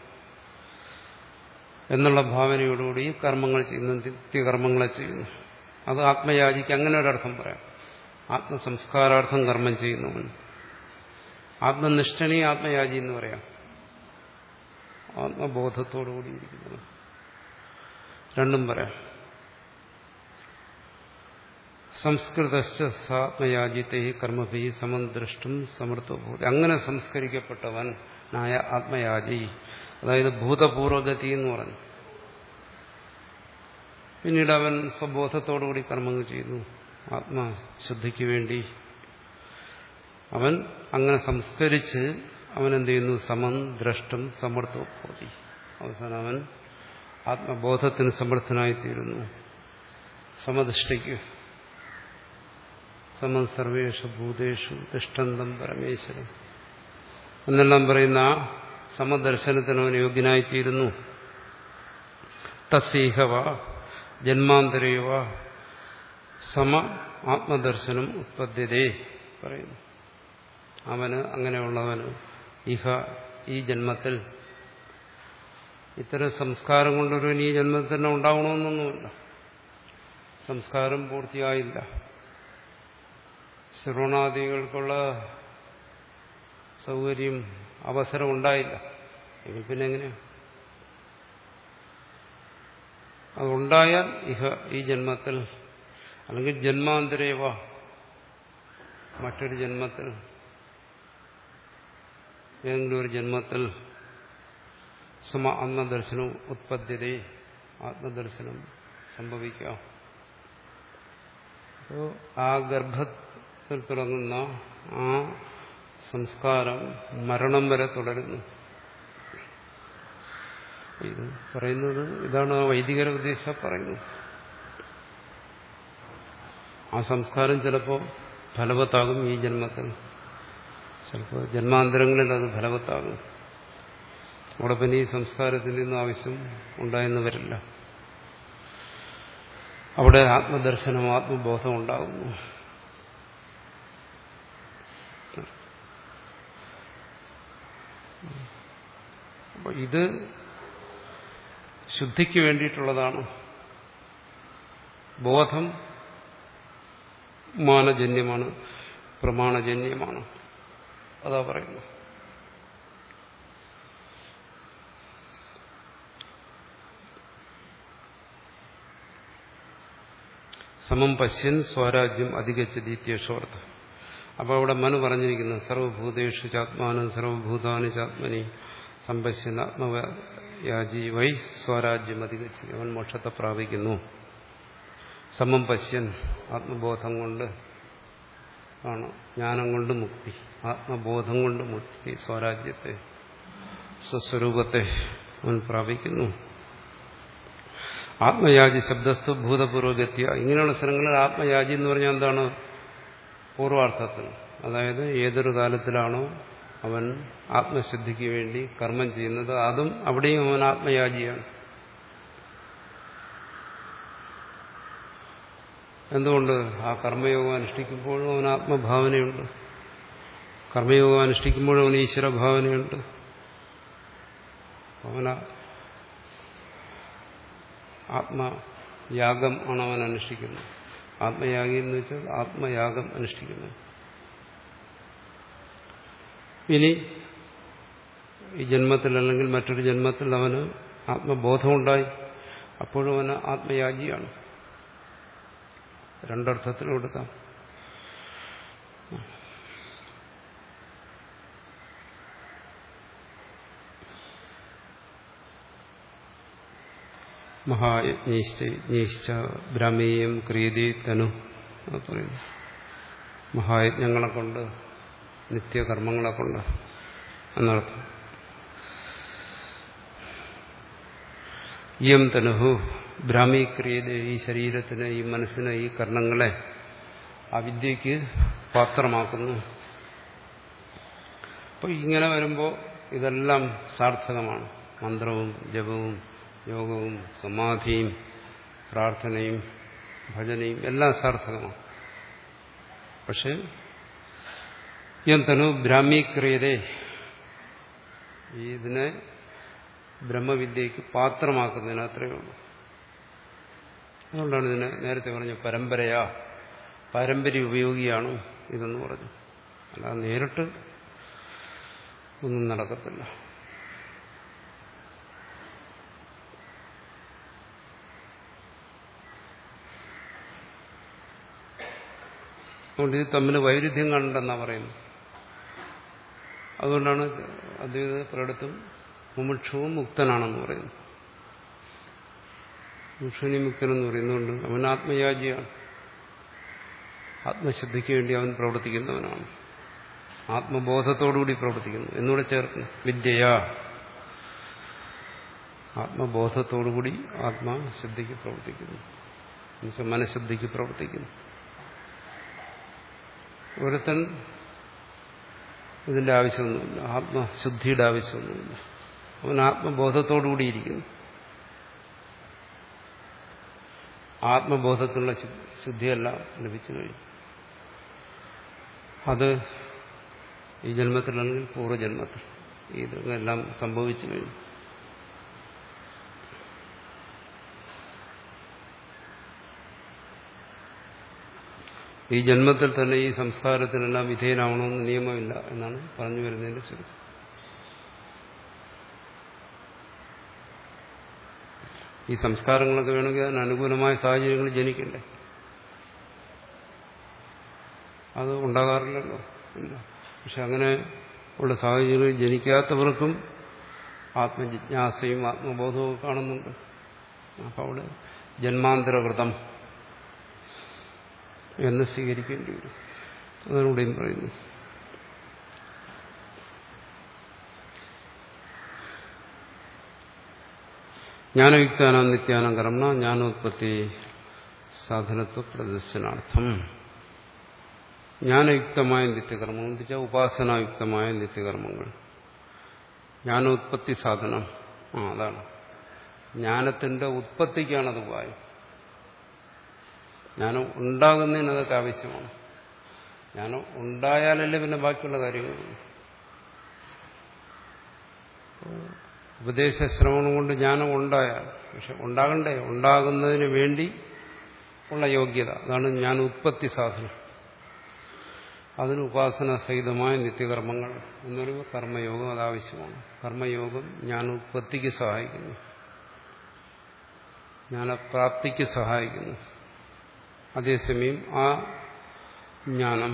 എന്നുള്ള ഭാവനയോടുകൂടി കർമ്മങ്ങൾ ചെയ്യുന്നു, നിത്യകർമ്മങ്ങളെ ചെയ്യുന്നു. അത് ആത്മയാജിക്ക് അങ്ങനെ ഒരർത്ഥം പറയാം. ആത്മസംസ്കാരാർത്ഥം കർമ്മം ചെയ്യുന്നവൻ. ആത്മനിഷ്ഠനെ ആത്മയാജി എന്ന് പറയാം. ആത്മബോധത്തോടുകൂടിയിരിക്കുന്നവൻ. രണ്ടും പറയാം. സംസ്കൃതശ്ചാത്മയാജിത്തെ കർമ്മഭി സമദ്രഷ്ടും സമർത്ഥഭൂതി. അങ്ങനെ സംസ്കരിക്കപ്പെട്ടവനായ ആത്മയാജി, അതായത് ഭൂതപൂർവഗതി എന്ന് പറഞ്ഞു. പിന്നീട് അവൻ സ്വബോധത്തോടുകൂടി കർമ്മങ്ങൾ ചെയ്യുന്നു ആത്മശുദ്ധിക്ക് വേണ്ടി. അവൻ അങ്ങനെ സംസ്കരിച്ച് അവൻ എന്ത് ചെയ്യുന്നു? സമം ദ്രഷ്ടും സമർത്ഥഭൂതി. അവസാനം അവൻ ആത്മബോധത്തിന് സമർത്ഥനായിത്തീരുന്നു. സമദൃഷ്ടിക്ക്. സമം സർവേഷു ഭൂതേഷു തിഷ്ഠന്തം പരമേശ്വരം എന്നെല്ലാം പറയുന്ന ആ സമദർശനത്തിന് അവൻ യോഗ്യനായിത്തീരുന്നു. തസ്സീഹവ ജന്മാന്തരേവ സമ ആത്മദർശനം ഉത്പദ്യതേ പറയുന്നു. അവന് അങ്ങനെയുള്ളവന് ഇഹ ഈ ജന്മത്തിൽ, ഇത്തരം സംസ്കാരം കൊണ്ടൊരുവൻ ഈ ജന്മത്തിൽ തന്നെ ഉണ്ടാവണമെന്നൊന്നുമില്ല. സംസ്കാരം പൂർത്തിയായില്ല, ശ്രവണാദികൾക്കുള്ള സൗകര്യം അവസരം ഉണ്ടായില്ല, എങ്കിൽ പിന്നെ എങ്ങനെയാ? അതുണ്ടായാൽ ഇഹ ഈ ജന്മത്തിൽ, അല്ലെങ്കിൽ ജന്മാന്തരേവ മറ്റൊരു ജന്മത്തിൽ, ഏതെങ്കിലും ഒരു ജന്മത്തിൽ സമ ആത്മദർശനവും ഉത്പദ്യതേ, ആത്മദർശനം സംഭവിക്കാം. അപ്പോൾ ആ ഗർഭത്തിൽ തുടങ്ങുന്ന ആ സംസ്കാരം മരണം വരെ തുടരുന്നു. ഇത് പറയുന്നത് ഇതാണ് ആ വൈദികരെ ഉദ്ദേശിച്ച പറയുന്നത്. ആ സംസ്കാരം ചിലപ്പോൾ ഫലവത്താകും ഈ ജന്മത്തിൽ, ചിലപ്പോൾ ജന്മാന്തരങ്ങളിൽ അത് ഫലവത്താകും. അവിടെ പിന്നെ ഈ സംസ്കാരത്തിൻ്റെ ഒന്നും ആവശ്യം ഉണ്ടായെന്ന് വരില്ല. അവിടെ ആത്മദർശനം, ആത്മബോധം ഉണ്ടാകുന്നു. അപ്പോൾ ഇത് ശുദ്ധിക്ക് വേണ്ടിയിട്ടുള്ളതാണ്. ബോധം മാനജന്യമാണ്, പ്രമാണജന്യമാണ്. അതാ പറയുന്നു. സമം പശ്യൻ സ്വരാജ്യം അധികച്ചതി ഇത്യർത്ഥ. അപ്പോൾ അവിടെ മനു പറഞ്ഞിരിക്കുന്നു സർവഭൂതേഷു ചാത്മാനം സർവഭൂതാനി ചാത്മനി സംപശ്യൻ ആത്മയാജി വൈ സ്വരാജ്യം അധികച്ചതി. അവൻ മോക്ഷത്തെ പ്രാപിക്കുന്നു. സമം പശ്യൻ, ആത്മബോധം കൊണ്ട് ആണ്, ജ്ഞാനം കൊണ്ട് മുക്തി, ആത്മബോധം കൊണ്ട് മുക്തി, സ്വരാജ്യത്തെ, സ്വസ്വരൂപത്തെ അവൻ പ്രാപിക്കുന്നു. ആത്മയാജി ശബ്ദസ്തു ഭൂതപൂർവഗത്യ. ഇങ്ങനെയുള്ള സ്ഥലങ്ങളിൽ ആത്മയാജി എന്ന് പറഞ്ഞാൽ എന്താണ്? പൂർവാർത്ഥത്തിൽ. അതായത് ഏതൊരു കാലത്തിലാണോ അവൻ ആത്മശുദ്ധിക്ക് വേണ്ടി കർമ്മം ചെയ്യുന്നത്, അതും അവിടെയും അവൻ ആത്മയാജിയാണ്. എന്തുകൊണ്ട്? ആ കർമ്മയോഗം അനുഷ്ഠിക്കുമ്പോഴും അവൻ ആത്മഭാവനയുണ്ട്, കർമ്മയോഗം അനുഷ്ഠിക്കുമ്പോഴും അവൻ ഈശ്വരഭാവനയുണ്ട്. അവന ആത്മയാഗം ആണ് അവൻ അനുഷ്ഠിക്കുന്നത്. ആത്മയാഗി എന്ന് വെച്ചാൽ ആത്മയാഗം അനുഷ്ഠിക്കുന്നു. ഇനി ഈ ജന്മത്തിൽ അല്ലെങ്കിൽ മറ്റൊരു ജന്മത്തിൽ അവന് ആത്മബോധമുണ്ടായി, അപ്പോഴും അവന് ആത്മയാജിയാണ്. രണ്ടർത്ഥത്തിലും എടുക്കാം. മഹായജ്ഞേശ്ച ബ്രാഹ്മീയം ക്രിയതി തനു പറയുന്നു. മഹായജ്ഞങ്ങളെ കൊണ്ട് നിത്യകർമ്മങ്ങളെ കൊണ്ട് എന്നർത്ഥം. ഇയം തനുഹു ബ്രാഹ്മീ ക്രിയത, ഈ ശരീരത്തിന്, ഈ മനസ്സിന്, ഈ കർണങ്ങളെ അവിദ്യക്ക് പാത്രമാക്കുന്നു. അപ്പോൾ ഇങ്ങനെ വരുമ്പോൾ ഇതെല്ലാം സാർത്ഥകമാണ്. മന്ത്രവും ജപവും യോഗവും സമാധിയും പ്രാർത്ഥനയും ഭജനയും എല്ലാം സാർത്ഥകമാണ്. പക്ഷെ യന്തനു ബ്രാഹ്മീക്രിയതേ, ഇതിനെ ബ്രഹ്മവിദ്യയ്ക്ക് പാത്രമാക്കുന്നതിന് അത്രയേ ഉള്ളൂ. അതുകൊണ്ടാണ് ഇതിനെ നേരത്തെ പറഞ്ഞ പരമ്പരയാ, പാരമ്പര്യ ഉപയോഗിയാണ് ഇതെന്ന് പറഞ്ഞു. അല്ലാതെ നേരിട്ട് ഒന്നും നടക്കത്തില്ല. അതുകൊണ്ട് ഇത് തമ്മിൽ വൈരുദ്ധ്യം കണ്ടെന്നാ പറയുന്നത്. അതുകൊണ്ടാണ് അദ്വൈത പലയിടത്തും മുമുക്ഷുവും മുക്തനാണെന്ന് പറയുന്നത്. മുമുക്ഷുനി മുക്തനെന്ന് പറയുന്നതുകൊണ്ട് അവൻ ആത്മയാജിയാണ്. ആത്മശുദ്ധിക്ക് വേണ്ടി അവൻ പ്രവർത്തിക്കുന്നവനാണ്. ആത്മബോധത്തോടുകൂടി പ്രവർത്തിക്കുന്നു എന്നൂടെ ചേർക്കുന്നു. വിദ്യയാ, ആത്മബോധത്തോടുകൂടി ആത്മശുദ്ധിക്ക് പ്രവർത്തിക്കുന്നു, എന്നുവെച്ചാൽ മനഃശുദ്ധിക്ക് പ്രവർത്തിക്കുന്നു. ഒരുത്തൻ ഇതിന്റെ ആവശ്യമൊന്നുമില്ല, ആത്മശുദ്ധിയുടെ ആവശ്യമൊന്നുമില്ല. അവൻ ആത്മബോധത്തോടുകൂടിയിരിക്കുന്നു. ആത്മബോധത്തിലുള്ള ശുദ്ധിയെല്ലാം ലഭിച്ചു കഴിഞ്ഞു. അത് ഈ ജന്മത്തിലാണെങ്കിൽ പൂർവ്വജന്മത്തിൽ ഇതെല്ലാം സംഭവിച്ചു കഴിഞ്ഞു. ഈ ജന്മത്തിൽ തന്നെ ഈ സംസ്കാരത്തിനെല്ലാം വിധേയനാവണമെന്ന് നിയമമില്ല എന്നാണ് പറഞ്ഞു വരുന്നതിന്റെ ചുരുക്കം. ഈ സംസ്കാരങ്ങളൊക്കെ വേണമെങ്കിൽ അതിന് അനുകൂലമായ സാഹചര്യങ്ങൾ ജനിക്കണ്ടേ? അത് ഉണ്ടാകാറില്ലല്ലോ, ഇല്ല. പക്ഷെ അങ്ങനെ ഉള്ള സാഹചര്യങ്ങളിൽ ജനിക്കാത്തവർക്കും ആത്മജിജ്ഞാസയും ആത്മബോധവും കാണുന്നുണ്ട്. അപ്പം അവിടെ ജന്മാന്തരവ്രതം എന്ന് സ്വീകരിക്കേണ്ടി വരും. അതിലൂടെയും പറയുന്നു. ജ്ഞാനയുക്താനാം നിത്യാനം കർമ്മ ജ്ഞാനോത്പത്തി സാധനത്വ പ്രദർശനാർത്ഥം. ജ്ഞാനയുക്തമായ നിത്യകർമ്മം എന്ന് വെച്ചാൽ ഉപാസനായുക്തമായ നിത്യകർമ്മങ്ങൾ. ജ്ഞാനോത്പത്തി സാധനം, ആ അതാണ് ജ്ഞാനത്തിന്റെ ഉത്പത്തിക്കാണത് ഉപായം. ജ്ഞാനം ഉണ്ടാകുന്നതിന് അതൊക്കെ ആവശ്യമാണ്. ജ്ഞാനം ഉണ്ടായാലല്ലേ പിന്നെ ബാക്കിയുള്ള കാര്യങ്ങളുള്ളൂ. ഉപദേശശ്രവണം കൊണ്ട് ജ്ഞാനം ഉണ്ടായാൽ, പക്ഷെ ഉണ്ടാകണ്ടേ? ഉണ്ടാകുന്നതിന് വേണ്ടി ഉള്ള യോഗ്യത, അതാണ് ജ്ഞാന ഉത്പത്തി സാധനം. അതിന് ഉപാസന സഹിതമായ നിത്യകർമ്മങ്ങൾ എന്നൊരു കർമ്മയോഗം അതാവശ്യമാണ്. കർമ്മയോഗം ജ്ഞാനോത്പത്തിക്ക് സഹായിക്കുന്നു, ജ്ഞാനപ്രാപ്തിക്ക് സഹായിക്കുന്നു. അതേസമയം ആ ജ്ഞാനം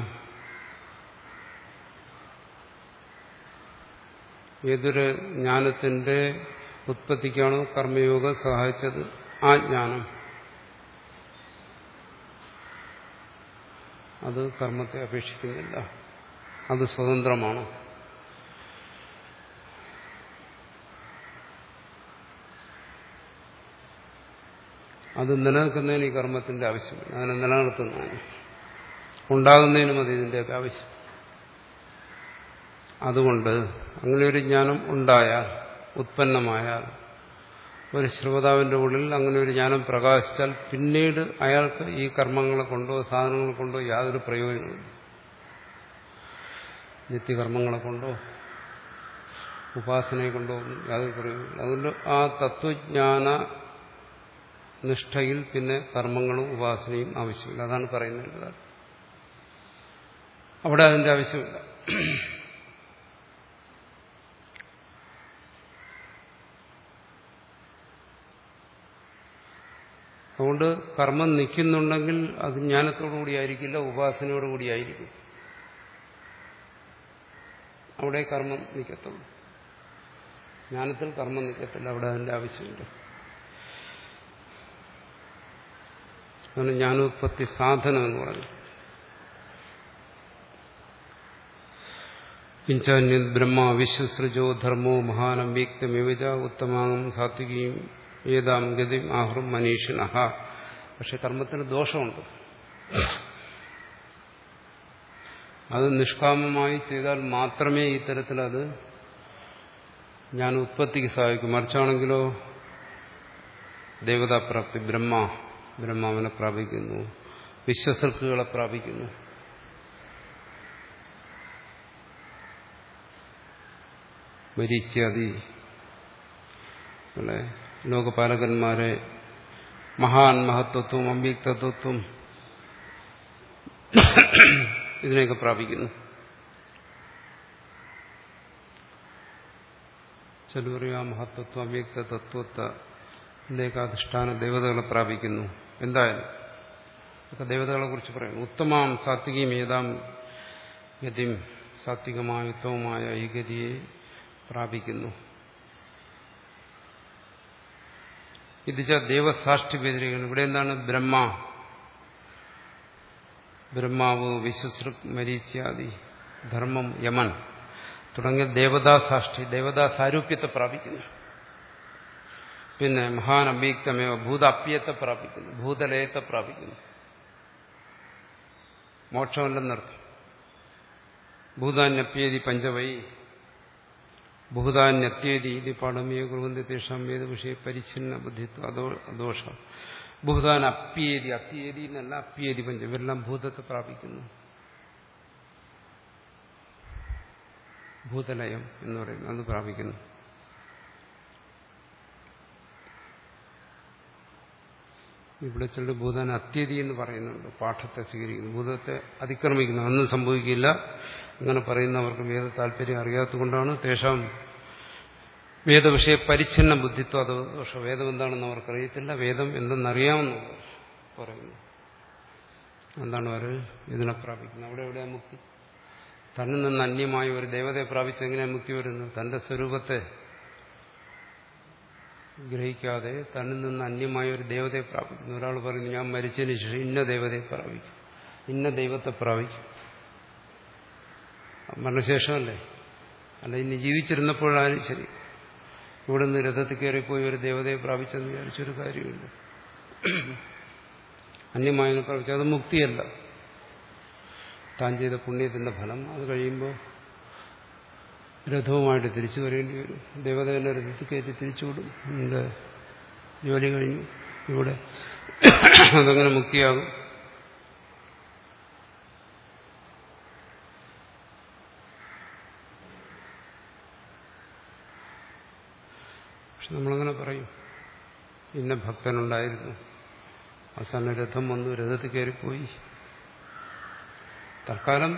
ഏതൊരു ജ്ഞാനത്തിന്റെ ഉത്പത്തിക്കാണോ കർമ്മയോഗം സഹായിച്ചത്, ആ ജ്ഞാനം അത് കർമ്മത്തെ അപേക്ഷിക്കുന്നില്ല, അത് സ്വതന്ത്രമാണ്. അത് നിലനിൽക്കുന്നതിന് ഈ കർമ്മത്തിന്റെ ആവശ്യമില്ല, അതിനെ നിലനിർത്തുന്നതിന്, ഉണ്ടാകുന്നതിനും അത് ഇതിൻ്റെയൊക്കെ ആവശ്യം. അതുകൊണ്ട് അങ്ങനെ ഒരു ജ്ഞാനം ഉണ്ടായാൽ, ഉത്പന്നമായാൽ, ഒരു ശ്രോതാവിന്റെ ഉള്ളിൽ അങ്ങനെ ഒരു ജ്ഞാനം പ്രകാശിച്ചാൽ പിന്നീട് അയാൾക്ക് ഈ കർമ്മങ്ങളെ കൊണ്ടോ സാധനങ്ങളെ കൊണ്ടോ യാതൊരു പ്രയോജനമില്ല. നിത്യകർമ്മങ്ങളെ കൊണ്ടോ ഉപാസനയെ കൊണ്ടോ യാതൊരു പ്രയോജനമില്ല. അതുകൊണ്ട് ആ തത്വജ്ഞാന നിഷ്ഠയിൽ പിന്നെ കർമ്മങ്ങളും ഉപാസനയും ആവശ്യമില്ല. അതാണ് പറയുന്നത്. അവിടെ അതിന്റെ ആവശ്യമില്ല. അതുകൊണ്ട് കർമ്മം നിൽക്കുന്നുണ്ടെങ്കിൽ അത് ജ്ഞാനത്തോടുകൂടിയായിരിക്കില്ല, ഉപാസനയോടുകൂടിയായിരിക്കും. അവിടെ കർമ്മം നിൽക്കത്തുള്ളൂ. ജ്ഞാനത്തിൽ കർമ്മം നിൽക്കത്തില്ല, അവിടെ അതിന്റെ ആവശ്യമില്ല. അതാണ് ജ്ഞാനോത്പത്തി സാധനം എന്ന് പറഞ്ഞു. കിഞ്ചാന്യ ബ്രഹ്മ വിശ്വസൃജോ ധർമ്മോ മഹാനവ്യക്തമിവജ ഉത്തമാം സാത്വികയും ഏതാം ഗതിം ആഹ്റും മനീഷിണഃ. പക്ഷെ കർമ്മത്തിന് ദോഷമുണ്ട്. അത് നിഷ്കാമമായി ചെയ്താൽ മാത്രമേ ഈ തരത്തിൽ അത് ഞാൻ ഉത്പത്തിക്ക് സഹായിക്കും. മറിച്ചാണെങ്കിലോ ദേവതാപ്രാപ്തി, ബ്രഹ്മ ബ്രഹ്മാവിനെ പ്രാപിക്കുന്നു, വിശ്വസൃക്കുകളെ പ്രാപിക്കുന്നു. മരീച്യാദി അല്ലെ ലോകപാലകന്മാരെ മഹാൻ മഹത്വത്വം അവ്യക്തത്വം ഇതിനെയൊക്കെ പ്രാപിക്കുന്നു. ചില പറയും ആ മഹത്വത്വം അവ്യക്ത തത്വത്തിലേക്ക് അധിഷ്ഠാന ദേവതകളെ പ്രാപിക്കുന്നു. എന്തായാലും ഒക്കെ ദേവതകളെ കുറിച്ച് പറയുന്നു. ഉത്തമാം സാത്വികയും ഏതാം ഗതിയും, സാത്വികമായ ഉത്തമമായ ഈ ഗതിയെ പ്രാപിക്കുന്നു. ഇത് ദേവസാഷ്ടി വ്യതിരിക്കുന്നു. ഇവിടെ എന്താണ്? ബ്രഹ്മ, ബ്രഹ്മാവ്, വിശ്വസൃക്, മരീച്യാദി, ധർമ്മം, യമൻ തുടങ്ങിയ ദേവതാസാഷ്ടി, ദേവതാസാരൂപ്യത്തെ പ്രാപിക്കുന്നു. പിന്നെ മഹാൻ അവ്യക്തമേവ ഭൂതാപ്യത്തെ പ്രാപിക്കുന്നു, ഭൂതലയത്തെ പ്രാപിക്കുന്നു. മോക്ഷമല്ലെന്നർത്ഥം. ഭൂതാന്യപ്യേതി പഞ്ചവൈ, ഭൂതാന്യത്യേതി ഇത് പാഠമേ കുറുവന്തി തേഷാം വേദ വിഷയ പരിച്ഛിന്ന ബുദ്ധിത്വ ദോഷ. ഭൂതാൻ അപ്യേതി, അപ്യേതി എന്നല്ല, അപ്യേതി പഞ്ച, ഇവരെല്ലാം ഭൂതത്തെ പ്രാപിക്കുന്നു. ഭൂതലയം എന്ന് പറയുന്നത് അത് പ്രാപിക്കുന്നു. ഇവിടെ ചിലർ ഭൂതാൻ അത്യതി എന്ന് പറയുന്നുണ്ട്, പാഠത്തെ സ്വീകരിക്കുന്നു, ഭൂതത്തെ അതിക്രമിക്കുന്നു. ഒന്നും സംഭവിക്കില്ല ഇങ്ങനെ പറയുന്നവർക്ക് വേദ താല്പര്യം അറിയാത്തതുകൊണ്ടാണ്. തേഷാം വേദവിഷയ പരിച്ഛിന്ന ബുദ്ധിത്വം അത് ദോഷം. വേദം എന്താണെന്ന് അവർക്കറിയത്തില്ല, വേദം എന്തെന്നറിയാമെന്ന് പറയുന്നു. എന്താണ് അവർ ഇതിനെ പ്രാപിക്കുന്നത്? അവിടെ എവിടെയാണ് മുക്തി? തന്നിൽ നിന്ന് അന്യമായ ഒരു ദേവതയെ പ്രാപിച്ച് എങ്ങനെയാണ് മുക്തി വരുന്നത്? തന്റെ സ്വരൂപത്തെ ഗ്രഹിക്കാതെ തന്നിൽ നിന്ന് അന്യമായ ഒരു ദേവതയെ പ്രാപിക്കുന്നു. ഒരാൾ പറയുന്നു ഞാൻ മരിച്ചതിന് ശേഷം ഇന്ന ദേവതയെ പ്രാപിക്കും, ഇന്ന ദൈവത്തെ പ്രാപിക്കും. മരണശേഷമല്ലേ? അല്ല, ഇനി ജീവിച്ചിരുന്നപ്പോഴായാലും ശരി, ഇവിടുന്ന് രഥത്തിൽ കയറിപ്പോയി ഒരു ദേവതയെ പ്രാപിച്ചെന്ന് വിചാരിച്ചൊരു കാര്യമില്ല. അന്യമായതിനെ പ്രാപിച്ച അത് മുക്തിയല്ല, താൻ ചെയ്ത പുണ്യത്തിന്റെ ഫലം. അത് കഴിയുമ്പോൾ രഥവുമായിട്ട് തിരിച്ചു വരേണ്ടി വരും. ദേവതയുടെ രഥത്തിൽ കയറ്റി തിരിച്ചുവിടും. നിന്റെ ജോലി കഴിഞ്ഞു ഇവിടെ, അതങ്ങനെ മുക്തിയാകും. പക്ഷെ നമ്മളങ്ങനെ പറയും, ഇന്ന ഭക്തനുണ്ടായിരുന്നു, അവസാന രഥം വന്നു, രഥത്തിൽ കയറിപ്പോയി. തൽക്കാലം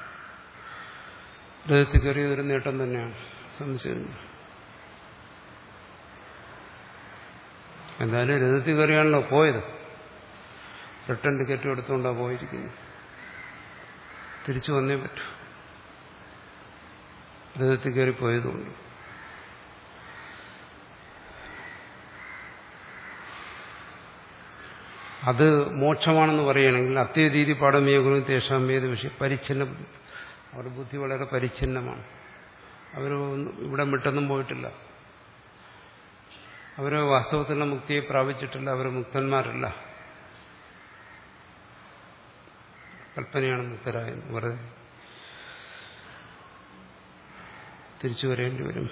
രഥത്തിൽ കയറിയത് ഒരു നേട്ടം തന്നെയാണ്, സംശയം. എന്തായാലും രഥത്തിൽ കയറിയാണല്ലോ പോയത്, റിട്ടേൺ ടിക്കറ്റ് എടുത്തുകൊണ്ടാണ് പോയിരിക്കുന്നു. തിരിച്ചു വന്നേ പറ്റൂ, രഥത്തിൽ കയറി പോയതുകൊണ്ട്. അത് മോക്ഷമാണെന്ന് പറയുകയാണെങ്കിൽ അത്യതീതി പാഠമേ ഗുരു തേഷാം വേദ വിഷയം പരിച്ഛിന്ന. അവരുടെ ബുദ്ധി വളരെ പരിച്ഛിന്നമാണ്. അവർ ഇവിടെ വിട്ടൊന്നും പോയിട്ടില്ല, അവർ വാസ്തവത്തിലുള്ള മുക്തിയെ പ്രാപിച്ചിട്ടില്ല, അവർ മുക്തന്മാരല്ല, കൽപ്പനയാണ് മുക്തരായെന്ന് വെറുതെ തിരിച്ചു വരേണ്ടി വരും.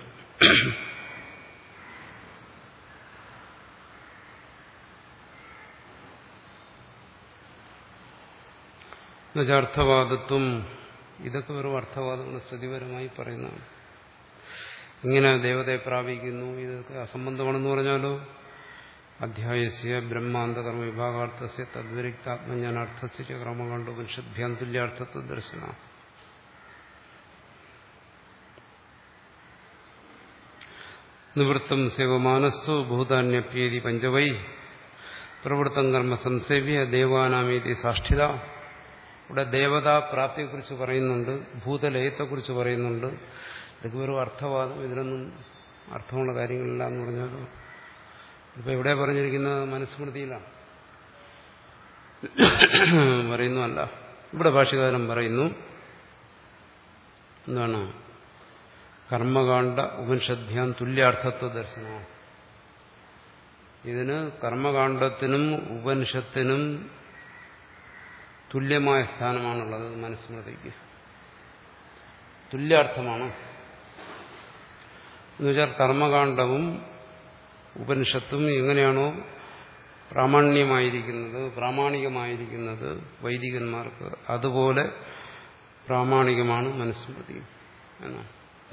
അർത്ഥവാദത്വം, ഇതൊക്കെ വെറും അർത്ഥവാദങ്ങൾ സ്തുതിപരമായി പറയുന്നതാണ്. ഇങ്ങനെ ദേവതയെ പ്രാപിക്കുന്നു, ഇതൊക്കെ അസംബന്ധമാണെന്ന് പറഞ്ഞാലോ അധ്യായസ്യ ബ്രഹ്മാന്തകർമ്മ വിഭാഗാർത്ഥസ്യ തദ്വിരിക്താത്മജ്ഞാനാർത്ഥസ്യ ക്രമകണ്ഡ ഉപനിഷദ്ഭ്യാം തുല്യാർത്ഥത്വ ദർശന. നിവൃത്തം സേവമാനസ്തു ഭൂതാന്യപ്യേതി പഞ്ചവൈ പ്രവൃത്തം കർമ്മ സംസേവ്യ ദേവാനാമേതി സാഷ്ഠിത. ഇവിടെ ദേവതാ പ്രാപ്തിയെക്കുറിച്ച് പറയുന്നുണ്ട്, ഭൂതലയത്തെക്കുറിച്ച് പറയുന്നുണ്ട്. ഇതൊക്കെ വെറും അർത്ഥവാദം, ഇതിനൊന്നും അർത്ഥമുള്ള കാര്യങ്ങളില്ല എന്ന് പറഞ്ഞാലോ. ഇപ്പം എവിടെ പറഞ്ഞിരിക്കുന്നത്? മനുസ്മൃതിയിലാണ്. പറയുന്നു അല്ല. ഇവിടെ ഭാഷ്യകാരൻ പറയുന്നു എന്താണ്? കർമ്മകാണ്ഡ ഉപനിഷദ്ഭ്യാം തുല്യാർത്ഥത്വ ദർശനം. ഇതിന് കർമ്മകാണ്ഡത്തിനും ഉപനിഷത്തിനും തുല്യമായ സ്ഥാനമാണുള്ളത്. മനുസ്മൃതിക്ക് തുല്യാർത്ഥമാണ്. എന്നുവെച്ചാൽ കർമ്മകാണ്ഡവും ഉപനിഷത്തും എങ്ങനെയാണോ പ്രാമാണ്യമായിരിക്കുന്നത്, പ്രാമാണികമായിരിക്കുന്നത് വൈദികന്മാർക്ക്, അതുപോലെ പ്രാമാണികമാണ് മനുസ്മൃതി എന്നാണ്.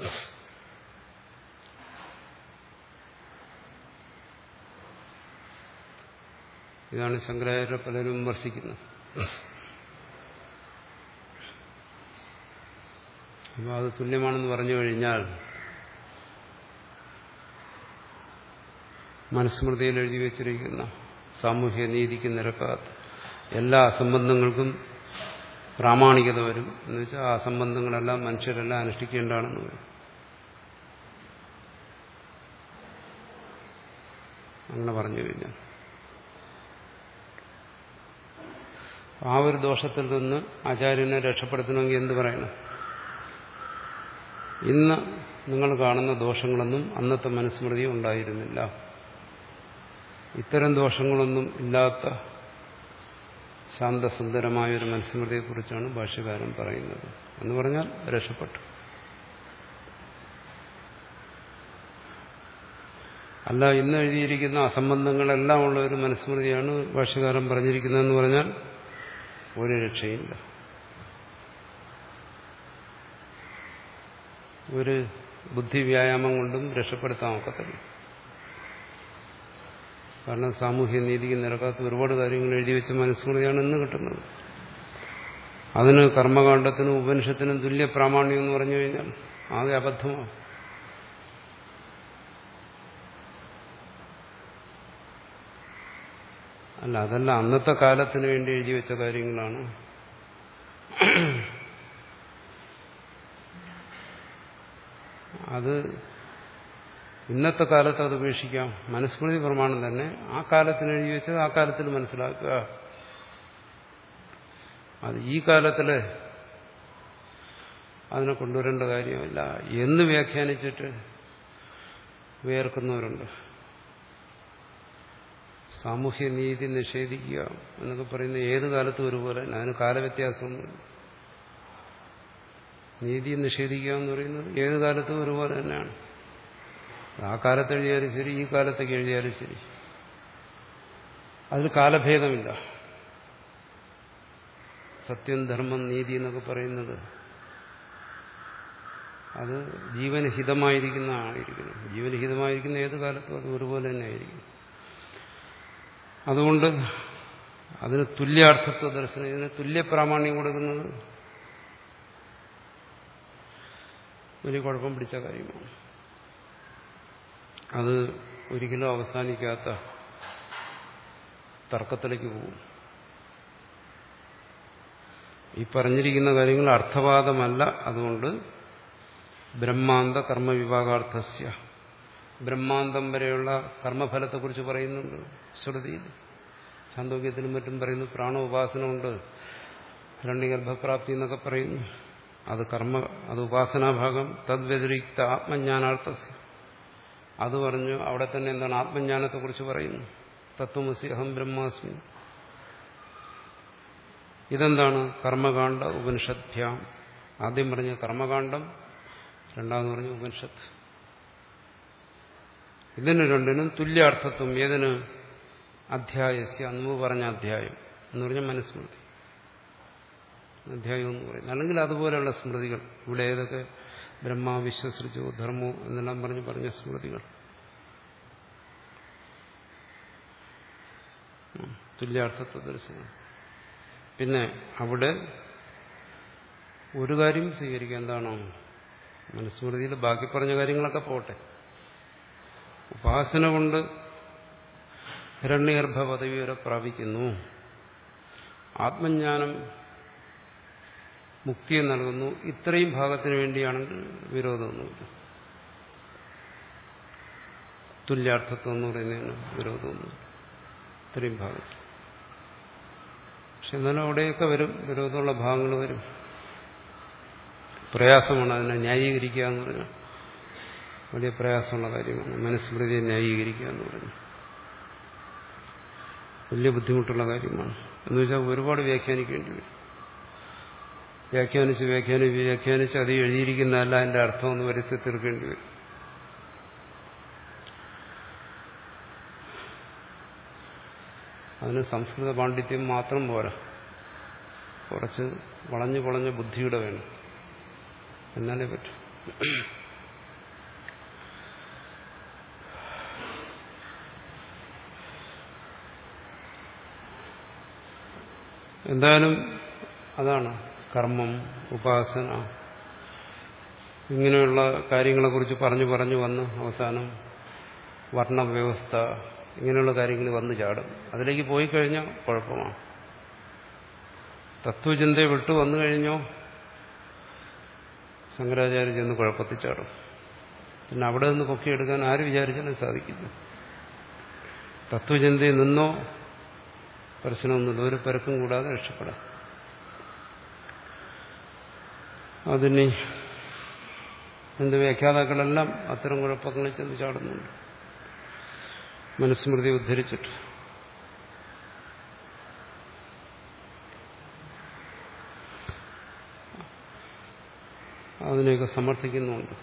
ഇതാണ് ശങ്കരാചാര്യ പലരും വിമർശിക്കുന്നത്. അപ്പോൾ അത് തുല്യമാണെന്ന് പറഞ്ഞു കഴിഞ്ഞാൽ മനുസ്മൃതിയിൽ എഴുതി വച്ചിരിക്കുന്ന സാമൂഹ്യ നീതിക്ക് നിരക്കാത്ത എല്ലാ അസംബന്ധങ്ങൾക്കും പ്രാമാണികത വരും. എന്ന് വെച്ചാൽ ആ അസംബന്ധങ്ങളെല്ലാം മനുഷ്യരെല്ലാം അനുഷ്ഠിക്കേണ്ടതാണെന്ന് വരും. അങ്ങനെ പറഞ്ഞു കഴിഞ്ഞാൽ ആ ഒരു ദോഷത്തിൽ നിന്ന് ആചാര്യനെ രക്ഷപ്പെടുത്തണമെങ്കിൽ എന്ത് പറയണം? ഇന്ന് നിങ്ങൾ കാണുന്ന ദോഷങ്ങളൊന്നും അന്നത്തെ മനുസ്മൃതി ഉണ്ടായിരുന്നില്ല. ഇത്തരം ദോഷങ്ങളൊന്നും ഇല്ലാത്ത ശാന്തസുന്ദരമായൊരു മനുസ്മൃതിയെക്കുറിച്ചാണ് ഭാഷ്യകാരൻ പറയുന്നത് എന്ന് പറഞ്ഞാൽ രക്ഷപ്പെട്ടു. അല്ല, ഇന്ന് എഴുതിയിരിക്കുന്ന അസംബന്ധങ്ങളെല്ലാം ഉള്ള ഒരു മനുസ്മൃതിയാണ് ഭാഷ്യകാരൻ പറഞ്ഞിരിക്കുന്നതെന്ന് പറഞ്ഞാൽ ഒരു രക്ഷയില്ല. ഒരു ബുദ്ധിവ്യായാമം കൊണ്ടും രക്ഷപ്പെടുത്താൻ ഒക്കത്തില്ല. കാരണം സാമൂഹ്യ നീതിക്ക് നിരക്കാത്ത ഒരുപാട് കാര്യങ്ങൾ എഴുതി വെച്ച മനുസ്മൃതിയാണ് ഇന്ന് കിട്ടുന്നത്. അതിന് കർമ്മകാണ്ഡത്തിനും ഉപനിഷത്തിനും തുല്യ പ്രാമാണ്യം എന്ന് പറഞ്ഞു കഴിഞ്ഞാൽ ആകെ അബദ്ധമാണ്. അല്ല, അതല്ല, അന്നത്തെ കാലത്തിന് വേണ്ടി എഴുതി വെച്ച കാര്യങ്ങളാണ്. അത് ഇന്നത്തെ കാലത്ത് അത് ഉപേക്ഷിക്കാം. മനുസ്മൃതി പ്രമാണം തന്നെ ആ കാലത്തിന് എഴുതി വെച്ചത് ആ കാലത്തിൽ മനസ്സിലാക്കുക. അത് ഈ കാലത്തില് അതിനെ കൊണ്ടുവരേണ്ട കാര്യമില്ല എന്ന് വ്യാഖ്യാനിച്ചിട്ട് വേർക്കുന്നവരുണ്ട്. സാമൂഹ്യ നീതി നിഷേധിക്കുക എന്നൊക്കെ പറയുന്ന ഏത് കാലത്തും ഒരുപോലെ തന്നെ. അതിന് കാലവ്യത്യാസമൊന്നുമില്ല. നീതി നിഷേധിക്കുക എന്ന് പറയുന്നത് ഏത് കാലത്തും ഒരുപോലെ തന്നെയാണ്. ആ കാലത്ത് എഴുതിയാലും ശരി, ഈ കാലത്തേക്ക് എഴുതിയാലും ശരി, അതിൽ കാലഭേദമില്ല. സത്യം, ധർമ്മം, നീതി എന്നൊക്കെ പറയുന്നത് അത് ജീവന് ഹിതമായിരിക്കുന്ന ആയിരിക്കണം. ജീവന് ഹിതമായിരിക്കുന്ന ഏത് കാലത്തും അത് ഒരുപോലെ തന്നെ ആയിരിക്കും. അതുകൊണ്ട് അതിന് തുല്യാർത്ഥത്വ ദർശനം, ഇതിന് തുല്യ പ്രാമാണ്യം കൊടുക്കുന്നത് വലിയ കുഴപ്പം പിടിച്ച കാര്യമാണ്. അത് ഒരിക്കലും അവസാനിക്കാത്ത തർക്കത്തിലേക്ക് പോകും. ഈ പറഞ്ഞിരിക്കുന്ന കാര്യങ്ങൾ അർത്ഥവാദമല്ല. അതുകൊണ്ട് ബ്രഹ്മാന്ത കർമ്മവിഭാഗാർത്ഥസ്യ, ബ്രഹ്മാന്തം വരെയുള്ള കർമ്മഫലത്തെക്കുറിച്ച് പറയുന്നുണ്ട് ശ്രുതിയിൽ. ഛാന്തോക്യത്തിലും മറ്റും പറയുന്നു. പ്രാണോപാസന കൊണ്ട് ഹിരണ്യഗർഭപ്രാപ്തി എന്നൊക്കെ പറയുന്നു. അത് കർമ്മ, അത് ഉപാസനാഭാഗം. തദ്വ്യതിരിക്ത ആത്മജ്ഞാനാർത്ഥസ്യ, അത് പറഞ്ഞു. അവിടെ തന്നെ എന്താണ് ആത്മജ്ഞാനത്തെക്കുറിച്ച് പറയുന്നു. തത്വമസി അഹം ബ്രഹ്മാസ്മി. ഇതെന്താണ്? കർമ്മകാണ്ഡ ഉപനിഷദ്ഭ്യാം. ആദ്യം പറഞ്ഞ കർമ്മകാണ്ഡം, രണ്ടാമെന്ന് പറഞ്ഞ ഉപനിഷത്ത്. ഇതിന് രണ്ടിനും തുല്യാർത്ഥത്വം. ഏതിന്? അധ്യായസ്യ, അന്ന് പറഞ്ഞ അധ്യായം എന്ന് പറഞ്ഞ മനുസ്മൃതി അധ്യായം എന്ന് പറയുന്നത്. അല്ലെങ്കിൽ അതുപോലെയുള്ള സ്മൃതികൾ ഇവിടെ ഏതൊക്കെ ബ്രഹ്മ വിശ്വസൃജോ ധർമ്മോ എന്നെല്ലാം പറഞ്ഞ് പറഞ്ഞ സ്മൃതികൾ തുല്യാർത്ഥത്വ ദർശനം. പിന്നെ അവിടെ ഒരു കാര്യം സ്വീകരിക്കുക. എന്താണോ മനുസ്മൃതിയിൽ ബാക്കി പറഞ്ഞ കാര്യങ്ങളൊക്കെ പോട്ടെ. ഉപാസന കൊണ്ട് ഹിരണ്യഗർഭ പദവി വരെ പ്രാപിക്കുന്നു. ആത്മജ്ഞാനം മുക്തിയെ നൽകുന്നു. ഇത്രയും ഭാഗത്തിന് വേണ്ടിയാണെങ്കിൽ വിരോധമൊന്നുമില്ല. തുല്യാർത്ഥത്വം എന്ന് പറയുന്നതിന് വിരോധമൊന്നുമില്ല. ഇത്രയും ഭാഗത്ത്. പക്ഷെ എന്നാലും അവിടെയൊക്കെ വരും, വിരോധമുള്ള ഭാഗങ്ങൾ വരും. പ്രയാസമാണ് അതിനെ ന്യായീകരിക്കുക എന്ന് പറഞ്ഞാൽ. വലിയ പ്രയാസമുള്ള കാര്യമാണ് മനുസ്മൃതിയെ ന്യായീകരിക്കുക എന്ന് പറഞ്ഞാൽ. വലിയ ബുദ്ധിമുട്ടുള്ള കാര്യമാണ്. എന്ന് വെച്ചാൽ ഒരുപാട് വ്യാഖ്യാനിക്കേണ്ടി വരും. വ്യാഖ്യാനിച്ച് വ്യാഖ്യാനിച്ച് വ്യാഖ്യാനിച്ച് അത് എഴുതിയിരിക്കുന്നതല്ല അതിന്റെ അർത്ഥം ഒന്ന് വരുത്തി തീർക്കേണ്ടി വരും. അതിന് സംസ്കൃത പാണ്ഡിത്യം മാത്രം പോരാ, കുറച്ച് വളഞ്ഞു വളഞ്ഞ ബുദ്ധിയുടെ വേണം, എന്നാലേ പറ്റും. എന്തായാലും അതാണ് കർമ്മം, ഉപാസന, ഇങ്ങനെയുള്ള കാര്യങ്ങളെക്കുറിച്ച് പറഞ്ഞു പറഞ്ഞു വന്ന് അവസാനം വർണ്ണവ്യവസ്ഥ, ഇങ്ങനെയുള്ള കാര്യങ്ങൾ വന്നു ചാടും. അതിലേക്ക് പോയി കഴിഞ്ഞാൽ കുഴപ്പമാണ്. തത്വചിന്തയെ വിട്ടു വന്നു കഴിഞ്ഞോ ശങ്കരാചാര്യ ചെന്ന് കുഴപ്പത്തിൽ ചാടും. പിന്നെ അവിടെ നിന്ന് പൊക്കിയെടുക്കാൻ ആര് വിചാരിച്ചാലും സാധിക്കില്ല. തത്വചിന്തയിൽ നിന്നോ പ്രശ്നമൊന്നുമില്ല, ഒരു പരക്കും കൂടാതെ രക്ഷപ്പെടാം. അതിന് എന്റെ വ്യാഖ്യാതാക്കളെല്ലാം അത്തരം കുഴപ്പങ്ങളിൽ ചെന്ന് ചാടുന്നുണ്ട്, മനുസ്മൃതി ഉദ്ധരിച്ചിട്ട്. അതിനെയൊക്കെ സമർത്ഥിക്കുന്നുണ്ട്.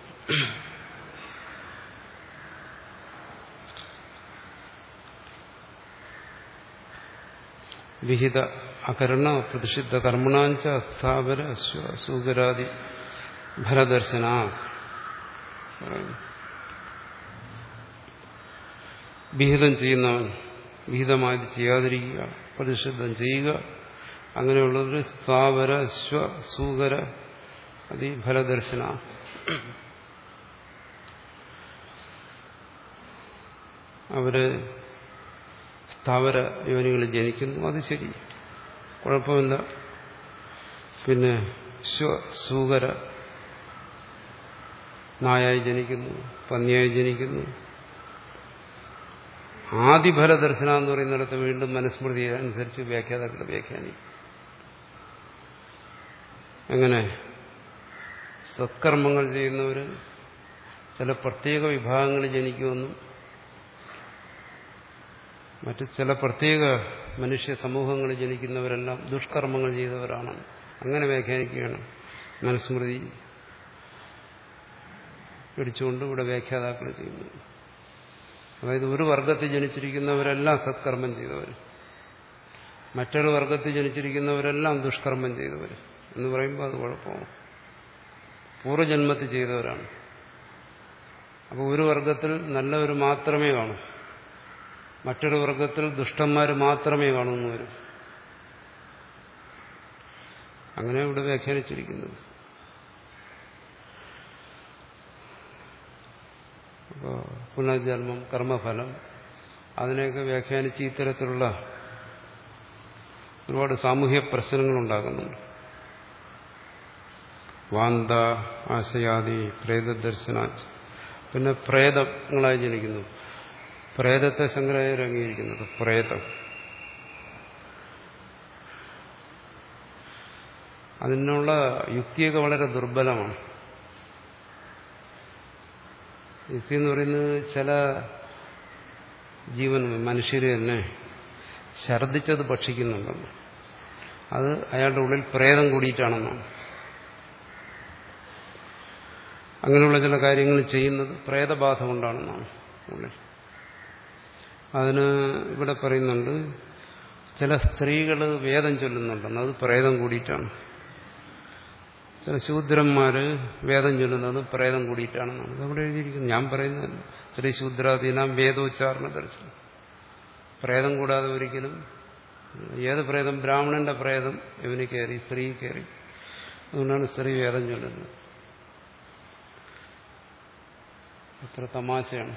വിഹിത അകരണ പ്രതിഷിദ്ധ കർമ്മണാഞ്ച സ്ഥാപന സൂകരാദി ഫലദർശന. വിഹിതം ചെയ്യുന്നവൻ വിഹിതമായത് ചെയ്യാതിരിക്കുക, പ്രതിഷിദ്ധം ചെയ്യുക, അങ്ങനെയുള്ളൊരു സ്ഥാവര സ്വ സൂകര അതി ഫലദർശന. അവര് സ്ഥാവര യോനികളിൽ ജനിക്കുന്നു, അത് ശരി, കുഴപ്പമില്ല. പിന്നെ സ്വസൂകര, നായായി ജനിക്കുന്നു, പന്നിയായി ജനിക്കുന്നു. ആദിഫല ദർശന എന്ന് പറയുന്നിടത്ത് വീണ്ടും മനുസ്മൃതി അനുസരിച്ച് വ്യാഖ്യാതാക്കൾ വ്യാഖ്യാനിക്കും. എങ്ങനെ? സത്കർമ്മങ്ങൾ ചെയ്യുന്നവർ ചില പ്രത്യേക വിഭാഗങ്ങളിൽ ജനിക്കുമെന്നും മറ്റ് ചില പ്രത്യേക മനുഷ്യ സമൂഹങ്ങളിൽ ജനിക്കുന്നവരെല്ലാം ദുഷ്കർമ്മങ്ങൾ ചെയ്തവരാണ്, അങ്ങനെ വ്യാഖ്യാനിക്കുകയാണ് മനുസ്മൃതി പിടിച്ചുകൊണ്ട് ഇവിടെ വ്യാഖ്യാതാക്കൾ ചെയ്യുന്നത്. അതായത് ഒരു വർഗത്തിൽ ജനിച്ചിരിക്കുന്നവരെല്ലാം സത്കർമ്മം ചെയ്തവർ, മറ്റൊരു വർഗത്തിൽ ജനിച്ചിരിക്കുന്നവരെല്ലാം ദുഷ്കർമ്മം ചെയ്തവർ എന്ന് പറയുമ്പോൾ അത് കുഴപ്പമാണ്. പൂർവ്വജന്മത്തിൽ ചെയ്തവരാണ്. അപ്പോൾ ഒരു വർഗത്തിൽ നല്ലവർ മാത്രമേ കാണൂ, മറ്റൊരു വർഗത്തിൽ ദുഷ്ടന്മാർ മാത്രമേ കാണുന്നു വരും. അങ്ങനെ ഇവിടെ വ്യാഖ്യാനിച്ചിരിക്കുന്നത്. അപ്പോൾ പുനർജന്മം, കർമ്മഫലം, അതിനെയൊക്കെ വ്യാഖ്യാനിച്ച് ഇത്തരത്തിലുള്ള ഒരുപാട് സാമൂഹ്യ പ്രശ്നങ്ങളുണ്ടാകുന്നുണ്ട്. വാന്ത ആശയാദി പ്രേതദർശനാച്ച്. പിന്നെ പ്രേതങ്ങളായി ജനിക്കുന്നു. പ്രേതത്തെ ശങ്കരാചാര്യർ അംഗീകരിക്കുന്നത് പ്രേതം. അതിനുള്ള യുക്തിയൊക്കെ വളരെ ദുർബലമാണ്. യുക്തി എന്ന് പറയുന്നത് ചില ജീവൻ മനുഷ്യർ തന്നെ ഛർദ്ദിച്ചത് ഭക്ഷിക്കുന്നുണ്ടെന്ന്, അത് അയാളുടെ ഉള്ളിൽ പ്രേതം കൂടിയിട്ടാണെന്നാണ്. അങ്ങനെയുള്ള ചില കാര്യങ്ങൾ ചെയ്യുന്നത് പ്രേതബാധ കൊണ്ടാണെന്നാണ് ഉള്ളിൽ. അതിന് ഇവിടെ പറയുന്നുണ്ട്, ചില സ്ത്രീകൾ വേദം ചൊല്ലുന്നുണ്ടെന്ന്, അത് പ്രേതം കൂടിയിട്ടാണ്. ചില ശൂദ്രന്മാര് വേദം ചൊല്ലുന്നത് പ്രേതം കൂടിയിട്ടാണെന്നാണ് അതവിടെ എഴുതിയിരിക്കുന്നത്. ഞാൻ പറയുന്നത് ശ്രീ ശൂദ്രാദീനാം വേദോച്ചാരണ ദർശനം. പ്രേതം കൂടാതെ ഒരിക്കലും. ഏത് പ്രേതം? ബ്രാഹ്മണന്റെ പ്രേതം ഇവന് കയറി, സ്ത്രീ കയറി. അതുകൊണ്ടാണ് സ്ത്രീ വേദം ചൊല്ലുന്നത്. അത്ര തമാശയാണ്.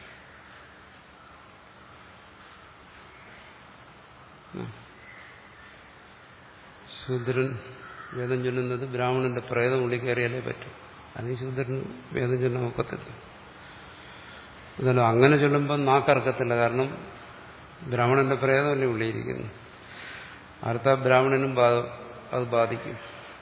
ശൂദ്രൻ വേദം ചൊല്ലുന്നത് ബ്രാഹ്മണന്റെ പ്രേതം ഉള്ളിൽ കയറിയാലേ പറ്റും. അല്ലെങ്കിൽ ശൂദ്രന് വേദം ചൊല്ലാൻ ഒക്കത്തില്ല. എന്നാലും അങ്ങനെ ചൊല്ലുമ്പോൾ നാക്കറക്കത്തില്ല, കാരണം ബ്രാഹ്മണന്റെ പ്രേതമല്ലേ ഉള്ളിയിരിക്കുന്നു. ആർത്ത ബ്രാഹ്മണനും അത് ബാധിക്കും.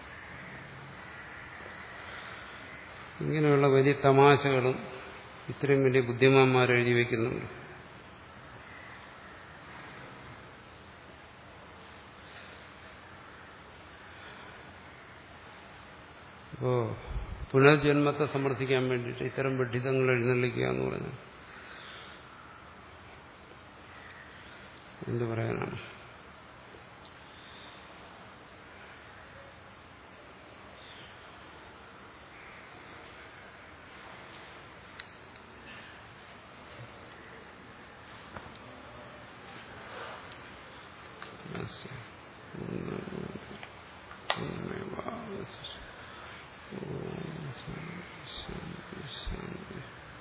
ഇങ്ങനെയുള്ള വലിയ തമാശകളും ഇത്രയും വലിയ ബുദ്ധിമാന്മാർ എഴുതി വയ്ക്കുന്നുണ്ട്. അപ്പോ പുനർജന്മത്തെ സമർത്ഥിക്കാൻ വേണ്ടിയിട്ട് ഇത്തരം വിഡ്ഢിതങ്ങൾ എഴുന്നള്ളിക്കുക എന്ന് പറഞ്ഞാൽ എന്ത് പറയാനാണ്? Yes.